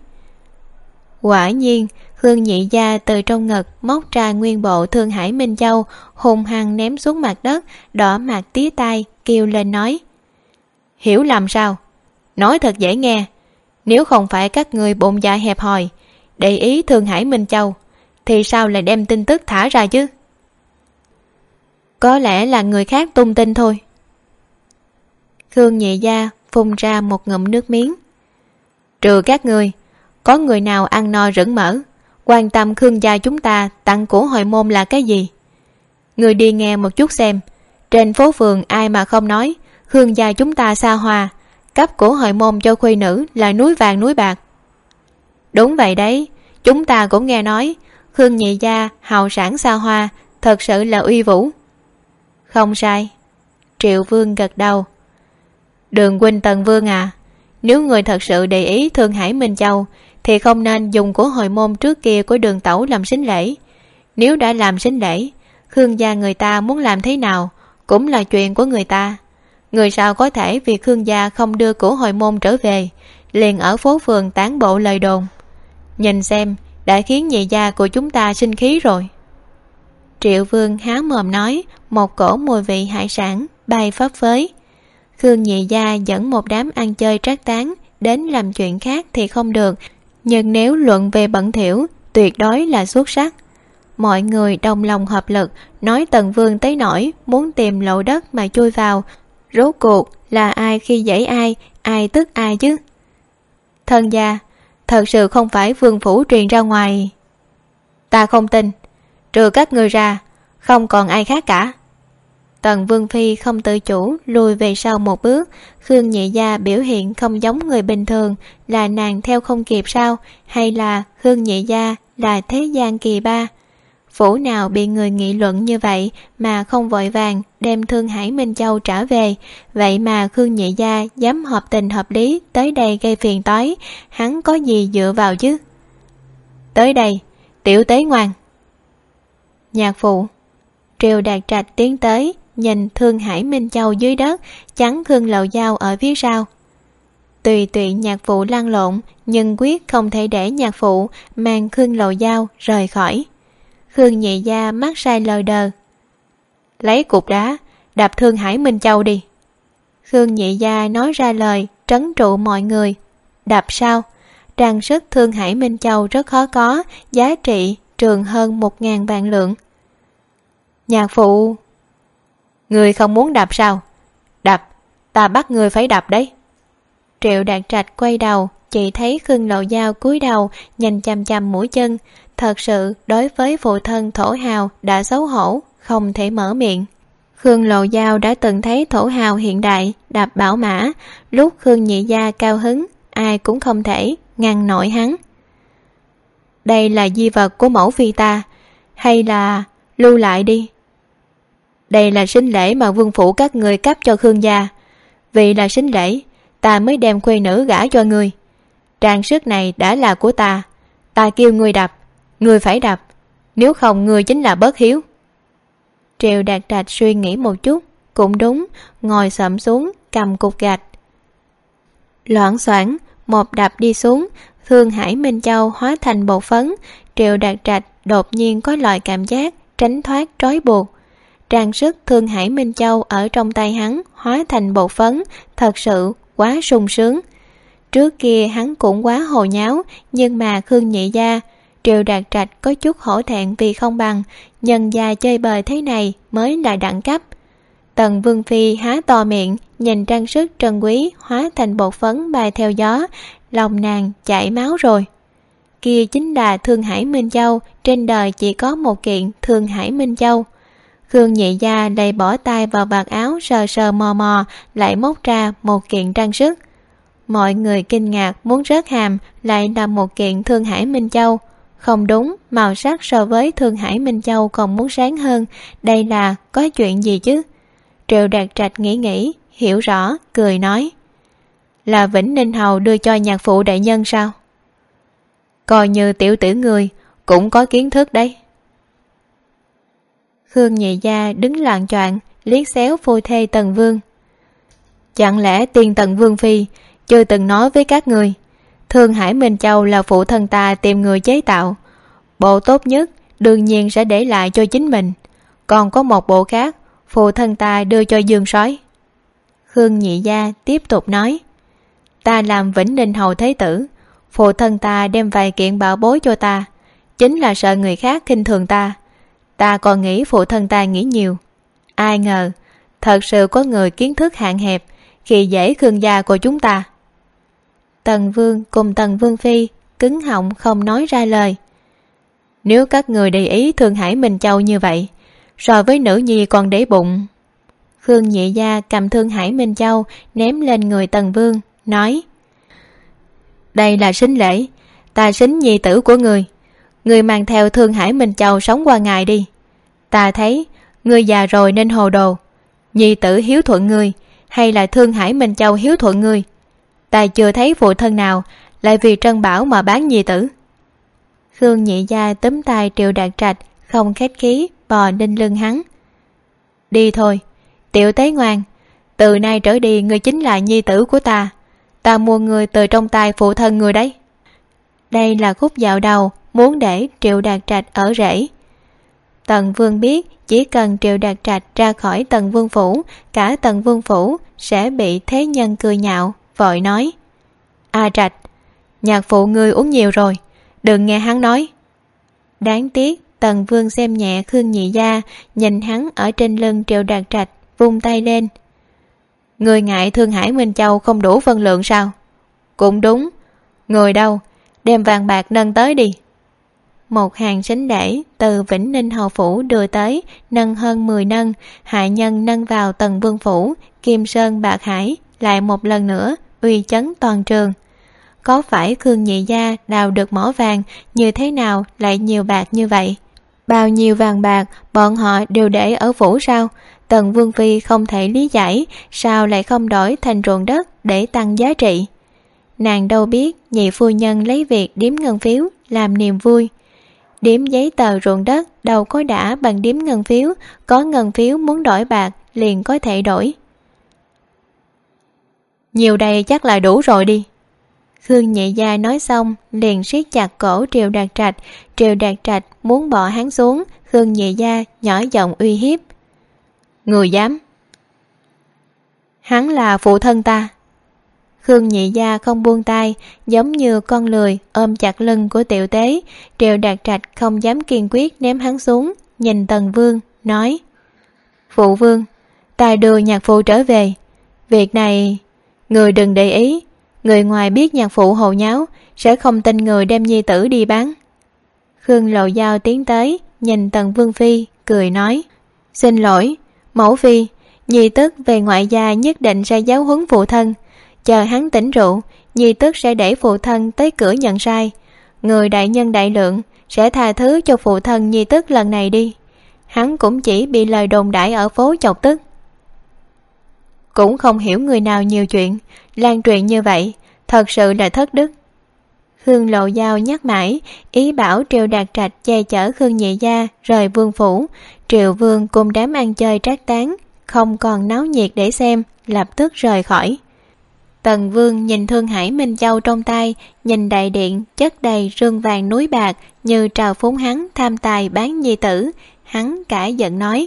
Quả nhiên, Khương nhị gia từ trong ngực móc ra nguyên bộ Thương Hải Minh Châu, hùng hăng ném xuống mặt đất, đỏ mặt tía tai, kêu lên nói: hiểu lầm sao? Nói thật dễ nghe, nếu không phải các người bụng dạ hẹp hòi, để ý Thương Hải Minh Châu, thì sao lại đem tin tức thả ra chứ? Có lẽ là người khác tung tin thôi. Khương nhị gia phun ra một ngụm nước miếng. Trừ các người, có người nào ăn no rửng mỡ, quan tâm Khương gia chúng ta tặng của hồi môn là cái gì? Người đi nghe một chút xem, Trên phố phường ai mà không nói Khương gia chúng ta xa hoa, cấp của hội môn cho khuê nữ là núi vàng núi bạc. Đúng vậy đấy, chúng ta cũng nghe nói Khương nhị gia hào sản xa hoa, thật sự là uy vũ. Không sai, Triệu Vương gật đầu. Đường huynh Tần Vương à, nếu người thật sự để ý Thương Hải Minh Châu thì không nên dùng của hội môn trước kia của Đường tẩu làm sính lễ. Nếu đã làm sính lễ, Khương gia người ta muốn làm thế nào cũng là chuyện của người ta. Người sao có thể vì Khương gia không đưa của hội môn trở về, liền ở phố phường tán bộ lời đồn. Nhìn xem, đã khiến nhị gia của chúng ta sinh khí rồi. Triệu Vương há mồm nói, một cổ mùi vị hải sản bay phấp phới. Khương nhị gia dẫn một đám ăn chơi trác tán đến làm chuyện khác thì không được, nhưng nếu luận về bẩn thỉu tuyệt đối là xuất sắc. Mọi người đồng lòng hợp lực nói Tần Vương tới nỗi muốn tìm lỗ đất mà chui vào. Rốt cuộc là ai khi dễ ai, ai tức ai chứ? Thân gia, thật sự không phải vương phủ truyền ra ngoài. Ta không tin, trừ các người ra không còn ai khác cả. Tần Vương phi không tự chủ lùi về sau một bước. Khương nhị gia biểu hiện không giống người bình thường, là nàng theo không kịp sao, hay là Khương nhị gia là thế gian kỳ ba? Phủ nào bị người nghị luận như vậy mà không vội vàng đem Thương Hải Minh Châu trả về. Vậy mà Khương nhị gia dám hợp tình hợp lý tới đây gây phiền toái, hắn có gì dựa vào chứ? Tới đây, tiểu tế ngoan. Nhạc phụ. Triều Đạt Trạch tiến tới, nhìn Thương Hải Minh Châu dưới đất, chắn Khương Lậu Dao ở phía sau. Tùy tụy nhạc phụ lăn lộn, nhưng quyết không thể để nhạc phụ mang Khương Lậu Dao rời khỏi. Khương nhị gia mắt sai lờ đờ. Lấy cục đá đập Thương Hải Minh Châu đi. Khương nhị gia nói ra lời trấn trụ mọi người. Đập sao? Trang sức Thương Hải Minh Châu rất khó có, giá trị trường hơn 1000 vạn lượng. Nhạc phụ. Người không muốn đập sao? Đập, ta bắt người phải đập đấy. Triệu Đạt Trạch quay đầu, chỉ thấy Khương Lậu Dao cúi đầu nhìn chằm chằm mũi chân. Thật sự đối với phụ thân thổ hào đã xấu hổ, không thể mở miệng. Khương Lậu Dao đã từng thấy thổ hào hiện đại đạp bảo mã, lúc Khương nhị gia cao hứng, ai cũng không thể ngăn nổi hắn. Đây là di vật của mẫu phi ta, hay là lưu lại đi? Đây là sính lễ mà vương phủ các người cấp cho Khương gia. Vì là sính lễ, ta mới đem khuê nữ gả cho ngươi. Trang sức này đã là của ta, ta kêu ngươi đập, ngươi phải đập, nếu không ngươi chính là bất hiếu. Triệu Đạt Trạch suy nghĩ một chút, cũng đúng, ngồi xổm xuống cầm cục gạch. Loảng xoảng một đập đi xuống, Thương Hải Minh Châu hóa thành bột phấn. Triệu Đạt Trạch đột nhiên có loại cảm giác tránh thoát trói buộc. Trang sức Thương Hải Minh Châu ở trong tay hắn hóa thành bột phấn, thật sự quá sung sướng. Trước kia hắn cũng quá hồ nháo, nhưng mà Khương nhị gia, Triệu Đạt Trạch có chút hổ thẹn vì không bằng, nhân gia chơi bời thế này mới là đẳng cấp. Tần Vương phi há to miệng, nhìn trang sức trân quý hóa thành bột phấn bay theo gió, lòng nàng chảy máu rồi. Kia chính là Thương Hải Minh Châu, trên đời chỉ có một kiện Thương Hải Minh Châu. Khương nhị gia lại bỏ tay vào vạt áo sờ sờ mò mò, lại móc ra một kiện trang sức. Mọi người kinh ngạc muốn rớt hàm, lại là một kiện Thương Hải Minh Châu. Không đúng, màu sắc so với Thương Hải Minh Châu còn muốn sáng hơn. Đây là có chuyện gì chứ? Triệu Đạt Trạch nghĩ, hiểu rõ, cười nói. Là Vĩnh Ninh Hầu đưa cho nhạc phụ đại nhân sao? Coi như tiểu tử người cũng có kiến thức đấy. Khương nhị gia đứng loạng choạng, liếc xéo phu thê Tần Vương. Chẳng lẽ tiên Tần Vương phi chưa từng nói với các người, Thương Hải Minh Châu là phụ thân ta tìm người chế tạo, bộ tốt nhất đương nhiên sẽ để lại cho chính mình, còn có một bộ khác phụ thân ta đưa cho Dương Soái. Khương nhị gia tiếp tục nói. Ta làm Vĩnh Ninh Hầu thế tử, phụ thân ta đem vài kiện bảo bối cho ta, chính là sợ người khác khinh thường ta. Ta còn nghĩ phụ thân ta nghĩ nhiều, ai ngờ thật sự có người kiến thức hạn hẹp khi dễ Khương gia của chúng ta. Tần Vương cùng Tần Vương phi cứng họng không nói ra lời. Nếu các người để ý Thương Hải Minh Châu như vậy, so với nữ nhi còn để bụng. Khương Nhị Gia cầm Thương Hải Minh Châu ném lên người Tần Vương, nói: Đây là sính lễ, ta sính nhi tử của người mang theo Thương Hải Minh Châu sống qua ngày đi. Ta thấy ngươi già rồi nên hồ đồ, nhi tử hiếu thuận ngươi hay là Thương Hải Minh Châu hiếu thuận ngươi? Ta chưa thấy phụ thân nào lại vì trân bảo mà bán nhi tử. Khương Nhị Gia túm tay Triệu Đạt Trạch, không khách khí bò lên lưng hắn. Đi thôi, Tiểu Tế ngoan, từ nay trở đi ngươi chính là nhi tử của ta. Ta mua ngươi từ trong tay phụ thân ngươi đấy. Đây là khúc dạo đầu muốn để Triệu Đạt Trạch ở rễ. Tần Vương biết chỉ cần Triệu Đạt Trạch ra khỏi Tần Vương phủ, cả Tần Vương phủ sẽ bị thế nhân cười nhạo, vội nói: A Trạch, nhạc phụ ngươi uống nhiều rồi, đừng nghe hắn nói. Đáng tiếc Tần Vương xem nhẹ Khương Nhị Gia, nhìn hắn ở trên lưng Triệu Đạt Trạch, vung tay lên. Người ngại Thương Hải Minh Châu không đủ phân lượng sao? Cũng đúng. Người đâu? Đem vàng bạc nâng tới đi. Một hàng sính lễ từ Vĩnh Ninh hầu phủ đưa tới, nâng hơn 10 nâng, hạ nhân nâng vào Tần Vương phủ, Kim Sơn bạc hải lại một lần nữa uy chấn toàn trường. Có phải Khương Nhị Gia đào được mỏ vàng, như thế nào lại nhiều bạc như vậy? Bao nhiêu vàng bạc bọn họ đều để ở phủ sao? Tần Vương Phi không thể lý giải sao lại không đổi thành ruộng đất để tăng giá trị. Nàng đâu biết nhị phu nhân lấy việc điếm ngân phiếu làm niềm vui. Điếm giấy tờ ruộng đất đâu có đã bằng điếm ngân phiếu, có ngân phiếu muốn đổi bạc liền có thể đổi. Nhiều đây chắc là đủ rồi đi. Khương Nhị Gia nói xong liền siết chặt cổ Triệu Đạt Trạch. Triệu Đạt Trạch muốn bỏ hắn xuống, Khương Nhị Gia nhỏ giọng uy hiếp. Người dám? Hắn là phụ thân ta. Khương Nhị Gia không buông tay, giống như con lười ôm chặt lưng của Tiểu Tế. Triệu Đạt Trạch không dám kiên quyết ném hắn xuống, nhìn Tần Vương nói: Phụ vương, ta đưa nhạc phụ trở về. Việc này người đừng để ý, người ngoài biết nhạc phụ hồ nháo sẽ không tin người đem nhi tử đi bán. Khương Lộ Dao tiến tới, nhìn Tần Vương Phi cười nói: Xin lỗi mẫu phi, nhi tức về ngoại gia nhất định sẽ giáo huấn phụ thân. Chờ hắn tỉnh rượu, nhi tức sẽ để phụ thân tới cửa nhận sai. Người đại nhân đại lượng sẽ tha thứ cho phụ thân nhi tức lần này đi. Hắn cũng chỉ bị lời đồn đãi ở phố chọc tức. Cũng không hiểu người nào nhiều chuyện, lan truyền như vậy, thật sự là thất đức. Khương Lộ Dao nhắc mãi, ý bảo Triệu Đạt Trạch che chở Khương Nhị Gia rời vương phủ. Triệu Vương cùng đám ăn chơi trác tán, không còn náo nhiệt để xem, lập tức rời khỏi. Tần Vương nhìn Thương Hải Minh Châu trong tay, nhìn đại điện chất đầy rương vàng núi bạc, như trào phúng hắn tham tài bán nhi tử. Hắn cả giận nói: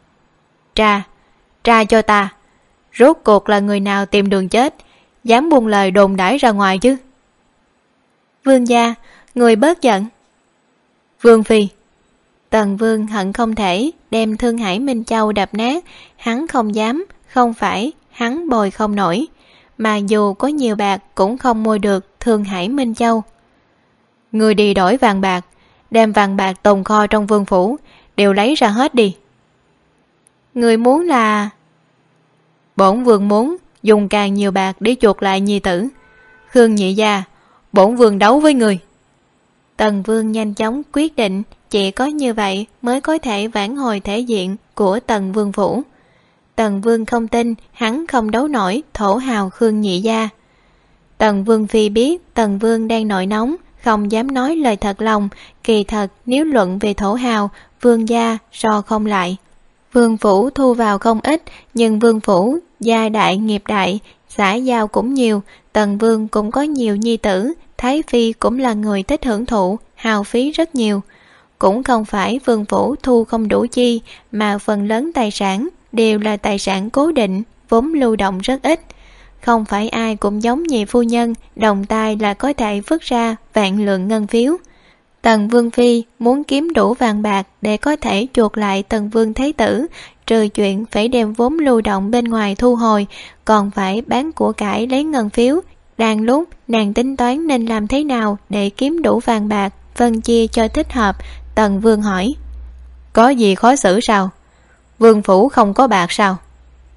Tra cho ta, rốt cuộc là người nào tìm đường chết, dám buông lời đồn đãi ra ngoài chứ? Vương gia, người bớt giận. Vương Phi. Tần Vương hận không thể đem Thương Hải Minh Châu đập nát. Hắn không dám, không phải hắn bồi không nổi, mà dù có nhiều bạc cũng không mua được Thương Hải Minh Châu. Người đi đổi vàng bạc, đem vàng bạc tồn kho trong vương phủ đều lấy ra hết đi. Người muốn là... Bổn vương muốn dùng càng nhiều bạc để chuộc lại nhi tử. Khương Nhị Gia, bổn vương đấu với người. Tần Vương nhanh chóng quyết định, chỉ có như vậy mới có thể vãn hồi thể diện của Tần Vương phủ. Tần Vương không tin hắn không đấu nổi thổ hào Khương Nhị Gia. Tần Vương Phi biết Tần Vương đang nổi nóng, không dám nói lời thật lòng. Kỳ thật nếu luận về thổ hào, vương gia so không lại. Vương phủ thu vào không ít, nhưng vương phủ gia đại nghiệp đại, xã giao cũng nhiều. Tần Vương cũng có nhiều nhi tử, Thái Phi cũng là người thích hưởng thụ, hào phí rất nhiều. Cũng không phải vương phủ thu không đủ chi, mà phần lớn tài sản đều là tài sản cố định, vốn lưu động rất ít. Không phải ai cũng giống nhị phu nhân, đồng tài là có thể vứt ra vạn lượng ngân phiếu. Tần Vương Phi muốn kiếm đủ vàng bạc để có thể chuộc lại Tần Vương Thái Tử, trừ chuyện phải đem vốn lưu động bên ngoài thu hồi, còn phải bán của cải lấy ngân phiếu. Đang lúc nàng tính toán nên làm thế nào để kiếm đủ vàng bạc, phân chia cho thích hợp, Tần Vương hỏi: Có gì khó xử sao? Vương phủ không có bạc sao?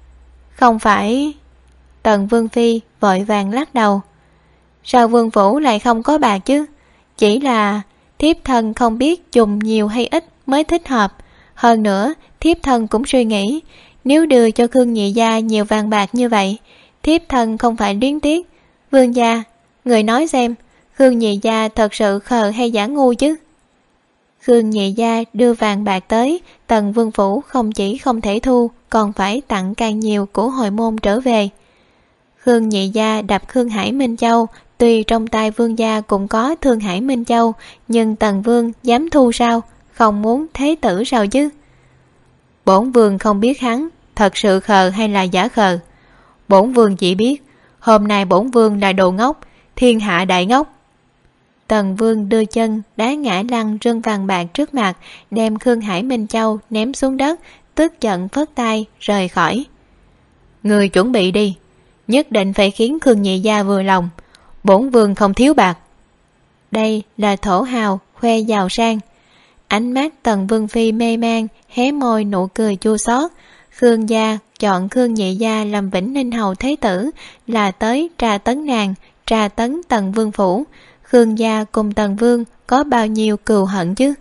Không phải. Tần Vương Phi vội vàng lắc đầu. Sao vương phủ lại không có bạc chứ? Chỉ là thiếp thân không biết dùng nhiều hay ít mới thích hợp. Hơn nữa thiếp thân cũng suy nghĩ, nếu đưa cho Khương nhị gia nhiều vàng bạc như vậy, thiếp thân không phải luyến tiếc. Vương gia, người nói xem, Khương nhị gia thật sự khờ hay giả ngu chứ? Khương nhị gia đưa vàng bạc tới, Tần Vương phủ không chỉ không thể thu, còn phải tặng càng nhiều của hồi môn trở về. Khương nhị gia đập Khương Hải Minh Châu, tuy trong tay vương gia cũng có Thương Hải Minh Châu, nhưng Tần Vương dám thu sao? Không muốn thế tử sao chứ? Bổn vương không biết hắn thật sự khờ hay là giả khờ. Bổn vương chỉ biết hôm nay bổn vương là đồ ngốc, thiên hạ đại ngốc. Tần Vương đưa chân đá ngã lăn rương vàng bạc trước mặt, đem Khương Hải Minh Châu ném xuống đất, tức giận phất tay rời khỏi. Người chuẩn bị đi, nhất định phải khiến Khương nhị gia vừa lòng. Bổn vương không thiếu bạc. Đây là thổ hào khoe giàu sang. Ánh mắt Tần Vương Phi mê man, hé môi nụ cười chua xót. Khương gia chọn Khương nhị gia làm Vĩnh Ninh hầu thế tử là tới tra tấn nàng, tra tấn Tần Vương phủ. Khương gia cùng Tần Vương có bao nhiêu cừu hận chứ?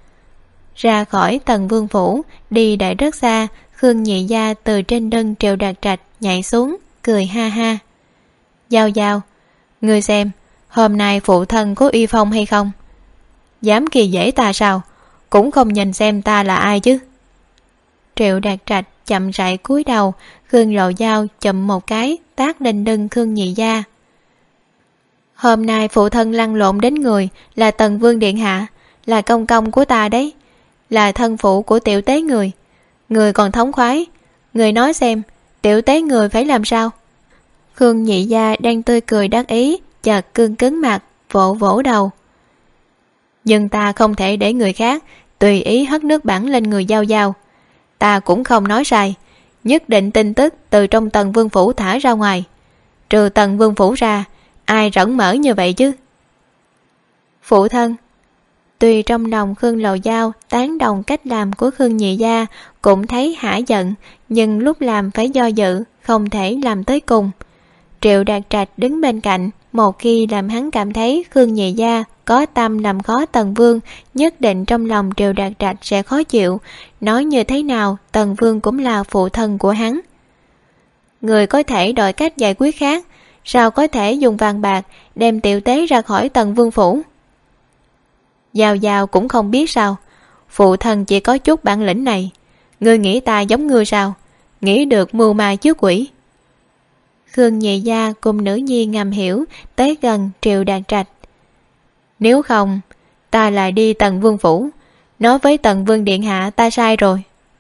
Ra khỏi Tần Vương phủ, đi đã rất xa, Khương nhị gia từ trên lưng Triệu Đạt Trạch nhảy xuống, cười ha ha. Giao Giao, ngươi xem, hôm nay phụ thân có uy phong hay không? Dám kỳ dễ ta sao? Cũng không nhìn xem ta là ai chứ? Triệu Đạt Trạch chậm rãi cúi đầu, Khương Lộ Giao chậm một cái tát lên lưng Khương nhị gia. Hôm nay phụ thân lăn lộn đến người là Tần Vương điện hạ, là công công của ta đấy, là thân phụ của tiểu tế người. Người còn thống khoái, người nói xem, tiểu tế người phải làm sao? Khương nhị gia đang tươi cười đắc ý, chợt cương cứng mặt, vỗ vỗ đầu. Nhưng ta không thể để người khác tùy ý hất nước bẩn lên người Giao Giao. Ta cũng không nói sai, nhất định tin tức từ trong Tần Vương phủ thả ra ngoài. Trừ Tần Vương phủ ra, ai rỗng mở như vậy chứ? Phụ thân. Tuy trong lòng Khương Lầu Giao tán đồng cách làm của Khương nhị gia, cũng thấy hả giận, nhưng lúc làm phải do dự, không thể làm tới cùng. Triệu Đạt Trạch đứng bên cạnh, một khi làm hắn cảm thấy Khương nhị gia có tâm làm khó Tần Vương, nhất định trong lòng Triệu Đạt Trạch sẽ khó chịu. Nói như thế nào, Tần Vương cũng là phụ thân của hắn. Người có thể đổi cách giải quyết khác, sao có thể dùng vàng bạc đem tiểu tế ra khỏi Tần Vương phủ? Giao Giao cũng không biết sao, phụ thân chỉ có chút bản lĩnh này. Ngươi nghĩ ta giống ngươi sao? Nghĩ được mưu ma trước quỷ. Khương nhị gia cùng nữ nhi ngầm hiểu, tới gần Triệu Đạt Trạch. Nếu không, ta lại đi Tần Vương phủ, nói với Tần Vương điện hạ ta sai rồi.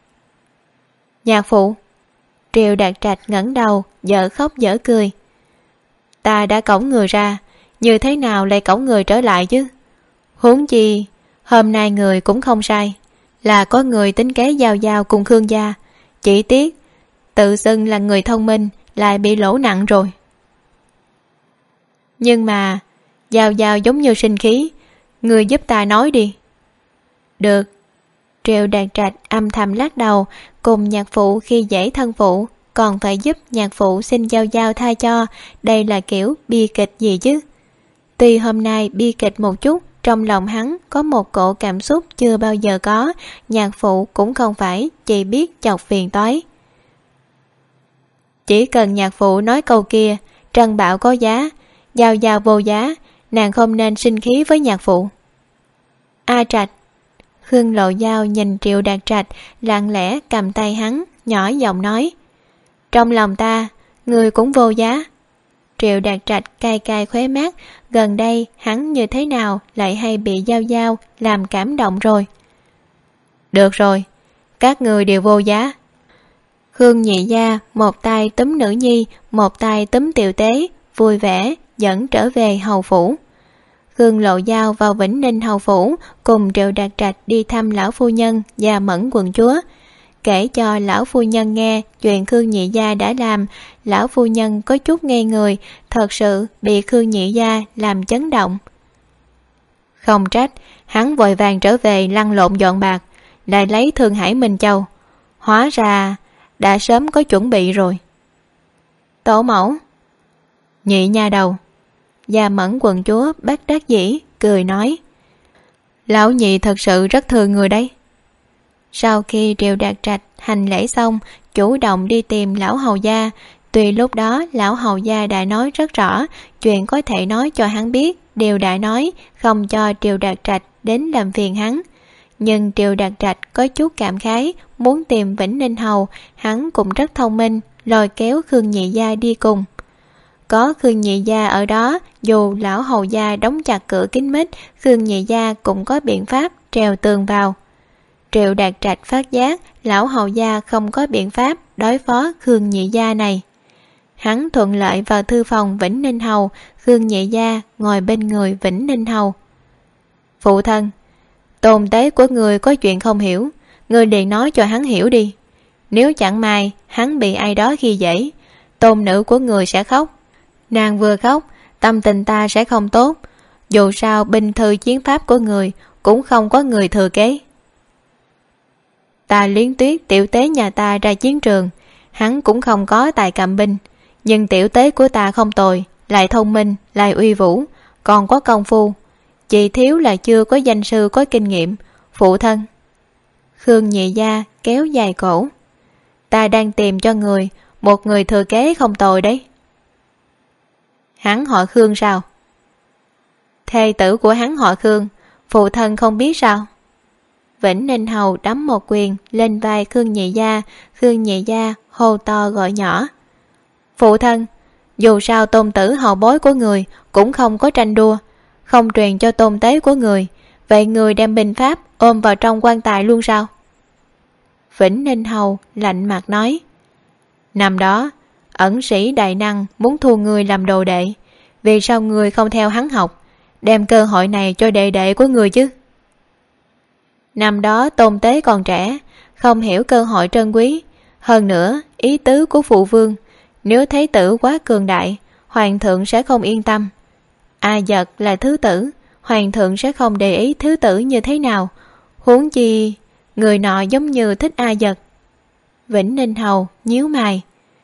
Nhạc phụ. Triệu Đạt Trạch ngẩng đầu, dở khóc dở cười. Ta đã cõng người ra, như thế nào lại cõng người trở lại chứ? Huống chi, hôm nay người cũng không sai, là có người tính kế Giao Giao cùng Khương gia. Chỉ tiếc, tự xưng là người thông minh, lại bị lỗ nặng rồi. Nhưng mà, Giao Giao giống như sinh khí, người giúp ta nói đi. Được. Triệu Đạt Trạch âm thầm lắc đầu, cùng nhạc phụ khi dễ thân phụ, còn phải giúp nhạc phụ xin Giao Giao tha cho. Đây là kiểu bi kịch gì chứ? Tuy hôm nay bi kịch một chút, trong lòng hắn có một cỗ cảm xúc chưa bao giờ có. Nhạc phụ cũng không phải chỉ biết chọc phiền toái. Chỉ cần nhạc phụ nói câu kia, Trân Bảo có giá, Giao Giao vô giá, nàng không nên sinh khí với nhạc phụ. A Trạch. Khương Lộ Giao nhìn Triệu Đạt Trạch, lặng lẽ cầm tay hắn, nhỏ giọng nói. Trong lòng ta, người cũng vô giá. Triệu Đạt Trạch cay cay khóe mắt, gần đây hắn như thế nào lại hay bị Giao Giao làm cảm động rồi. Được rồi, các người đều vô giá. Khương nhị gia một tay túm nữ nhi, một tay túm tiểu tế, vui vẻ dẫn trở về hầu phủ. Khương Lộ Giao vào Vĩnh Ninh hầu phủ, cùng Triệu Đạt Trạch đi thăm lão phu nhân và Mẫn quận chúa. Kể cho lão phu nhân nghe chuyện Khương nhị gia đã làm, lão phu nhân có chút ngây người, thật sự bị Khương nhị gia làm chấn động. Không trách, hắn vội vàng trở về lăn lộn dọn bạc, lại lấy Thương Hải Minh Châu. Hóa ra đã sớm có chuẩn bị rồi. Tổ mẫu. Nhị nha đầu. Gia Mẫn quận chúa bất đắc dĩ cười nói, lão nhị thật sự rất thương người đấy. Sau khi Triệu Đạt Trạch hành lễ xong, chủ động đi tìm lão hầu gia. Tuy lúc đó lão hầu gia đã nói rất rõ chuyện có thể nói cho hắn biết đều đã nói, không cho Triệu Đạt Trạch đến làm phiền hắn. Nhưng Triệu Đạt Trạch có chút cảm khái muốn tìm Vĩnh Ninh Hầu. Hắn cũng rất thông minh, lôi kéo Khương Nhị Gia đi cùng. Có Khương Nhị Gia ở đó, dù lão hầu gia đóng chặt cửa kín mít, Khương Nhị Gia cũng có biện pháp trèo tường vào. Triệu Đạt Trạch phát giác lão hầu gia không có biện pháp đối phó Khương Nhị Gia này. Hắn thuận lợi vào thư phòng Vĩnh Ninh Hầu. Khương Nhị Gia ngồi bên người Vĩnh Ninh Hầu. Phụ thân, tôn tế của người có chuyện không hiểu, người liền nói cho hắn hiểu đi. Nếu chẳng may hắn bị ai đó khi dễ, tôn nữ của người sẽ khóc. Nàng vừa khóc, tâm tình ta sẽ không tốt. Dù sao binh thư chiến pháp của người cũng không có người thừa kế. Ta Liến Tuyết tiểu tế nhà ta ra chiến trường, hắn cũng không có tài cầm binh. Nhưng tiểu tế của ta không tồi, lại thông minh, lại uy vũ, còn có công phu. Chỉ thiếu là chưa có danh sư có kinh nghiệm. Phụ thân. Khương Nhị Gia kéo dài cổ. Ta đang tìm cho người một người thừa kế không tồi đấy. Hắn họ Khương sao? Thê tử của hắn họ Khương, phụ thân không biết sao? Vĩnh Ninh Hầu đấm một quyền lên vai Khương Nhị Gia. Khương Nhị Gia hô to gọi nhỏ. Phụ thân, dù sao tôn tử hậu bối của người cũng không có tranh đua, không truyền cho tôn tế của người, vậy người đem binh pháp ôm vào trong quan tài luôn sao? Vĩnh Ninh Hầu lạnh mặt nói, năm đó ẩn sĩ đại năng muốn thu người làm đồ đệ, vì sao người không theo hắn học, đem cơ hội này cho đệ đệ của người chứ? Năm đó tôn tế còn trẻ, không hiểu cơ hội trân quý. Hơn nữa ý tứ của phụ vương, nếu thái tử quá cường đại, hoàng thượng sẽ không yên tâm. A Dật là thứ tử, hoàng thượng sẽ không để ý thứ tử như thế nào. Huống chi người nọ giống như thích A Dật. Vĩnh Ninh Hầu nhíu mày.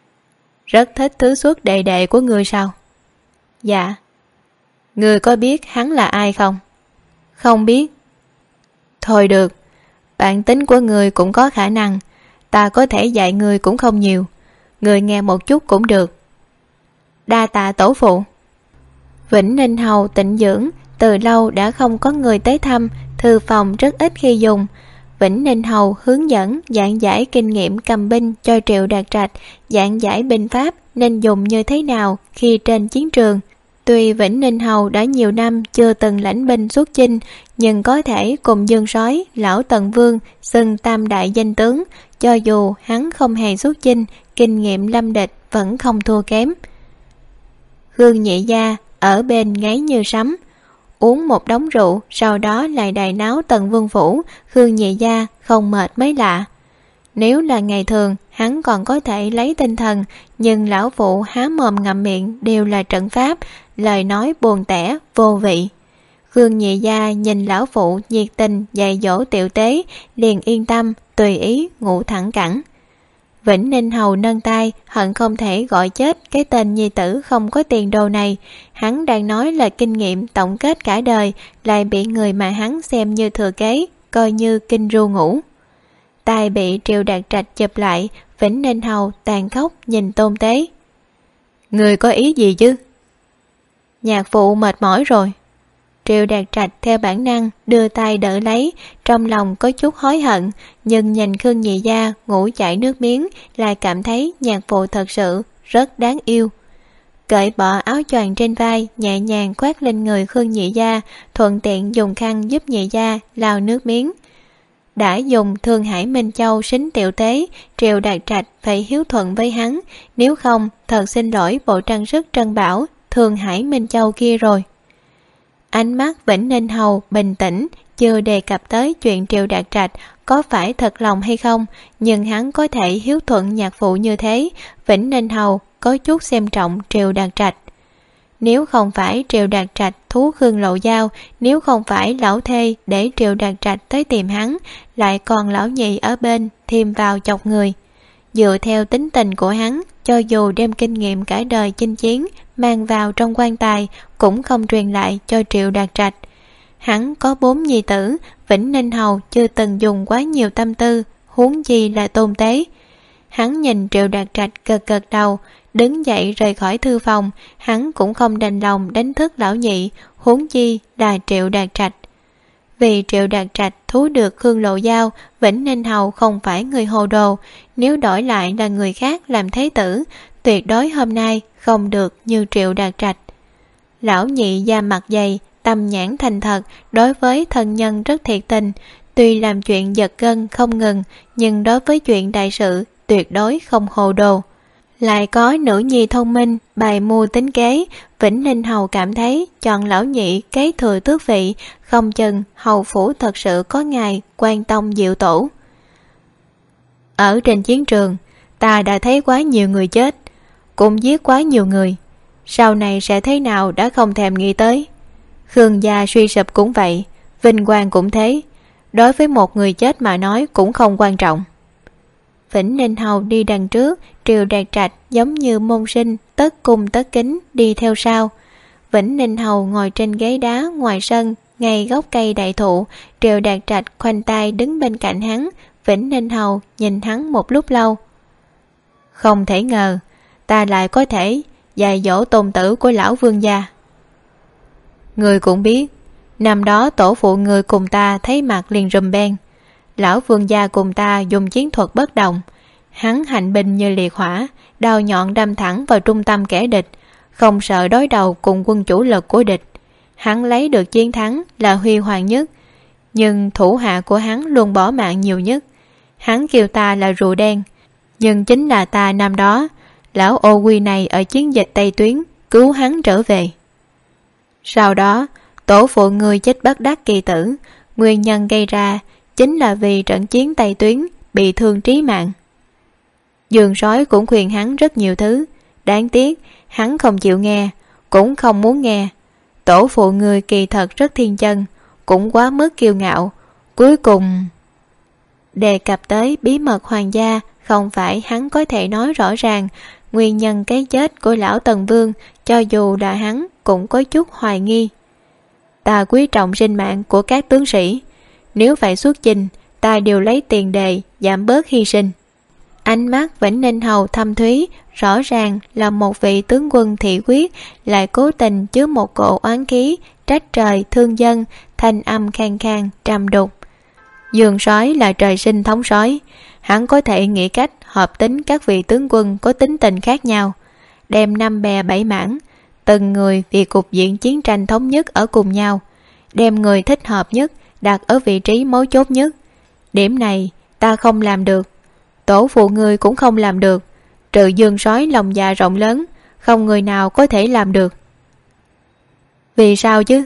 Rất thích thứ xuất đệ đệ của người sao? Dạ. Người có biết hắn là ai không? Không biết. Thôi được, bản tính của người cũng có khả năng, ta có thể dạy người cũng không nhiều, người nghe một chút cũng được. Đa tạ tổ phụ. Vĩnh Ninh Hầu tịnh dưỡng, từ lâu đã không có người tới thăm, thư phòng rất ít khi dùng. Vĩnh Ninh Hầu hướng dẫn giảng giải kinh nghiệm cầm binh cho Triệu Đạt Trạch, giảng giải binh pháp nên dùng như thế nào khi trên chiến trường. Tuy Vĩnh Ninh Hầu đã nhiều năm chưa từng lãnh binh xuất chinh, nhưng có thể cùng Dương Soái, lão Tần Vương xưng tam đại danh tướng, cho dù hắn không hề xuất chinh, kinh nghiệm lâm địch vẫn không thua kém. Khương Nhị Gia ở bên ngáy như sấm, uống một đống rượu, sau đó lại đại náo Tần Vương phủ. Khương Nhị Gia không mệt mới lạ. Nếu là ngày thường hắn còn có thể lấy tinh thần, nhưng lão phụ há mồm ngậm miệng đều là trận pháp, lời nói buồn tẻ vô vị. Khương Nhị Gia nhìn lão phụ nhiệt tình dạy dỗ tiểu tế, liền yên tâm tùy ý ngủ thẳng cẳng. Vĩnh Ninh Hầu nâng tay, hận không thể gọi chết cái tên nhi tử không có tiền đồ này. Hắn đang nói là kinh nghiệm tổng kết cả đời, lại bị người mà hắn xem như thừa kế coi như kinh ru ngủ. Tai bị Triệu Đạt Trạch chụp lại. Vĩnh Ninh Hầu tàn khốc nhìn tôn tế. Người có ý gì chứ? Nhạc phụ mệt mỏi rồi. Triệu Đạt Trạch theo bản năng đưa tay đỡ lấy, trong lòng có chút hối hận, nhưng nhìn Khương Nhị Gia ngủ chảy nước miếng, lại cảm thấy nhạc phụ thật sự rất đáng yêu. Cởi bỏ áo choàng trên vai, nhẹ nhàng khoác lên người Khương Nhị Gia, thuận tiện dùng khăn giúp Nhị Gia lau nước miếng. Đã dùng Thương Hải Minh Châu xính tiểu tế, Triệu Đạt Trạch phải hiếu thuận với hắn, nếu không thật xin lỗi bộ trang sức trân bảo Thương Hải Minh Châu kia rồi. Ánh mắt Vĩnh Ninh Hầu bình tĩnh, chưa đề cập tới chuyện Triệu Đạt Trạch có phải thật lòng hay không, nhưng hắn có thể hiếu thuận nhạc phụ như thế. Vĩnh Ninh Hầu có chút xem trọng Triệu Đạt Trạch. Nếu không phải Triệu Đạt Trạch thú Khương Lộ Giao, nếu không phải lão thê để Triệu Đạt Trạch tới tìm hắn, lại còn lão nhị ở bên thêm vào chọc người. Dựa theo tính tình của hắn, cho dù đem kinh nghiệm cả đời chinh chiến mang vào trong quan tài cũng không truyền lại cho Triệu Đạt Trạch. Hắn có 4 nhi tử, Vĩnh Ninh Hầu chưa từng dùng quá nhiều tâm tư, huống gì là Tôn Tế. Hắn nhìn Triệu Đạt Trạch gật gật đầu, đứng dậy rời khỏi thư phòng. Hắn cũng không đành lòng đánh thức lão nhị, huống chi là Triệu Đạt Trạch. Vì Triệu Đạt Trạch thú được Khương Lộ Giao, Vĩnh Ninh Hầu không phải người hồ đồ, nếu đổi lại là người khác làm thế tử, tuyệt đối hôm nay không được như Triệu Đạt Trạch. Lão nhị da mặt dày, tâm nhãn thành thật, đối với thân nhân rất thiệt tình, tuy làm chuyện giật gân không ngừng, nhưng đối với chuyện đại sự tuyệt đối không hồ đồ. Lại có nữ nhi thông minh, bày mưu tính kế, Vĩnh Ninh Hầu cảm thấy chọn lão nhị kế thừa tước vị, không chừng hầu phủ thật sự có ngày quan tông diệu tổ. Ở trên chiến trường, ta đã thấy quá nhiều người chết, cũng giết quá nhiều người, sau này sẽ thế nào đã không thèm nghĩ tới. Khương gia suy sụp cũng vậy, vinh quang cũng thế, đối với một người chết mà nói cũng không quan trọng. Vĩnh Ninh Hầu đi đằng trước, Triệu Đạt Trạch giống như môn sinh tất cung tất kính đi theo sau. Vĩnh Ninh Hầu ngồi trên ghế đá ngoài sân, ngay gốc cây đại thụ. Triệu Đạt Trạch khoanh tay đứng bên cạnh hắn. Vĩnh Ninh Hầu nhìn hắn một lúc lâu. Không thể ngờ ta lại có thể dạy dỗ tôn tử của lão vương gia. Người cũng biết, năm đó tổ phụ người cùng ta thấy mặt liền rùm beng. Lão vương gia cùng ta dùng chiến thuật bất đồng, hắn hành binh như liệt hỏa, đao nhọn đâm thẳng vào trung tâm kẻ địch, không sợ đối đầu cùng quân chủ lực của địch. Hắn lấy được chiến thắng là huy hoàng nhất, nhưng thủ hạ của hắn luôn bỏ mạng nhiều nhất. Hắn kêu ta là rùa đen, nhưng chính là ta năm đó, lão ô quy này ở chiến dịch Tây Tuyến cứu hắn trở về. Sau đó tổ phụ người chết bất đắc kỳ tử, nguyên nhân gây ra chính là vì trận chiến Tây Tuyến bị thương trí mạng. Dương Sói cũng khuyên hắn rất nhiều thứ, đáng tiếc hắn không chịu nghe, cũng không muốn nghe. Tổ phụ người kỳ thật rất thiên chân, cũng quá mức kiêu ngạo. Cuối cùng đề cập tới bí mật hoàng gia, không phải hắn có thể nói rõ ràng. Nguyên nhân cái chết của lão Tần Vương, cho dù là hắn cũng có chút hoài nghi. Ta quý trọng sinh mạng của các tướng sĩ, nếu phải xuất chinh, ta đều lấy tiền đề giảm bớt hy sinh. Ánh mắt Vĩnh Ninh Hầu thâm thúy, rõ ràng là một vị tướng quân thị quyết, lại cố tình chứa một cỗ oán khí, trách trời thương dân, thanh âm khang khang trầm đục. Dương Sói là trời sinh thống sói, hắn có thể nghĩ cách hợp tính các vị tướng quân có tính tình khác nhau, đem 5 bè 7 mảng, từng người vì cục diện chiến tranh thống nhất ở cùng nhau, đem người thích hợp nhất đặt ở vị trí mấu chốt nhất. Điểm này ta không làm được, tổ phụ người cũng không làm được, trừ Dương Sói lòng dạ rộng lớn, không người nào có thể làm được. Vì sao chứ?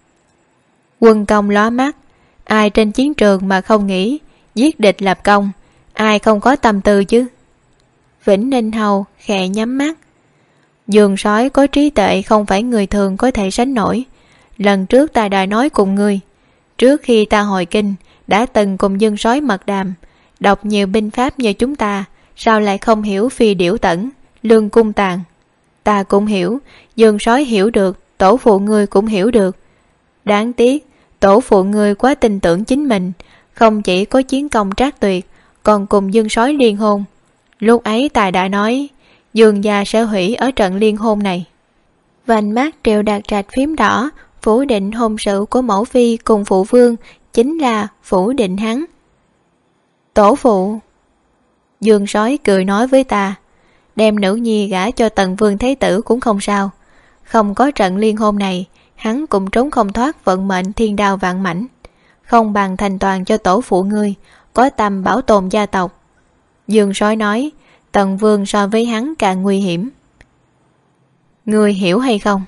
Quân công lóa mắt, ai trên chiến trường mà không nghĩ giết địch lập công, ai không có tâm tư chứ? Vĩnh Ninh Hầu khẽ nhắm mắt. Dương Sói có trí tuệ không phải người thường có thể sánh nổi. Lần trước ta đã nói cùng ngươi, trước khi ta hồi kinh đã từng cùng Dương Sói mật đàm, đọc nhiều binh pháp như chúng ta, sao lại không hiểu phi điểu tẩn, lương cung tàn? Ta cũng hiểu, Dương Sói hiểu được, tổ phụ ngươi cũng hiểu được. Đáng tiếc tổ phụ ngươi quá tin tưởng chính mình, không chỉ có chiến công trác tuyệt, còn cùng Dương Sói liên hôn. Lúc ấy ta đã nói Dương gia sẽ hủy ở trận liên hôn này. Vành mắt Triệu Đạt Trạch phím đỏ, phủ định hôn sự của mẫu phi cùng phụ vương, chính là phủ định hắn. Tổ phụ. Dương Sói cười nói với ta, đem nữ nhi gả cho Tần Vương Thế Tử cũng không sao, không có trận liên hôn này, hắn cũng trốn không thoát vận mệnh thiên đao vạn mảnh, không bằng thành toàn cho tổ phụ ngươi, có tâm bảo tồn gia tộc. Dương Sói nói, Tần Vương so với hắn càng nguy hiểm. Ngươi hiểu hay không?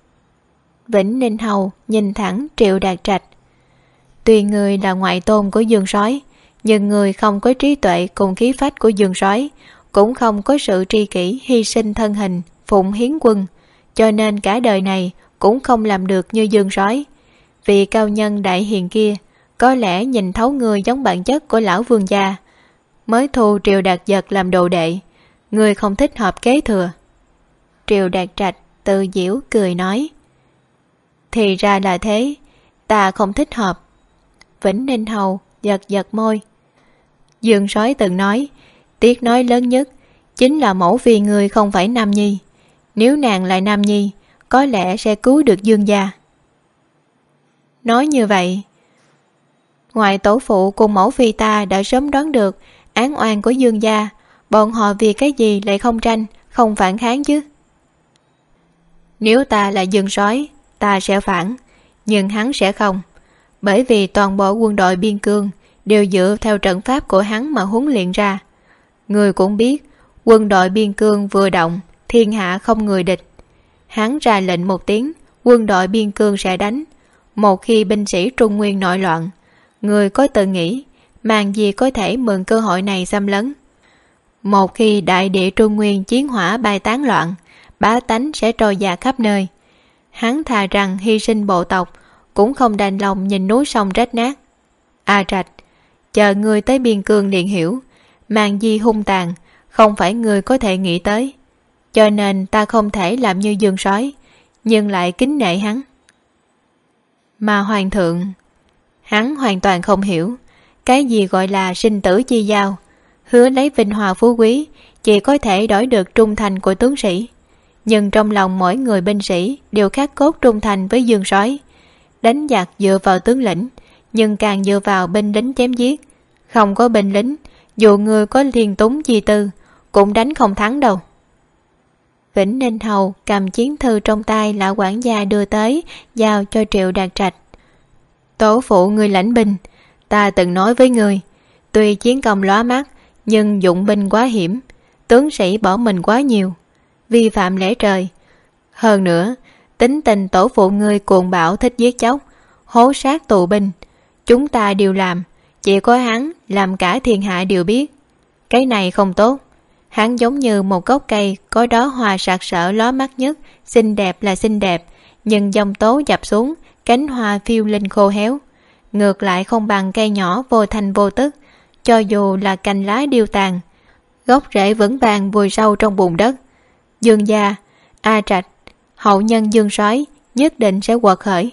Vĩnh Ninh Hầu nhìn thẳng Triệu Đạt Trạch. Tuy người là ngoại tôn của Dương Sói, nhưng người không có trí tuệ cùng khí phách của Dương Sói, cũng không có sự tri kỷ hy sinh thân hình, phụng hiến quân, cho nên cả đời này cũng không làm được như Dương Sói. Vị cao nhân đại hiền kia có lẽ nhìn thấu người giống bản chất của lão vương gia. mới thu Triệu Đạt Giật làm đồ đệ. Người không thích hợp kế thừa. Triệu Đạt Trạch tự giễu cười nói, thì ra là thế, ta không thích hợp. Vĩnh Ninh Hầu giật giật môi. Dương Sói từng nói, tiếc nói lớn nhất chính là mẫu phi người không phải nam nhi. Nếu nàng là nam nhi, có lẽ sẽ cứu được Dương gia. Nói như vậy, ngoại tổ phụ cùng mẫu phi ta đã sớm đoán được án oan của Dương gia, bọn họ vì cái gì lại không tranh, không phản kháng chứ? Nếu ta là Dương Sói, ta sẽ phản, nhưng hắn sẽ không, bởi vì toàn bộ quân đội biên cương đều dựa theo trận pháp của hắn mà huấn luyện ra. Người cũng biết, quân đội biên cương vừa động, thiên hạ không người địch. Hắn ra lệnh một tiếng, quân đội biên cương sẽ đánh. Một khi binh sĩ Trung Nguyên nội loạn, người có từng nghĩ màn gì có thể mượn cơ hội này xâm lấn? Một khi đại địa Trung Nguyên chiến hỏa bay tán loạn, bá tánh sẽ trôi dạt khắp nơi. Hắn thà rằng hy sinh bộ tộc, cũng không đành lòng nhìn núi sông rách nát. A Trạch, chờ người tới biên cương liền hiểu, màn di hung tàn, không phải người có thể nghĩ tới. Cho nên ta không thể làm như Dương Sói, nhưng lại kính nể hắn. Mà hoàng thượng, hắn hoàn toàn không hiểu cái gì gọi là sinh tử chi giao. Hứa lấy vinh hoa phú quý chỉ có thể đổi được trung thành của tướng sĩ, nhưng trong lòng mỗi người binh sĩ đều khắc cốt trung thành với Dương Sói. Đánh giặc dựa vào tướng lĩnh, nhưng càng dựa vào binh lính chém giết. Không có binh lính, dù người có liên túng chi tư, cũng đánh không thắng đâu. Vĩnh Ninh Hầu cầm chiến thư trong tay lão quản gia đưa tới, giao cho Triệu Đạt Trạch. Tổ phụ người lãnh binh, ta từng nói với người, tuy chiến công lóa mắt, nhưng dụng binh quá hiểm, tướng sĩ bỏ mình quá nhiều, vi phạm lễ trời. Hơn nữa, tính tình tổ phụ người cuồng bạo thích giết chóc, hố sát tù binh. Chúng ta đều làm, chỉ có hắn làm cả thiên hạ đều biết. Cái này không tốt. Hắn giống như một gốc cây có đóa hoa sặc sỡ lóa mắt nhất, xinh đẹp là xinh đẹp, nhưng giông tố dập xuống, cánh hoa phiêu linh khô héo. Ngược lại không bằng cây nhỏ vô thành vô tức, cho dù là cành lá điêu tàn, gốc rễ vững vàng vùi sâu trong bùn đất. Dương gia, A Trạch, hậu nhân Dương Sói nhất định sẽ quật khởi.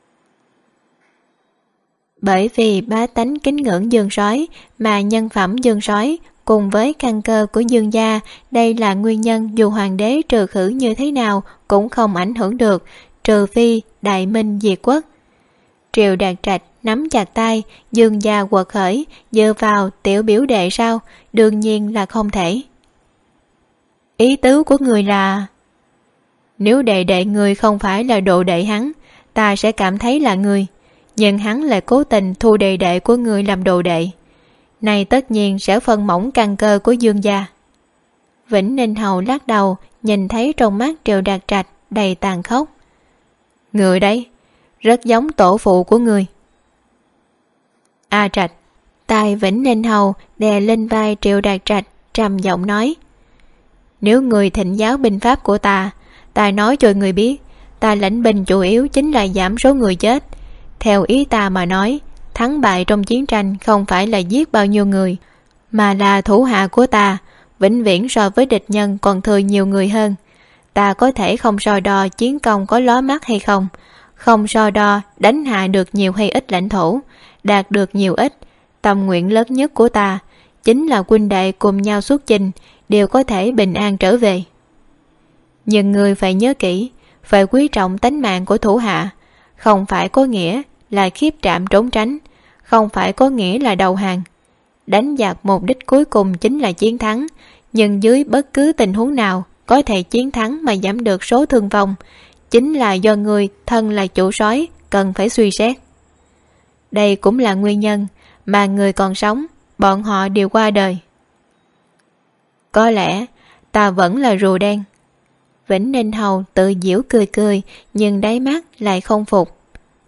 Bởi vì bá tánh kính ngưỡng Dương Sói mà nhân phẩm Dương Sói cùng với căn cơ của Dương gia, đây là nguyên nhân dù hoàng đế trừ khử như thế nào cũng không ảnh hưởng được, trừ phi đại minh diệt quốc. Triệu Đạt Trạch nắm chặt tay. Dương gia quật khởi dựa vào tiểu biểu đệ sao? Đương nhiên là không thể. Ý tứ của người là, nếu đệ đệ người không phải là độ đệ hắn, ta sẽ cảm thấy là người, nhưng hắn lại cố tình thu đệ đệ của người làm đồ đệ, này tất nhiên sẽ phân mỏng căn cơ của Dương gia. Vĩnh Ninh Hầu lắc đầu, nhìn thấy trong mắt Triệu Đạt Trạch đầy tàn khốc. Người đấy, rất giống tổ phụ của người. A Trạch, tay Vĩnh Ninh Hầu đè lên vai Triệu Đạt Trạch, trầm giọng nói, nếu người thịnh giáo binh pháp của ta nói cho người biết, ta lãnh binh chủ yếu chính là giảm số người chết. Theo ý ta mà nói, thắng bại trong chiến tranh không phải là giết bao nhiêu người, mà là thủ hạ của ta vĩnh viễn so với địch nhân còn thừa nhiều người hơn. Ta có thể không so đo chiến công có lóa mắt hay không, không so đo đánh hạ được nhiều hay ít lãnh thổ, đạt được nhiều ít. Tâm nguyện lớn nhất của ta chính là huynh đệ cùng nhau xuất chinh đều có thể bình an trở về. Nhưng người phải nhớ kỹ, phải quý trọng tánh mạng của thủ hạ, không phải có nghĩa là khiếp trạm trốn tránh, không phải có nghĩa là đầu hàng. Đánh giặc mục đích cuối cùng chính là chiến thắng, nhưng dưới bất cứ tình huống nào có thể chiến thắng mà giảm được số thương vong, chính là do người thân là chủ soái cần phải suy xét. Đây cũng là nguyên nhân mà người còn sống, bọn họ đều qua đời. Có lẽ ta vẫn là rùa đen. Vĩnh Ninh Hầu tự giễu cười cười, nhưng đáy mắt lại không phục.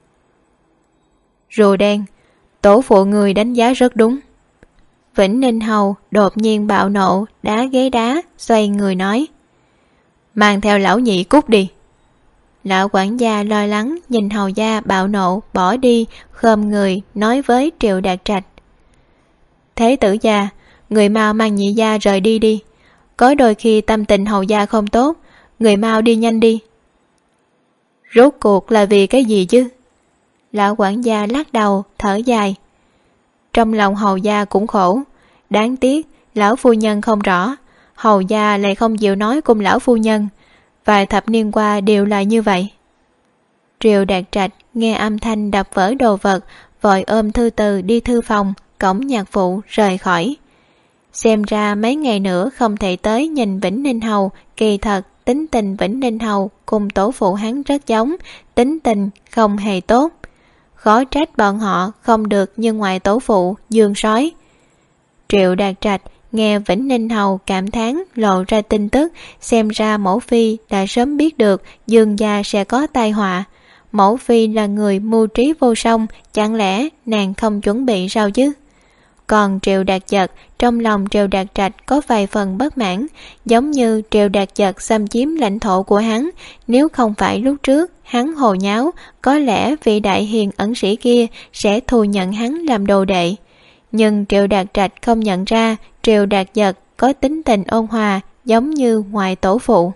Rùa đen, tổ phụ người đánh giá rất đúng. Vĩnh Ninh Hầu đột nhiên bạo nộ, đá ghế đá, xoay người nói, mang theo lão nhị cút đi. Lão quản gia lo lắng nhìn hầu gia bạo nộ bỏ đi, khom người nói với Triệu Đạt Trạch, thế tử gia, người mau mang nhị gia rời đi đi. Có đôi khi tâm tình hầu gia không tốt, người mau đi nhanh đi. Rốt cuộc là vì cái gì chứ? Lão quản gia lắc đầu, thở dài. Trong lòng hầu gia cũng khổ. Đáng tiếc, lão phu nhân không rõ. Hầu gia lại không chịu nói cùng lão phu nhân. Vài thập niên qua đều là như vậy. Triệu Đạt Trạch nghe âm thanh đập vỡ đồ vật, vội ôm thư từ đi thư phòng, cổng nhạc phụ rời khỏi. Xem ra mấy ngày nữa không thể tới nhìn Vĩnh Ninh Hầu, kỳ thật tính tình Vĩnh Ninh Hầu cùng tổ phụ hắn rất giống, tính tình không hề tốt. Khó trách bọn họ không được như ngoại tổ phụ Dương Sói. Triệu Đạt Trạch nghe Vĩnh Ninh Hầu cảm thán lộ ra tin tức, xem ra mẫu phi đã sớm biết được Dương gia sẽ có tai họa. Mẫu phi là người mưu trí vô song, chẳng lẽ nàng không chuẩn bị sao chứ? Còn Triệu Đạt Chật, trong lòng Triệu Đạt Trạch có vài phần bất mãn, giống như Triệu Đạt Chật xâm chiếm lãnh thổ của hắn, nếu không phải lúc trước hắn hồ nháo, có lẽ vị đại hiền ẩn sĩ kia sẽ thu nhận hắn làm đồ đệ. Nhưng Triệu Đạt Trạch không nhận ra Triệu Đạt Chật có tính tình ôn hòa giống như ngoại tổ phụ.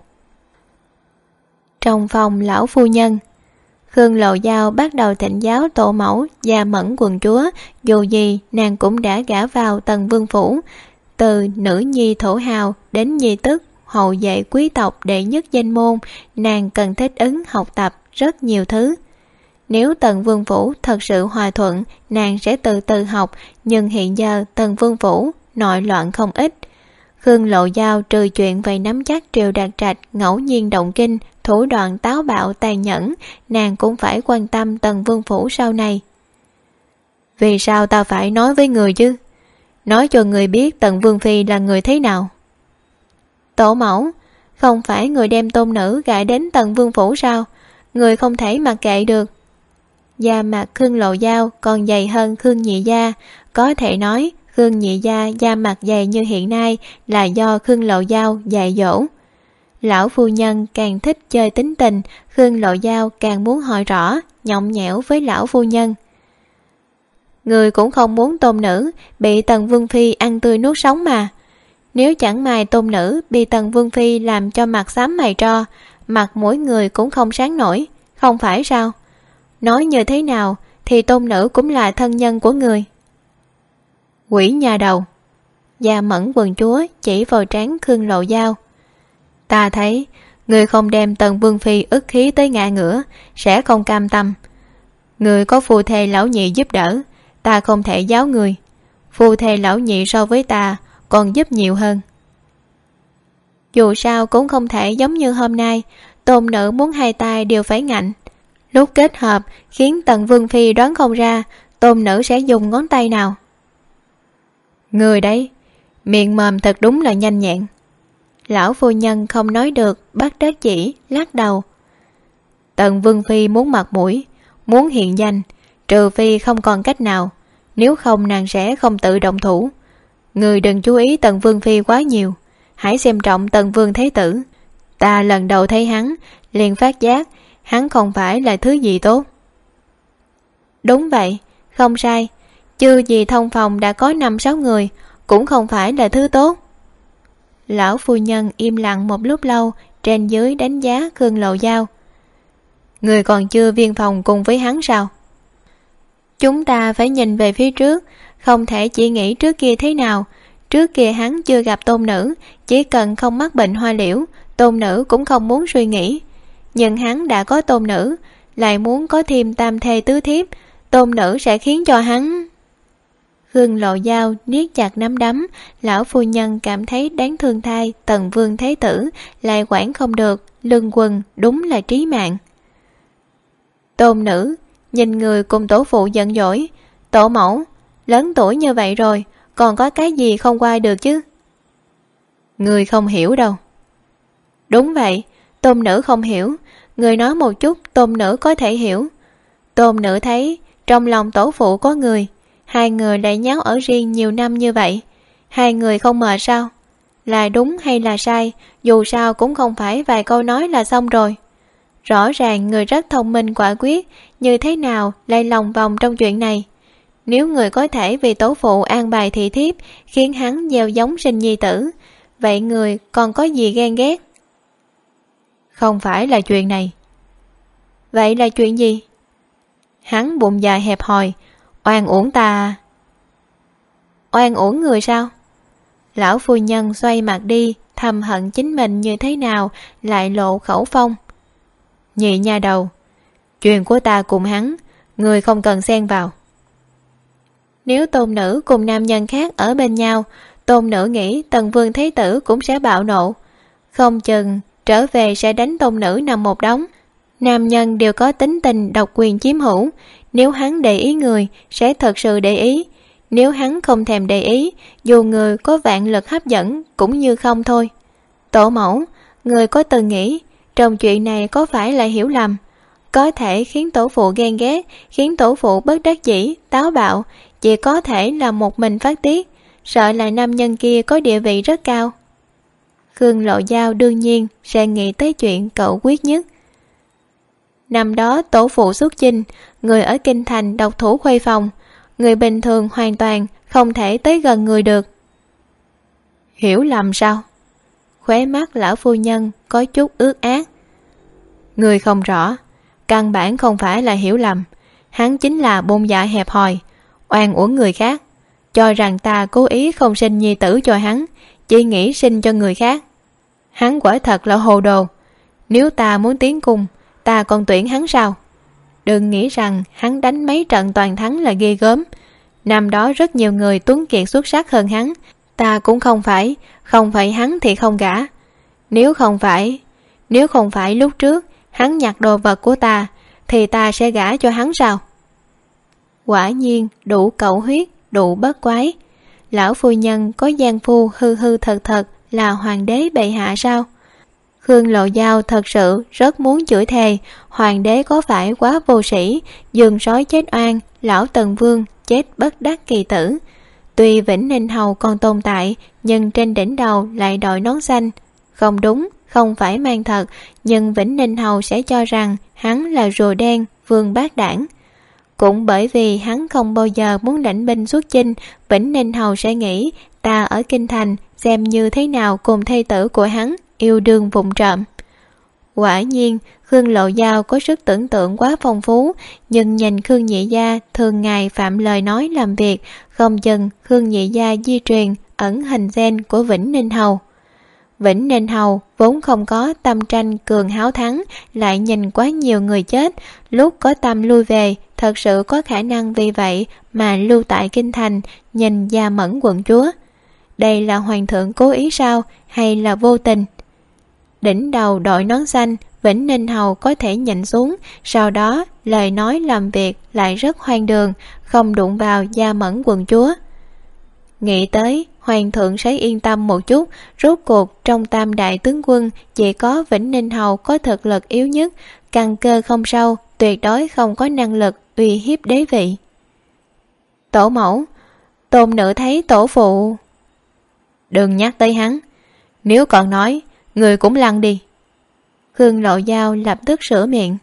Trong phòng lão phu nhân, Khương Lộ Giao bắt đầu thỉnh giáo tổ mẫu Gia Mẫn quận chúa, dù gì nàng cũng đã gả vào Tần Vương phủ, từ nữ nhi thổ hào đến nhi tức hậu vệ quý tộc đệ nhất danh môn, nàng cần thích ứng học tập rất nhiều thứ. Nếu Tần Vương phủ thật sự hòa thuận, nàng sẽ từ từ học, nhưng hiện giờ Tần Vương phủ nội loạn không ít. Khương Lộ Giao trừ chuyện về nắm chắc Triệu Đạt Trạch ngẫu nhiên động kinh, thủ đoạn táo bạo tàn nhẫn, nàng cũng phải quan tâm Tần Vương phủ sau này. Vì sao ta phải nói với người chứ? Nói cho người biết Tần Vương phi là người thế nào. Tổ mẫu, không phải người đem tôn nữ gả đến Tần Vương phủ sao? Người không thể mặc kệ được. Da mặt Khương Lộ Giao còn dày hơn Khương Nhị Gia, có thể nói Khương Nhị Gia da mặt dày như hiện nay là do Khương Lộ Giao dạy dỗ. Lão phu nhân càng thích chơi tính tình, Khương Lộ Giao càng muốn hỏi rõ, nhõng nhẽo với lão phu nhân. Người cũng không muốn tôn nữ bị Tần Vương phi ăn tươi nuốt sống mà. Nếu chẳng may tôn nữ bị Tần Vương phi làm cho mặt xám mày tro, mặt mỗi người cũng không sáng nổi, không phải sao? Nói như thế nào thì tôn nữ cũng là thân nhân của người. Quỷ nhà đầu! Gia Mẫn quận chúa chỉ vào trán Khương Lộ Giao. Ta thấy người không đem Tần Vương phi ức khí tới ngã ngửa sẽ không cam tâm. Người có phu thê lão nhị giúp đỡ, ta không thể giáo người. Phu thê lão nhị so với ta còn giúp nhiều hơn. Dù sao cũng không thể giống như hôm nay, tôn nữ muốn hai tay đều phải ngạnh. Lúc kết hợp khiến Tần Vương phi đoán không ra tôn nữ sẽ dùng ngón tay nào. Người đấy, miệng mồm thật đúng là nhanh nhẹn. Lão phu nhân không nói được, bắt đắc chỉ lắc đầu. Tần Vương phi muốn mặt mũi, muốn hiện danh, trừ phi không còn cách nào, nếu không nàng sẽ không tự động thủ. Người đừng chú ý Tần Vương phi quá nhiều, hãy xem trọng Tần Vương Thế Tử. Ta lần đầu thấy hắn liền phát giác hắn không phải là thứ gì tốt. Đúng vậy, không sai, chưa gì thông phòng đã có 5-6 người, cũng không phải là thứ tốt. Lão phu nhân im lặng một lúc lâu, trên dưới đánh giá Khương Lộ Giao. Người còn chưa viên phòng cùng với hắn sao? Chúng ta phải nhìn về phía trước, không thể chỉ nghĩ trước kia thế nào. Trước kia hắn chưa gặp tôn nữ, chỉ cần không mắc bệnh hoa liễu, tôn nữ cũng không muốn suy nghĩ. Nhưng hắn đã có tôn nữ, lại muốn có thêm tam thê tứ thiếp, tôn nữ sẽ khiến cho hắn... Khương Lộ Giao niết chặt nắm đấm, lão phu nhân cảm thấy đáng thương thay Tần Vương Thế Tử, lại quản không được, lưng quần đúng là trí mạng. Tôn nữ nhìn người cùng tổ phụ giận dỗi. Tổ mẫu, lớn tuổi như vậy rồi, còn có cái gì không qua được chứ? Người không hiểu đâu. Đúng vậy, tôn nữ không hiểu. Người nói một chút tôn nữ có thể hiểu. Tôn nữ thấy trong lòng tổ phụ có người, hai người lại nháo ở riêng nhiều năm như vậy, hai người không mệt sao? Là đúng hay là sai, dù sao cũng không phải vài câu nói là xong rồi. Rõ ràng người rất thông minh quả quyết, như thế nào lại lòng vòng trong chuyện này? Nếu người có thể vì tổ phụ an bài thị thiếp khiến hắn gieo giống sinh nhi tử, vậy người còn có gì ghen ghét? Không phải là chuyện này. Vậy là chuyện gì? Hắn bụng dài hẹp hòi. Oan uổng ta. Oan uổng người sao? Lão phu nhân xoay mặt đi, thầm hận chính mình như thế nào lại lộ khẩu phong. Nhị nha đầu, chuyện của ta cùng hắn, người không cần xen vào. Nếu tôn nữ cùng nam nhân khác ở bên nhau, tôn nữ nghĩ Tần Vương Thế Tử cũng sẽ bạo nộ. Không chừng trở về sẽ đánh tôn nữ nằm một đống. Nam nhân đều có tính tình độc quyền chiếm hữu. Nếu hắn để ý người, sẽ thật sự để ý. Nếu hắn không thèm để ý, dù người có vạn lực hấp dẫn cũng như không thôi. Tổ mẫu, người có từng nghĩ trong chuyện này có phải là hiểu lầm? Có thể khiến tổ phụ ghen ghét, khiến tổ phụ bất đắc dĩ, táo bạo, chỉ có thể là một mình phát tiết, sợ là nam nhân kia có địa vị rất cao. Khương Lộ Giao đương nhiên sẽ nghĩ tới chuyện cậu quyết nhất. Năm đó tổ phụ xuất chinh, người ở kinh thành độc thủ khuê phòng, người bình thường hoàn toàn không thể tới gần người được. Hiểu lầm sao? Khóe mắt lão phu nhân có chút ướt át. Người không rõ, căn bản không phải là hiểu lầm, hắn chính là bụng dạ hẹp hòi, oan uổng người khác, cho rằng ta cố ý không sinh nhi tử cho hắn, chỉ nghĩ sinh cho người khác. Hắn quả thật là hồ đồ. Nếu ta muốn tiến cung, ta còn tuyển hắn sao? Đừng nghĩ rằng hắn đánh mấy trận toàn thắng là ghê gớm. Năm đó rất nhiều người tuấn kiệt xuất sắc hơn hắn, ta cũng không phải hắn thì không gả. Nếu không phải lúc trước hắn nhặt đồ vật của ta, thì ta sẽ gả cho hắn sao? Quả nhiên đủ cẩu huyết, đủ bất quái. Lão phu nhân có gian phu hư hư thật thật là hoàng đế bệ hạ sao? Khương Lộ Giao thật sự rất muốn chửi thề, hoàng đế có phải quá vô sĩ, giường sói chết oan, lão Tần Vương chết bất đắc kỳ tử. Tuy Vĩnh Ninh Hầu còn tồn tại, nhưng trên đỉnh đầu lại đội nón xanh. Không đúng, không phải mang thật, nhưng Vĩnh Ninh Hầu sẽ cho rằng hắn là rùa đen, vương bát đảng. Cũng bởi vì hắn không bao giờ muốn lãnh binh xuất chinh, Vĩnh Ninh Hầu sẽ nghĩ ta ở kinh thành xem như thế nào cùng thê tử của hắn yêu đương vụng trộm. Quả nhiên Khương Lộ Giao có sức tưởng tượng quá phong phú, nhưng nhìn Khương Nhị Gia thường ngày phạm lời nói làm việc, không chừng Khương Nhị Gia di truyền ẩn hình gen của Vĩnh Ninh Hầu. Vĩnh Ninh Hầu vốn không có tâm tranh cường háo thắng, lại nhìn quá nhiều người chết, lúc có tâm lui về, thật sự có khả năng vì vậy mà lưu tại kinh thành nhìn Gia Mẫn quận chúa. Đây là hoàng thượng cố ý sao, hay là vô tình? Đỉnh đầu đội nón xanh, Vĩnh Ninh Hầu có thể nhịn xuống, sau đó lời nói làm việc lại rất hoang đường, không đụng vào Gia Mẫn quận chúa. Nghĩ tới hoàng thượng sẽ yên tâm một chút, rốt cuộc trong tam đại tướng quân chỉ có Vĩnh Ninh Hầu có thực lực yếu nhất, căn cơ không sâu, tuyệt đối không có năng lực uy hiếp đế vị. Tổ mẫu, tôn nữ thấy tổ phụ. Đừng nhắc tới hắn, nếu còn nói, người cũng lăn đi. Khương Lộ Giao lập tức sửa miệng.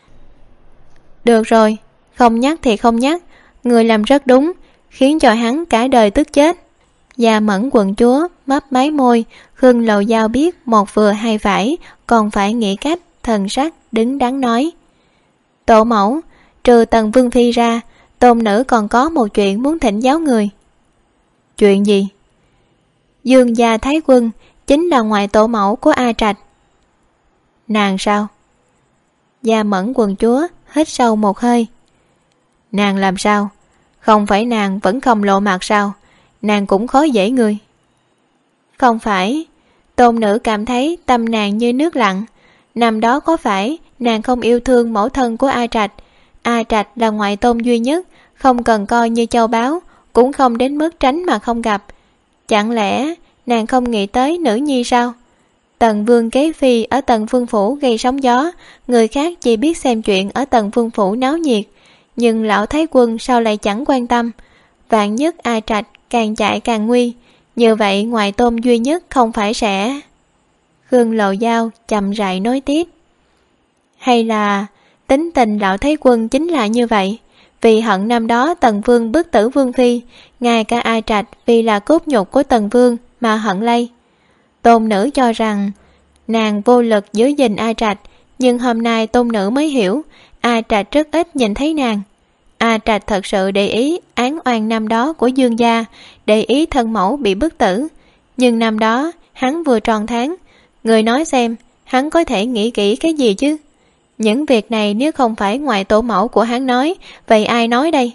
Được rồi, không nhắc thì không nhắc, người làm rất đúng, khiến cho hắn cả đời tức chết. Gia Mẫn quận chúa mấp máy môi, Khương Lộ Giao biết một vừa hai phải, còn phải nghĩ cách, thần sắc đứng đắn nói. Tổ mẫu, trừ Tần Vương Phi ra, tôn nữ còn có một chuyện muốn thỉnh giáo người. Chuyện gì? Dương gia Thái Quân chính là ngoại tổ mẫu của A Trạch. Nàng sao? Gia Mẫn quận chúa hít sâu một hơi. Nàng làm sao? Không phải nàng vẫn không lộ mặt sao? Nàng cũng khó dễ người. Không phải, tôn nữ cảm thấy tâm nàng như nước lặng. Năm đó có phải nàng không yêu thương mẫu thân của A Trạch? A Trạch là ngoại tôn duy nhất, không cần coi như châu báu, cũng không đến mức tránh mà không gặp. Chẳng lẽ nàng không nghĩ tới nữ nhi sao? Tần Vương kế phi ở Tần Vương Phủ gây sóng gió, người khác chỉ biết xem chuyện ở Tần Vương Phủ náo nhiệt, nhưng lão Thái Quân sao lại chẳng quan tâm? Vạn nhất A Trạch càng chạy càng nguy, như vậy ngoại tôn duy nhất không phải sẽ... Khương Lộ Giao chậm rãi nói tiếp. Hay là tính tình lão Thái Quân chính là như vậy, vì hận năm đó Tần Vương bức tử Vương Phi, ngay cả A Trạch vì là cốt nhục của Tần Vương mà hận lây. Tôn nữ cho rằng nàng vô lực giữ gìn A Trạch, nhưng hôm nay tôn nữ mới hiểu A Trạch rất ít nhìn thấy nàng. A Trạch thật sự để ý án oan năm đó của Dương gia, để ý thân mẫu bị bức tử. Nhưng năm đó hắn vừa tròn tháng, người nói xem hắn có thể nghĩ kỹ cái gì chứ? Những việc này nếu không phải ngoại tổ mẫu của hắn nói, vậy ai nói đây?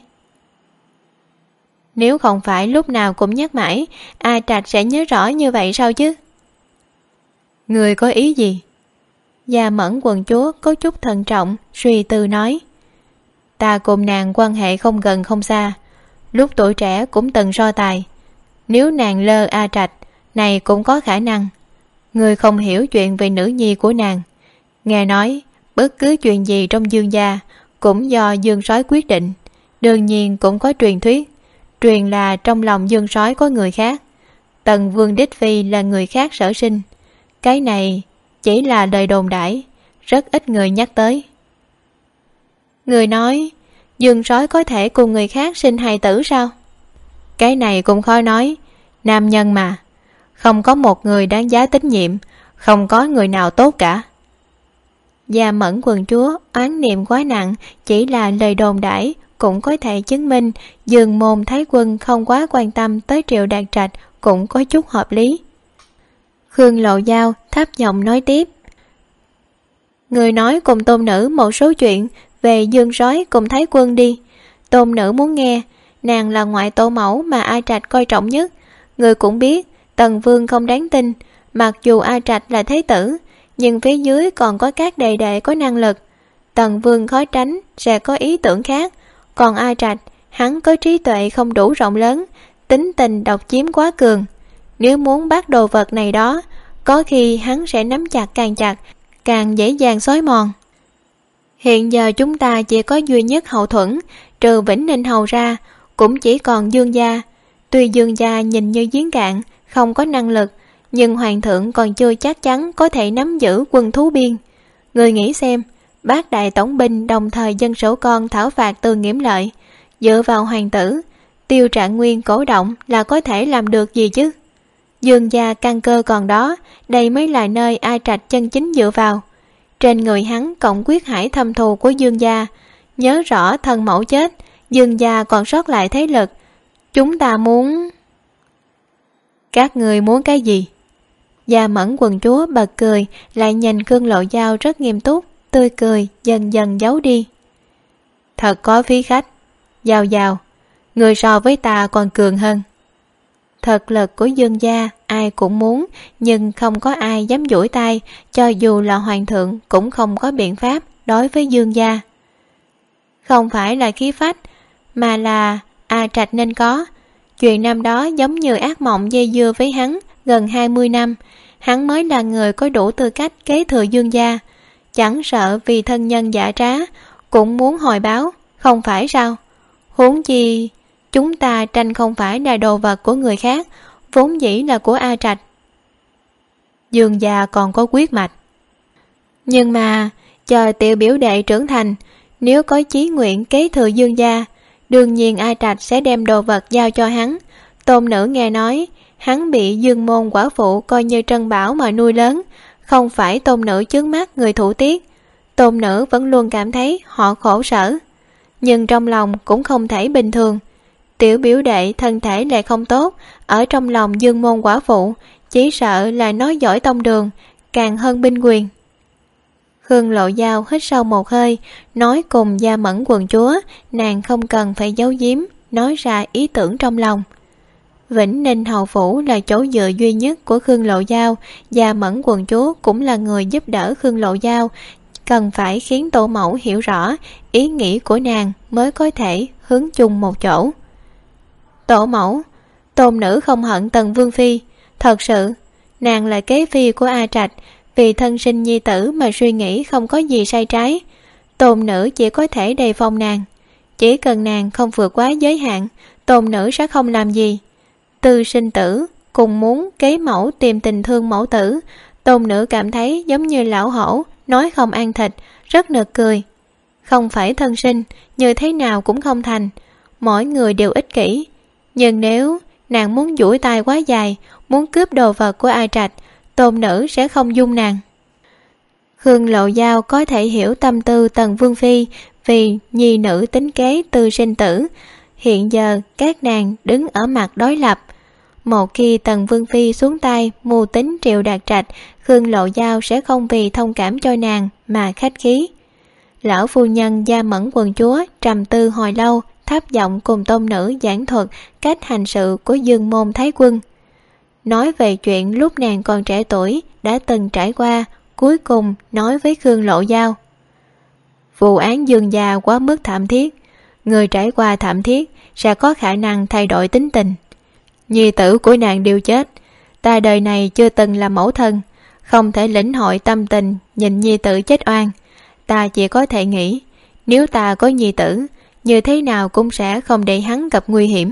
Nếu không phải lúc nào cũng nhắc mãi, A Trạch sẽ nhớ rõ như vậy sao chứ? Người có ý gì? Gia Mẫn quận chúa có chút thận trọng, suy tư nói. Ta cùng nàng quan hệ không gần không xa, lúc tuổi trẻ cũng từng so tài. Nếu nàng lơ A Trạch, này cũng có khả năng. Người không hiểu chuyện về nữ nhi của nàng. Nghe nói, bất cứ chuyện gì trong Dương gia cũng do Dương Sói quyết định. Đương nhiên cũng có truyền thuyết, truyền là trong lòng Dương Sói có người khác. Tần Vương Đích Phi là người khác sở sinh. Cái này chỉ là lời đồn đãi, rất ít người nhắc tới. Người nói Dương Sói có thể cùng người khác sinh hài tử sao? Cái này cũng khó nói. Nam nhân mà, không có một người đáng giá tín nhiệm, không có người nào tốt cả. Gia Mẫn quận chúa oán niệm quá nặng, chỉ là lời đồn đãi cũng có thể chứng minh Dương môn thái quân không quá quan tâm tới Triệu Đạt Trạch cũng có chút hợp lý. Khương Lộ Giao thấp giọng nói tiếp. Người nói cùng tôn nữ một số chuyện về Dương Sói cùng thái quân đi. Tôn nữ muốn nghe, nàng là ngoại tổ mẫu mà A Trạch coi trọng nhất. Người cũng biết Tần Vương không đáng tin, mặc dù A Trạch là thế tử, nhưng phía dưới còn có các đệ đệ có năng lực. Tần Vương khó tránh sẽ có ý tưởng khác. Còn A Trạch, hắn có trí tuệ không đủ rộng lớn, tính tình độc chiếm quá cường. Nếu muốn bắt đồ vật này đó, có khi hắn sẽ nắm chặt, càng dễ dàng xói mòn. Hiện giờ chúng ta chỉ có duy nhất hậu thuẫn, trừ Vĩnh Ninh Hầu ra, cũng chỉ còn Dương gia. Tuy Dương gia nhìn như giếng cạn, không có năng lực, nhưng hoàng thượng còn chưa chắc chắn có thể nắm giữ quân thú biên. Người nghĩ xem, bát đại tổng binh đồng thời dân sổ con thảo phạt Từ Nghiễm Lợi, dựa vào hoàng tử, Tiêu Trạng Nguyên cổ động là có thể làm được gì chứ? Dương gia căn cơ còn đó, đây mới là nơi A Trạch chân chính dựa vào. Trên người hắn cộng quyết hải thâm thù của Dương gia, nhớ rõ thân mẫu chết, Dương gia còn sót lại thế lực. Chúng ta muốn... Các người muốn cái gì? Gia Mẫn quận chúa bật cười, lại nhìn Khương Lộ Giao rất nghiêm túc, tươi cười dần dần giấu đi. Thật có phí khách. Giao Giao, người so với ta còn cường hơn. Thực lực của Dương gia ai cũng muốn, nhưng không có ai dám duỗi tay, cho dù là hoàng thượng cũng không có biện pháp đối với Dương gia. Không phải là khí phách, mà là A Trạch nên có. Chuyện năm đó giống như ác mộng dây dưa với hắn gần 20 năm, hắn mới là người có đủ tư cách kế thừa Dương gia. Chẳng sợ vì thân nhân giả trá, cũng muốn hồi báo, không phải sao? Huống chi, chúng ta tranh không phải là đồ vật của người khác, vốn dĩ là của A Trạch. Dương gia còn có quyết mạch. Nhưng mà, chờ tiểu biểu đệ trưởng thành, nếu có chí nguyện kế thừa Dương gia, đương nhiên A Trạch sẽ đem đồ vật giao cho hắn. Tôn nữ nghe nói, hắn bị Dương môn quả phụ coi như trân bảo mà nuôi lớn, không phải tôn nữ chướng mắt người thủ tiết. Tôn nữ vẫn luôn cảm thấy họ khổ sở, nhưng trong lòng cũng không thể bình thường. Tiểu biểu đệ thân thể lại không tốt, ở trong lòng Dương môn quả phụ, chỉ sợ là nói giỏi tông đường, càng hơn binh quyền. Khương Lộ Giao hít sâu một hơi, nói cùng Gia Mẫn quận chúa, nàng không cần phải giấu giếm, nói ra ý tưởng trong lòng. Vĩnh Ninh hầu phủ là chỗ dựa duy nhất của Khương Lộ Giao, Gia Mẫn quận chúa cũng là người giúp đỡ Khương Lộ Giao, cần phải khiến tổ mẫu hiểu rõ ý nghĩ của nàng mới có thể hướng chung một chỗ. Tổ mẫu, tôn nữ không hận Tần Vương Phi, thật sự, nàng là kế phi của A Trạch, vì thân sinh nhi tử mà suy nghĩ không có gì sai trái. Tôn nữ chỉ có thể đề phòng nàng, chỉ cần nàng không vượt quá giới hạn, tôn nữ sẽ không làm gì. Tư sinh tử cùng muốn kế mẫu tìm tình thương mẫu tử, tôn nữ cảm thấy giống như lão hổ nói không ăn thịt, rất nực cười. không phải thân sinh, như thế nào cũng không thành. Mỗi người đều ích kỷ. Nhưng nếu nàng muốn duỗi tay quá dài, muốn cướp đồ vật của A Trạch, tôn nữ sẽ không dung nàng. Khương Lộ Giao có thể hiểu tâm tư Tần Vương Phi, vì nhi nữ tính kế tư sinh tử. Hiện giờ các nàng đứng ở mặt đối lập. Một khi Tần Vương Phi xuống tay mưu tính Triệu Đạt Trạch, Khương Lộ Giao sẽ không vì thông cảm cho nàng mà khách khí. Lão phu nhân Gia Mẫn quận chúa trầm tư hồi lâu, thấp giọng cùng tôn nữ giảng thuật cách hành sự của Dương Môn Thái Quân. Nói về chuyện lúc nàng còn trẻ tuổi đã từng trải qua, cuối cùng nói với Khương Lộ Giao. Vụ án Dương gia quá mức thảm thiết, người trải qua thảm thiết sẽ có khả năng thay đổi tính tình. Nhi tử của nàng đều chết, ta đời này chưa từng là mẫu thân, không thể lĩnh hội tâm tình nhìn nhi tử chết oan. Ta chỉ có thể nghĩ, nếu ta có nhi tử, như thế nào cũng sẽ không để hắn gặp nguy hiểm.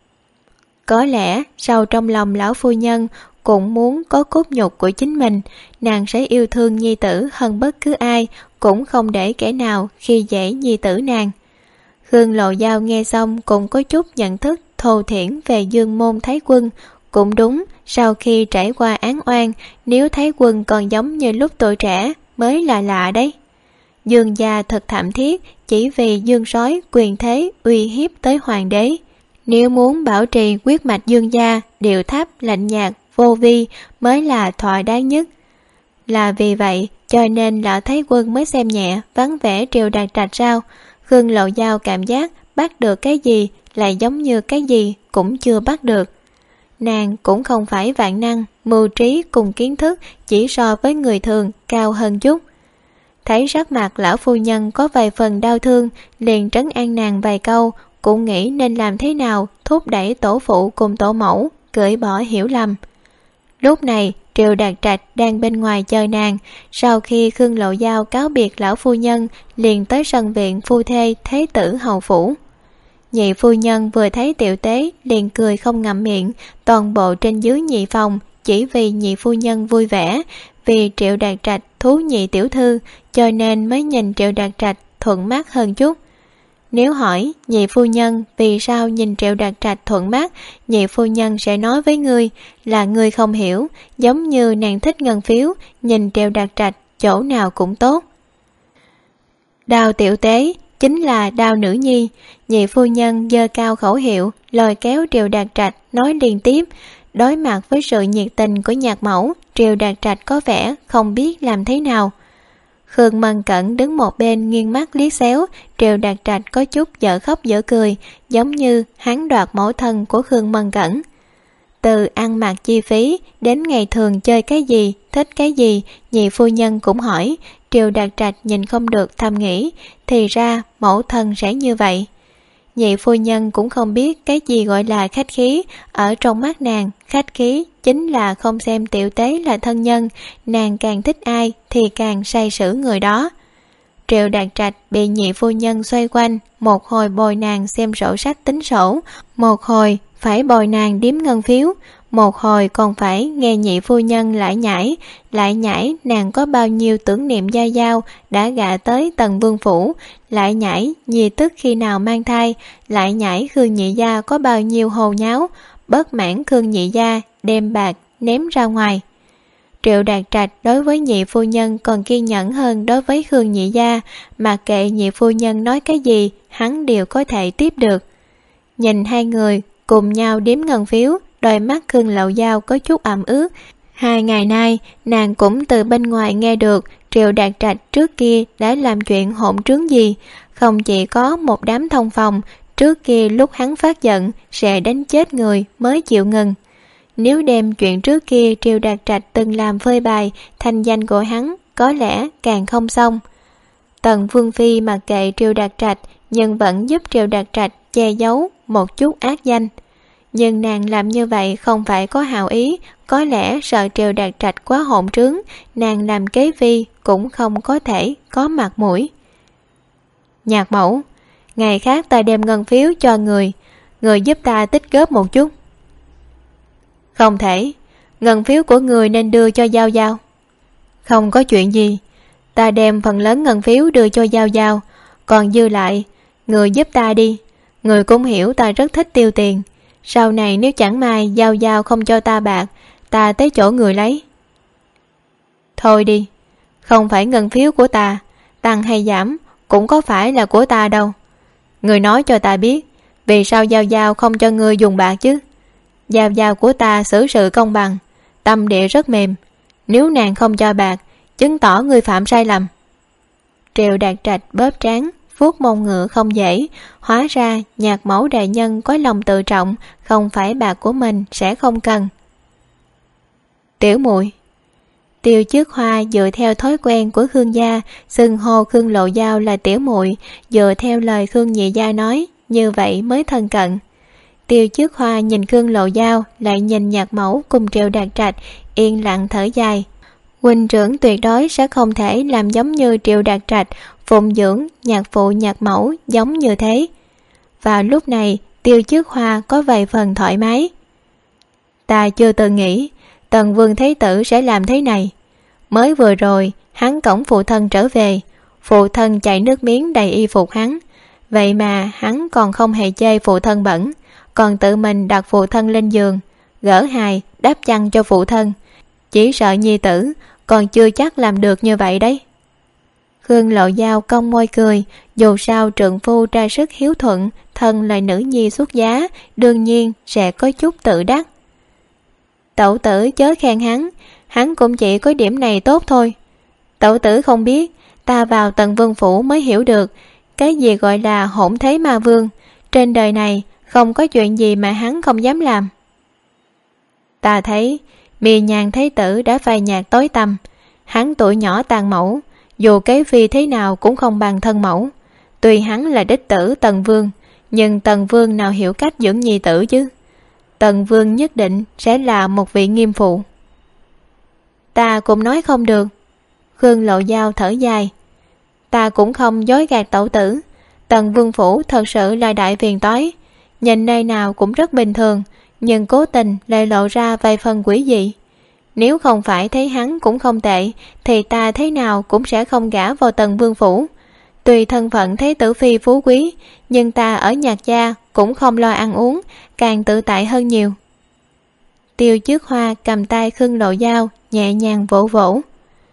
Có lẽ sâu trong lòng lão phu nhân cũng muốn có cốt nhục của chính mình, nàng sẽ yêu thương nhi tử hơn bất cứ ai, cũng không để kẻ nào khi dễ nhi tử nàng. Khương Lộ Giao nghe xong cũng có chút nhận thức thô thiển về Dương Môn Thái Quân. Cũng đúng, sau khi trải qua án oan, nếu Thái Quân còn giống như lúc tuổi trẻ mới là lạ đấy. Dương gia thật thảm thiết chỉ vì Dương sói quyền thế uy hiếp tới hoàng đế. Nếu muốn bảo trì quyết mạch Dương gia, điệu thấp lạnh nhạt vô vi mới là thỏa đáng nhất. Là vì vậy cho nên lão Thái Quân mới xem nhẹ vắng vẻ Triệu Đạt Trạch sao? Khương Lộ Giao cảm giác bắt được cái gì lại giống như cái gì cũng chưa bắt được. Nàng cũng không phải vạn năng, mưu trí cùng kiến thức chỉ so với người thường cao hơn chút. Thấy sắc mặt lão phu nhân có vài phần đau thương, liền trấn an nàng vài câu, cũng nghĩ nên làm thế nào thúc đẩy tổ phụ cùng tổ mẫu cởi bỏ hiểu lầm. Lúc này Triệu Đạt Trạch đang bên ngoài chờ nàng. Sau khi Khương Lộ Giao cáo biệt lão phu nhân, liền tới sân viện phu thê thế tử hầu phủ. Nhị phu nhân vừa thấy tiểu tế liền cười không ngậm miệng. Toàn bộ trên dưới nhị phòng chỉ vì nhị phu nhân vui vẻ, vì Triệu Đạt Trạch thú nhị tiểu thư, cho nên mới nhìn Triệu Đạt Trạch thuận mắt hơn chút. Nếu hỏi nhị phu nhân vì sao nhìn Triệu Đạt Trạch thuận mắt, nhị phu nhân sẽ nói với ngươi là ngươi không hiểu, giống như nàng thích ngân phiếu, nhìn Triệu Đạt Trạch chỗ nào cũng tốt. Đào tiểu tế chính là đào nữ nhi. Nhị phu nhân giơ cao khẩu hiệu, lôi kéo Triệu Đạt Trạch nói liên tiếp. Đối mặt với sự nhiệt tình của nhạc mẫu, Triệu Đạt Trạch có vẻ không biết làm thế nào. Khương Mân Cẩn đứng một bên nghiêng mắt liếc xéo, Triệu Đạt Trạch có chút dở khóc dở cười, giống như hắn đoạt mẫu thân của Khương Mân Cẩn. Từ ăn mặc chi phí đến ngày thường chơi cái gì, thích cái gì, nhị phu nhân cũng hỏi. Triệu Đạt Trạch nhìn không được thầm nghĩ, thì ra mẫu thân sẽ như vậy. Nhị phu nhân cũng không biết cái gì gọi là khách khí, ở trong mắt nàng, khách khí chính là không xem tiểu tế là thân nhân, nàng càng thích ai thì càng say sữ người đó. Triệu Đạt Trạch bị nhị phu nhân xoay quanh, một hồi bồi nàng xem sổ sách tính sổ, một hồi phải bồi nàng điếm ngân phiếu, một hồi còn phải nghe nhị phu nhân lại nhảy nàng có bao nhiêu tưởng niệm gia giao đã gả tới Tần Vương phủ, lại nhảy nhi tức khi nào mang thai, lại nhảy Khương nhị gia có bao nhiêu hồ nháo, bất mãn Khương nhị gia đem bạc ném ra ngoài. Triệu Đạt Trạch đối với nhị phu nhân còn kiên nhẫn hơn đối với Khương nhị gia, mà kệ nhị phu nhân nói cái gì hắn đều có thể tiếp được. Nhìn hai người cùng nhau điếm ngân phiếu, đôi mắt Khương Lộ Giao có chút ẩm ướt. 2 ngày nay nàng cũng từ bên ngoài nghe được Triệu Đạt Trạch trước kia đã làm chuyện hỗn trướng gì. Không chỉ có một đám thông phòng, trước kia lúc hắn phát giận sẽ đánh chết người mới chịu ngừng. Nếu đem chuyện trước kia Triệu Đạt Trạch từng làm phơi bày, thanh danh của hắn có lẽ càng không xong. Tần Vương Phi mặc kệ Triệu Đạt Trạch, nhưng vẫn giúp Triệu Đạt Trạch che giấu một chút ác danh. Nhưng nàng làm như vậy không phải có hảo ý, có lẽ sợ Triệu Đạt Trạch quá hỗn trướng, nàng làm kế phi cũng không có thể có mặt mũi. Nhạc mẫu, ngày khác ta đem ngân phiếu cho người giúp ta tích góp một chút. Không thể, ngân phiếu của người nên đưa cho Giao Giao. Không có chuyện gì, ta đem phần lớn ngân phiếu đưa cho Giao Giao, Còn dư lại, người giúp ta đi. Người cũng hiểu ta rất thích tiêu tiền. Sau này nếu chẳng may Giao Giao không cho ta bạc, ta tới chỗ người lấy. Thôi đi, không phải ngân phiếu của ta, tăng hay giảm cũng có phải là của ta đâu. Người nói cho ta biết, vì sao Giao Giao không cho ngươi dùng bạc chứ? Giao Giao của ta xử sự công bằng, tâm địa rất mềm. Nếu nàng không cho bạc, chứng tỏ ngươi phạm sai lầm. Triệu Đạt Trạch bóp trán, vuốt mông ngựa không dễ. Hóa ra Nhạc Mẫu đại nhân có lòng tự trọng, không phải bạc của mình sẽ không cần. Tiểu muội. Tiêu Trước Hoa dựa theo thói quen của Khương gia, xưng hô Khương Lộ Giao là tiểu muội, dựa theo lời Khương nhị gia nói, như vậy mới thân cận. Tiêu Trước Hoa nhìn Khương Lộ Giao, lại nhìn Nhạc Mẫu cùng Triệu Đạt Trạch, yên lặng thở dài. Huynh trưởng tuyệt đối sẽ không thể làm giống như Triệu Đạt Trạch, phụng dưỡng nhạc phụ Nhạc Mẫu giống như thế. Và lúc này Tiêu Trước Hoa có vài phần thoải mái. Ta chưa từng nghĩ Tần Vương Thế Tử sẽ làm thế này. Mới vừa rồi hắn cõng phụ thân trở về, phụ thân chảy nước miếng đầy y phục hắn. Vậy mà hắn còn không hề chê phụ thân bẩn, còn tự mình đặt phụ thân lên giường, gỡ hài đắp chăn cho phụ thân. Chỉ sợ nhi tử còn chưa chắc làm được như vậy đấy. Khương Lộ Giao cong môi cười, dù sao trượng phu ra sức hiếu thuận, thân là nữ nhi xuất giá, đương nhiên sẽ có chút tự đắc. Tẩu tử chớ khen hắn cũng chỉ có điểm này tốt thôi. Tẩu tử không biết, ta vào Tần Vương phủ mới hiểu được cái gì gọi là hỗn thế ma vương. Trên đời này không có chuyện gì mà hắn không dám làm. Ta thấy Miên Nhàn Thế Tử đã phai nhạt tối tăm. Hắn tuổi nhỏ tàn mẫu, dù cái phi thế nào cũng không bằng thân mẫu. Tuy hắn là đích tử Tần Vương, nhưng Tần Vương nào hiểu cách dưỡng nhi tử chứ. Tần Vương nhất định sẽ là một vị nghiêm phụ. Ta cũng nói không được. Khương Lộ Giao thở dài. Ta cũng không dối gạt tẩu tử. Tần Vương phủ thật sự là đại phiền toái. Nhìn nơi nào cũng rất bình thường, nhưng cố tình lại lộ ra vài phần quỷ dị. Nếu không phải thấy hắn cũng không tệ, thì ta thế nào cũng sẽ không gả vào Tần Vương phủ. Tuy thân phận thế tử phi phú quý, nhưng ta ở Nhạc gia cũng không lo ăn uống, càng tự tại hơn nhiều. Tiêu Trước Hoa cầm tay Khương Lộ Giao, nhẹ nhàng vỗ vỗ.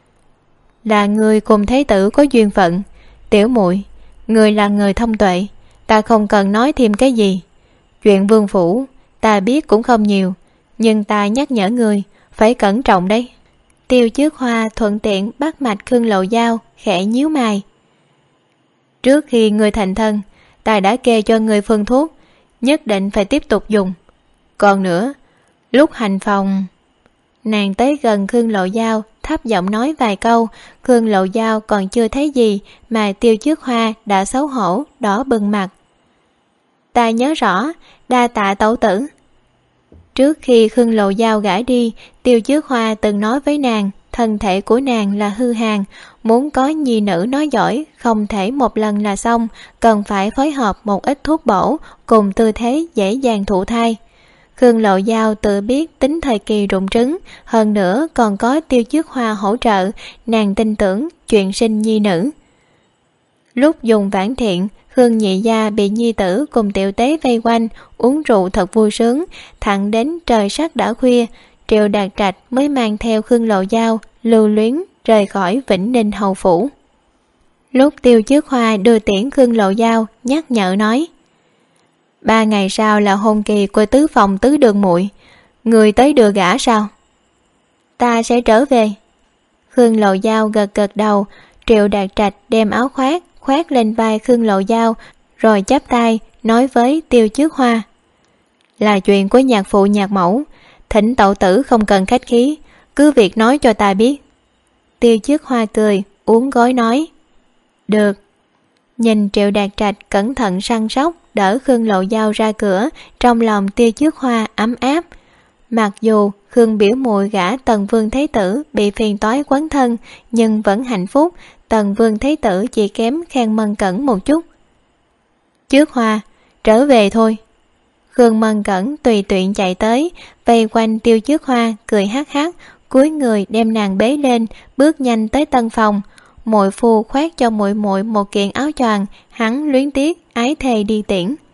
Là người cùng thế tử có duyên phận. Tiểu muội, người là người thông tuệ, ta không cần nói thêm cái gì. Chuyện vương phủ ta biết cũng không nhiều, nhưng ta nhắc nhở người phải cẩn trọng đấy. Tiêu Trước Hoa thuận tiện bắt mạch Khương Lộ Giao, khẽ nhíu mày. Trước khi người thành thân, ta đã kê cho người phương thuốc, nhất định phải tiếp tục dùng. Còn nữa, lúc hành phòng... Nàng tới gần Khương Lộ Giao, thấp giọng nói vài câu. Khương Lộ Giao còn chưa thấy gì mà Tiêu Trước Hoa đã xấu hổ, đỏ bừng mặt. Ta nhớ rõ, đa tạ tẩu tử. Trước khi Khương Lộ Giao gả đi, Tiêu Trước Hoa từng nói với nàng, thân thể của nàng là hư hàn, muốn có nhi nữ nói giỏi không thể một lần là xong, cần phải phối hợp một ít thuốc bổ cùng tư thế dễ dàng thụ thai. Khương Lộ Giao tự biết tính thời kỳ rụng trứng, hơn nữa còn có Tiêu Trước Hoa hỗ trợ, nàng tin tưởng chuyện sinh nhi nữ. Lúc dùng Vãn Thiện, Khương nhị gia bị nhi tử cùng tiểu tế vây quanh, uống rượu thật vui sướng, thẳng đến trời sắc đã khuya, Triệu Đạt Trạch mới mang theo Khương Lộ Giao lưu luyến rời khỏi Vĩnh Ninh hầu phủ. Lúc Tiêu Trước Hoa đưa tiễn Khương Lộ Giao, nhắc nhở nói: 3 ngày sau là hôn kỳ của tứ phòng tứ đường muội, người tới đưa gả sao? Ta sẽ trở về. Khương Lộ Giao gật gật đầu. Triệu Đạt Trạch đem áo khoác khoác lên vai Khương Lộ Giao, rồi chắp tay nói với Tiêu Trước Hoa: là chuyện của nhạc phụ nhạc mẫu, thỉnh tẩu tử không cần khách khí, cứ việc nói cho ta biết. Tiêu Trước Hoa cười, uốn gối nói: được. Nhìn Triệu Đạt Trạch cẩn thận săn sóc đỡ Khương Lộ Giao ra cửa, trong lòng Tiêu Trước Hoa ấm áp. Mặc dù Khương biểu muội gả Tần Vương Thế Tử bị phiền toái quấn thân, nhưng vẫn hạnh phúc. Tần Vương Thế Tử chỉ kém khen Mân Cẩn một chút. Trước Hoa, trở về thôi. Khương Mân Cẩn tùy tiện chạy tới, vây quanh Tiêu Trước Hoa, cười hắc hắc, cúi người đem nàng bế lên, bước nhanh tới tân phòng. muội phu khoác cho muội muội một kiện áo choàng, hắn luyến tiếc ái thề đi tiễn.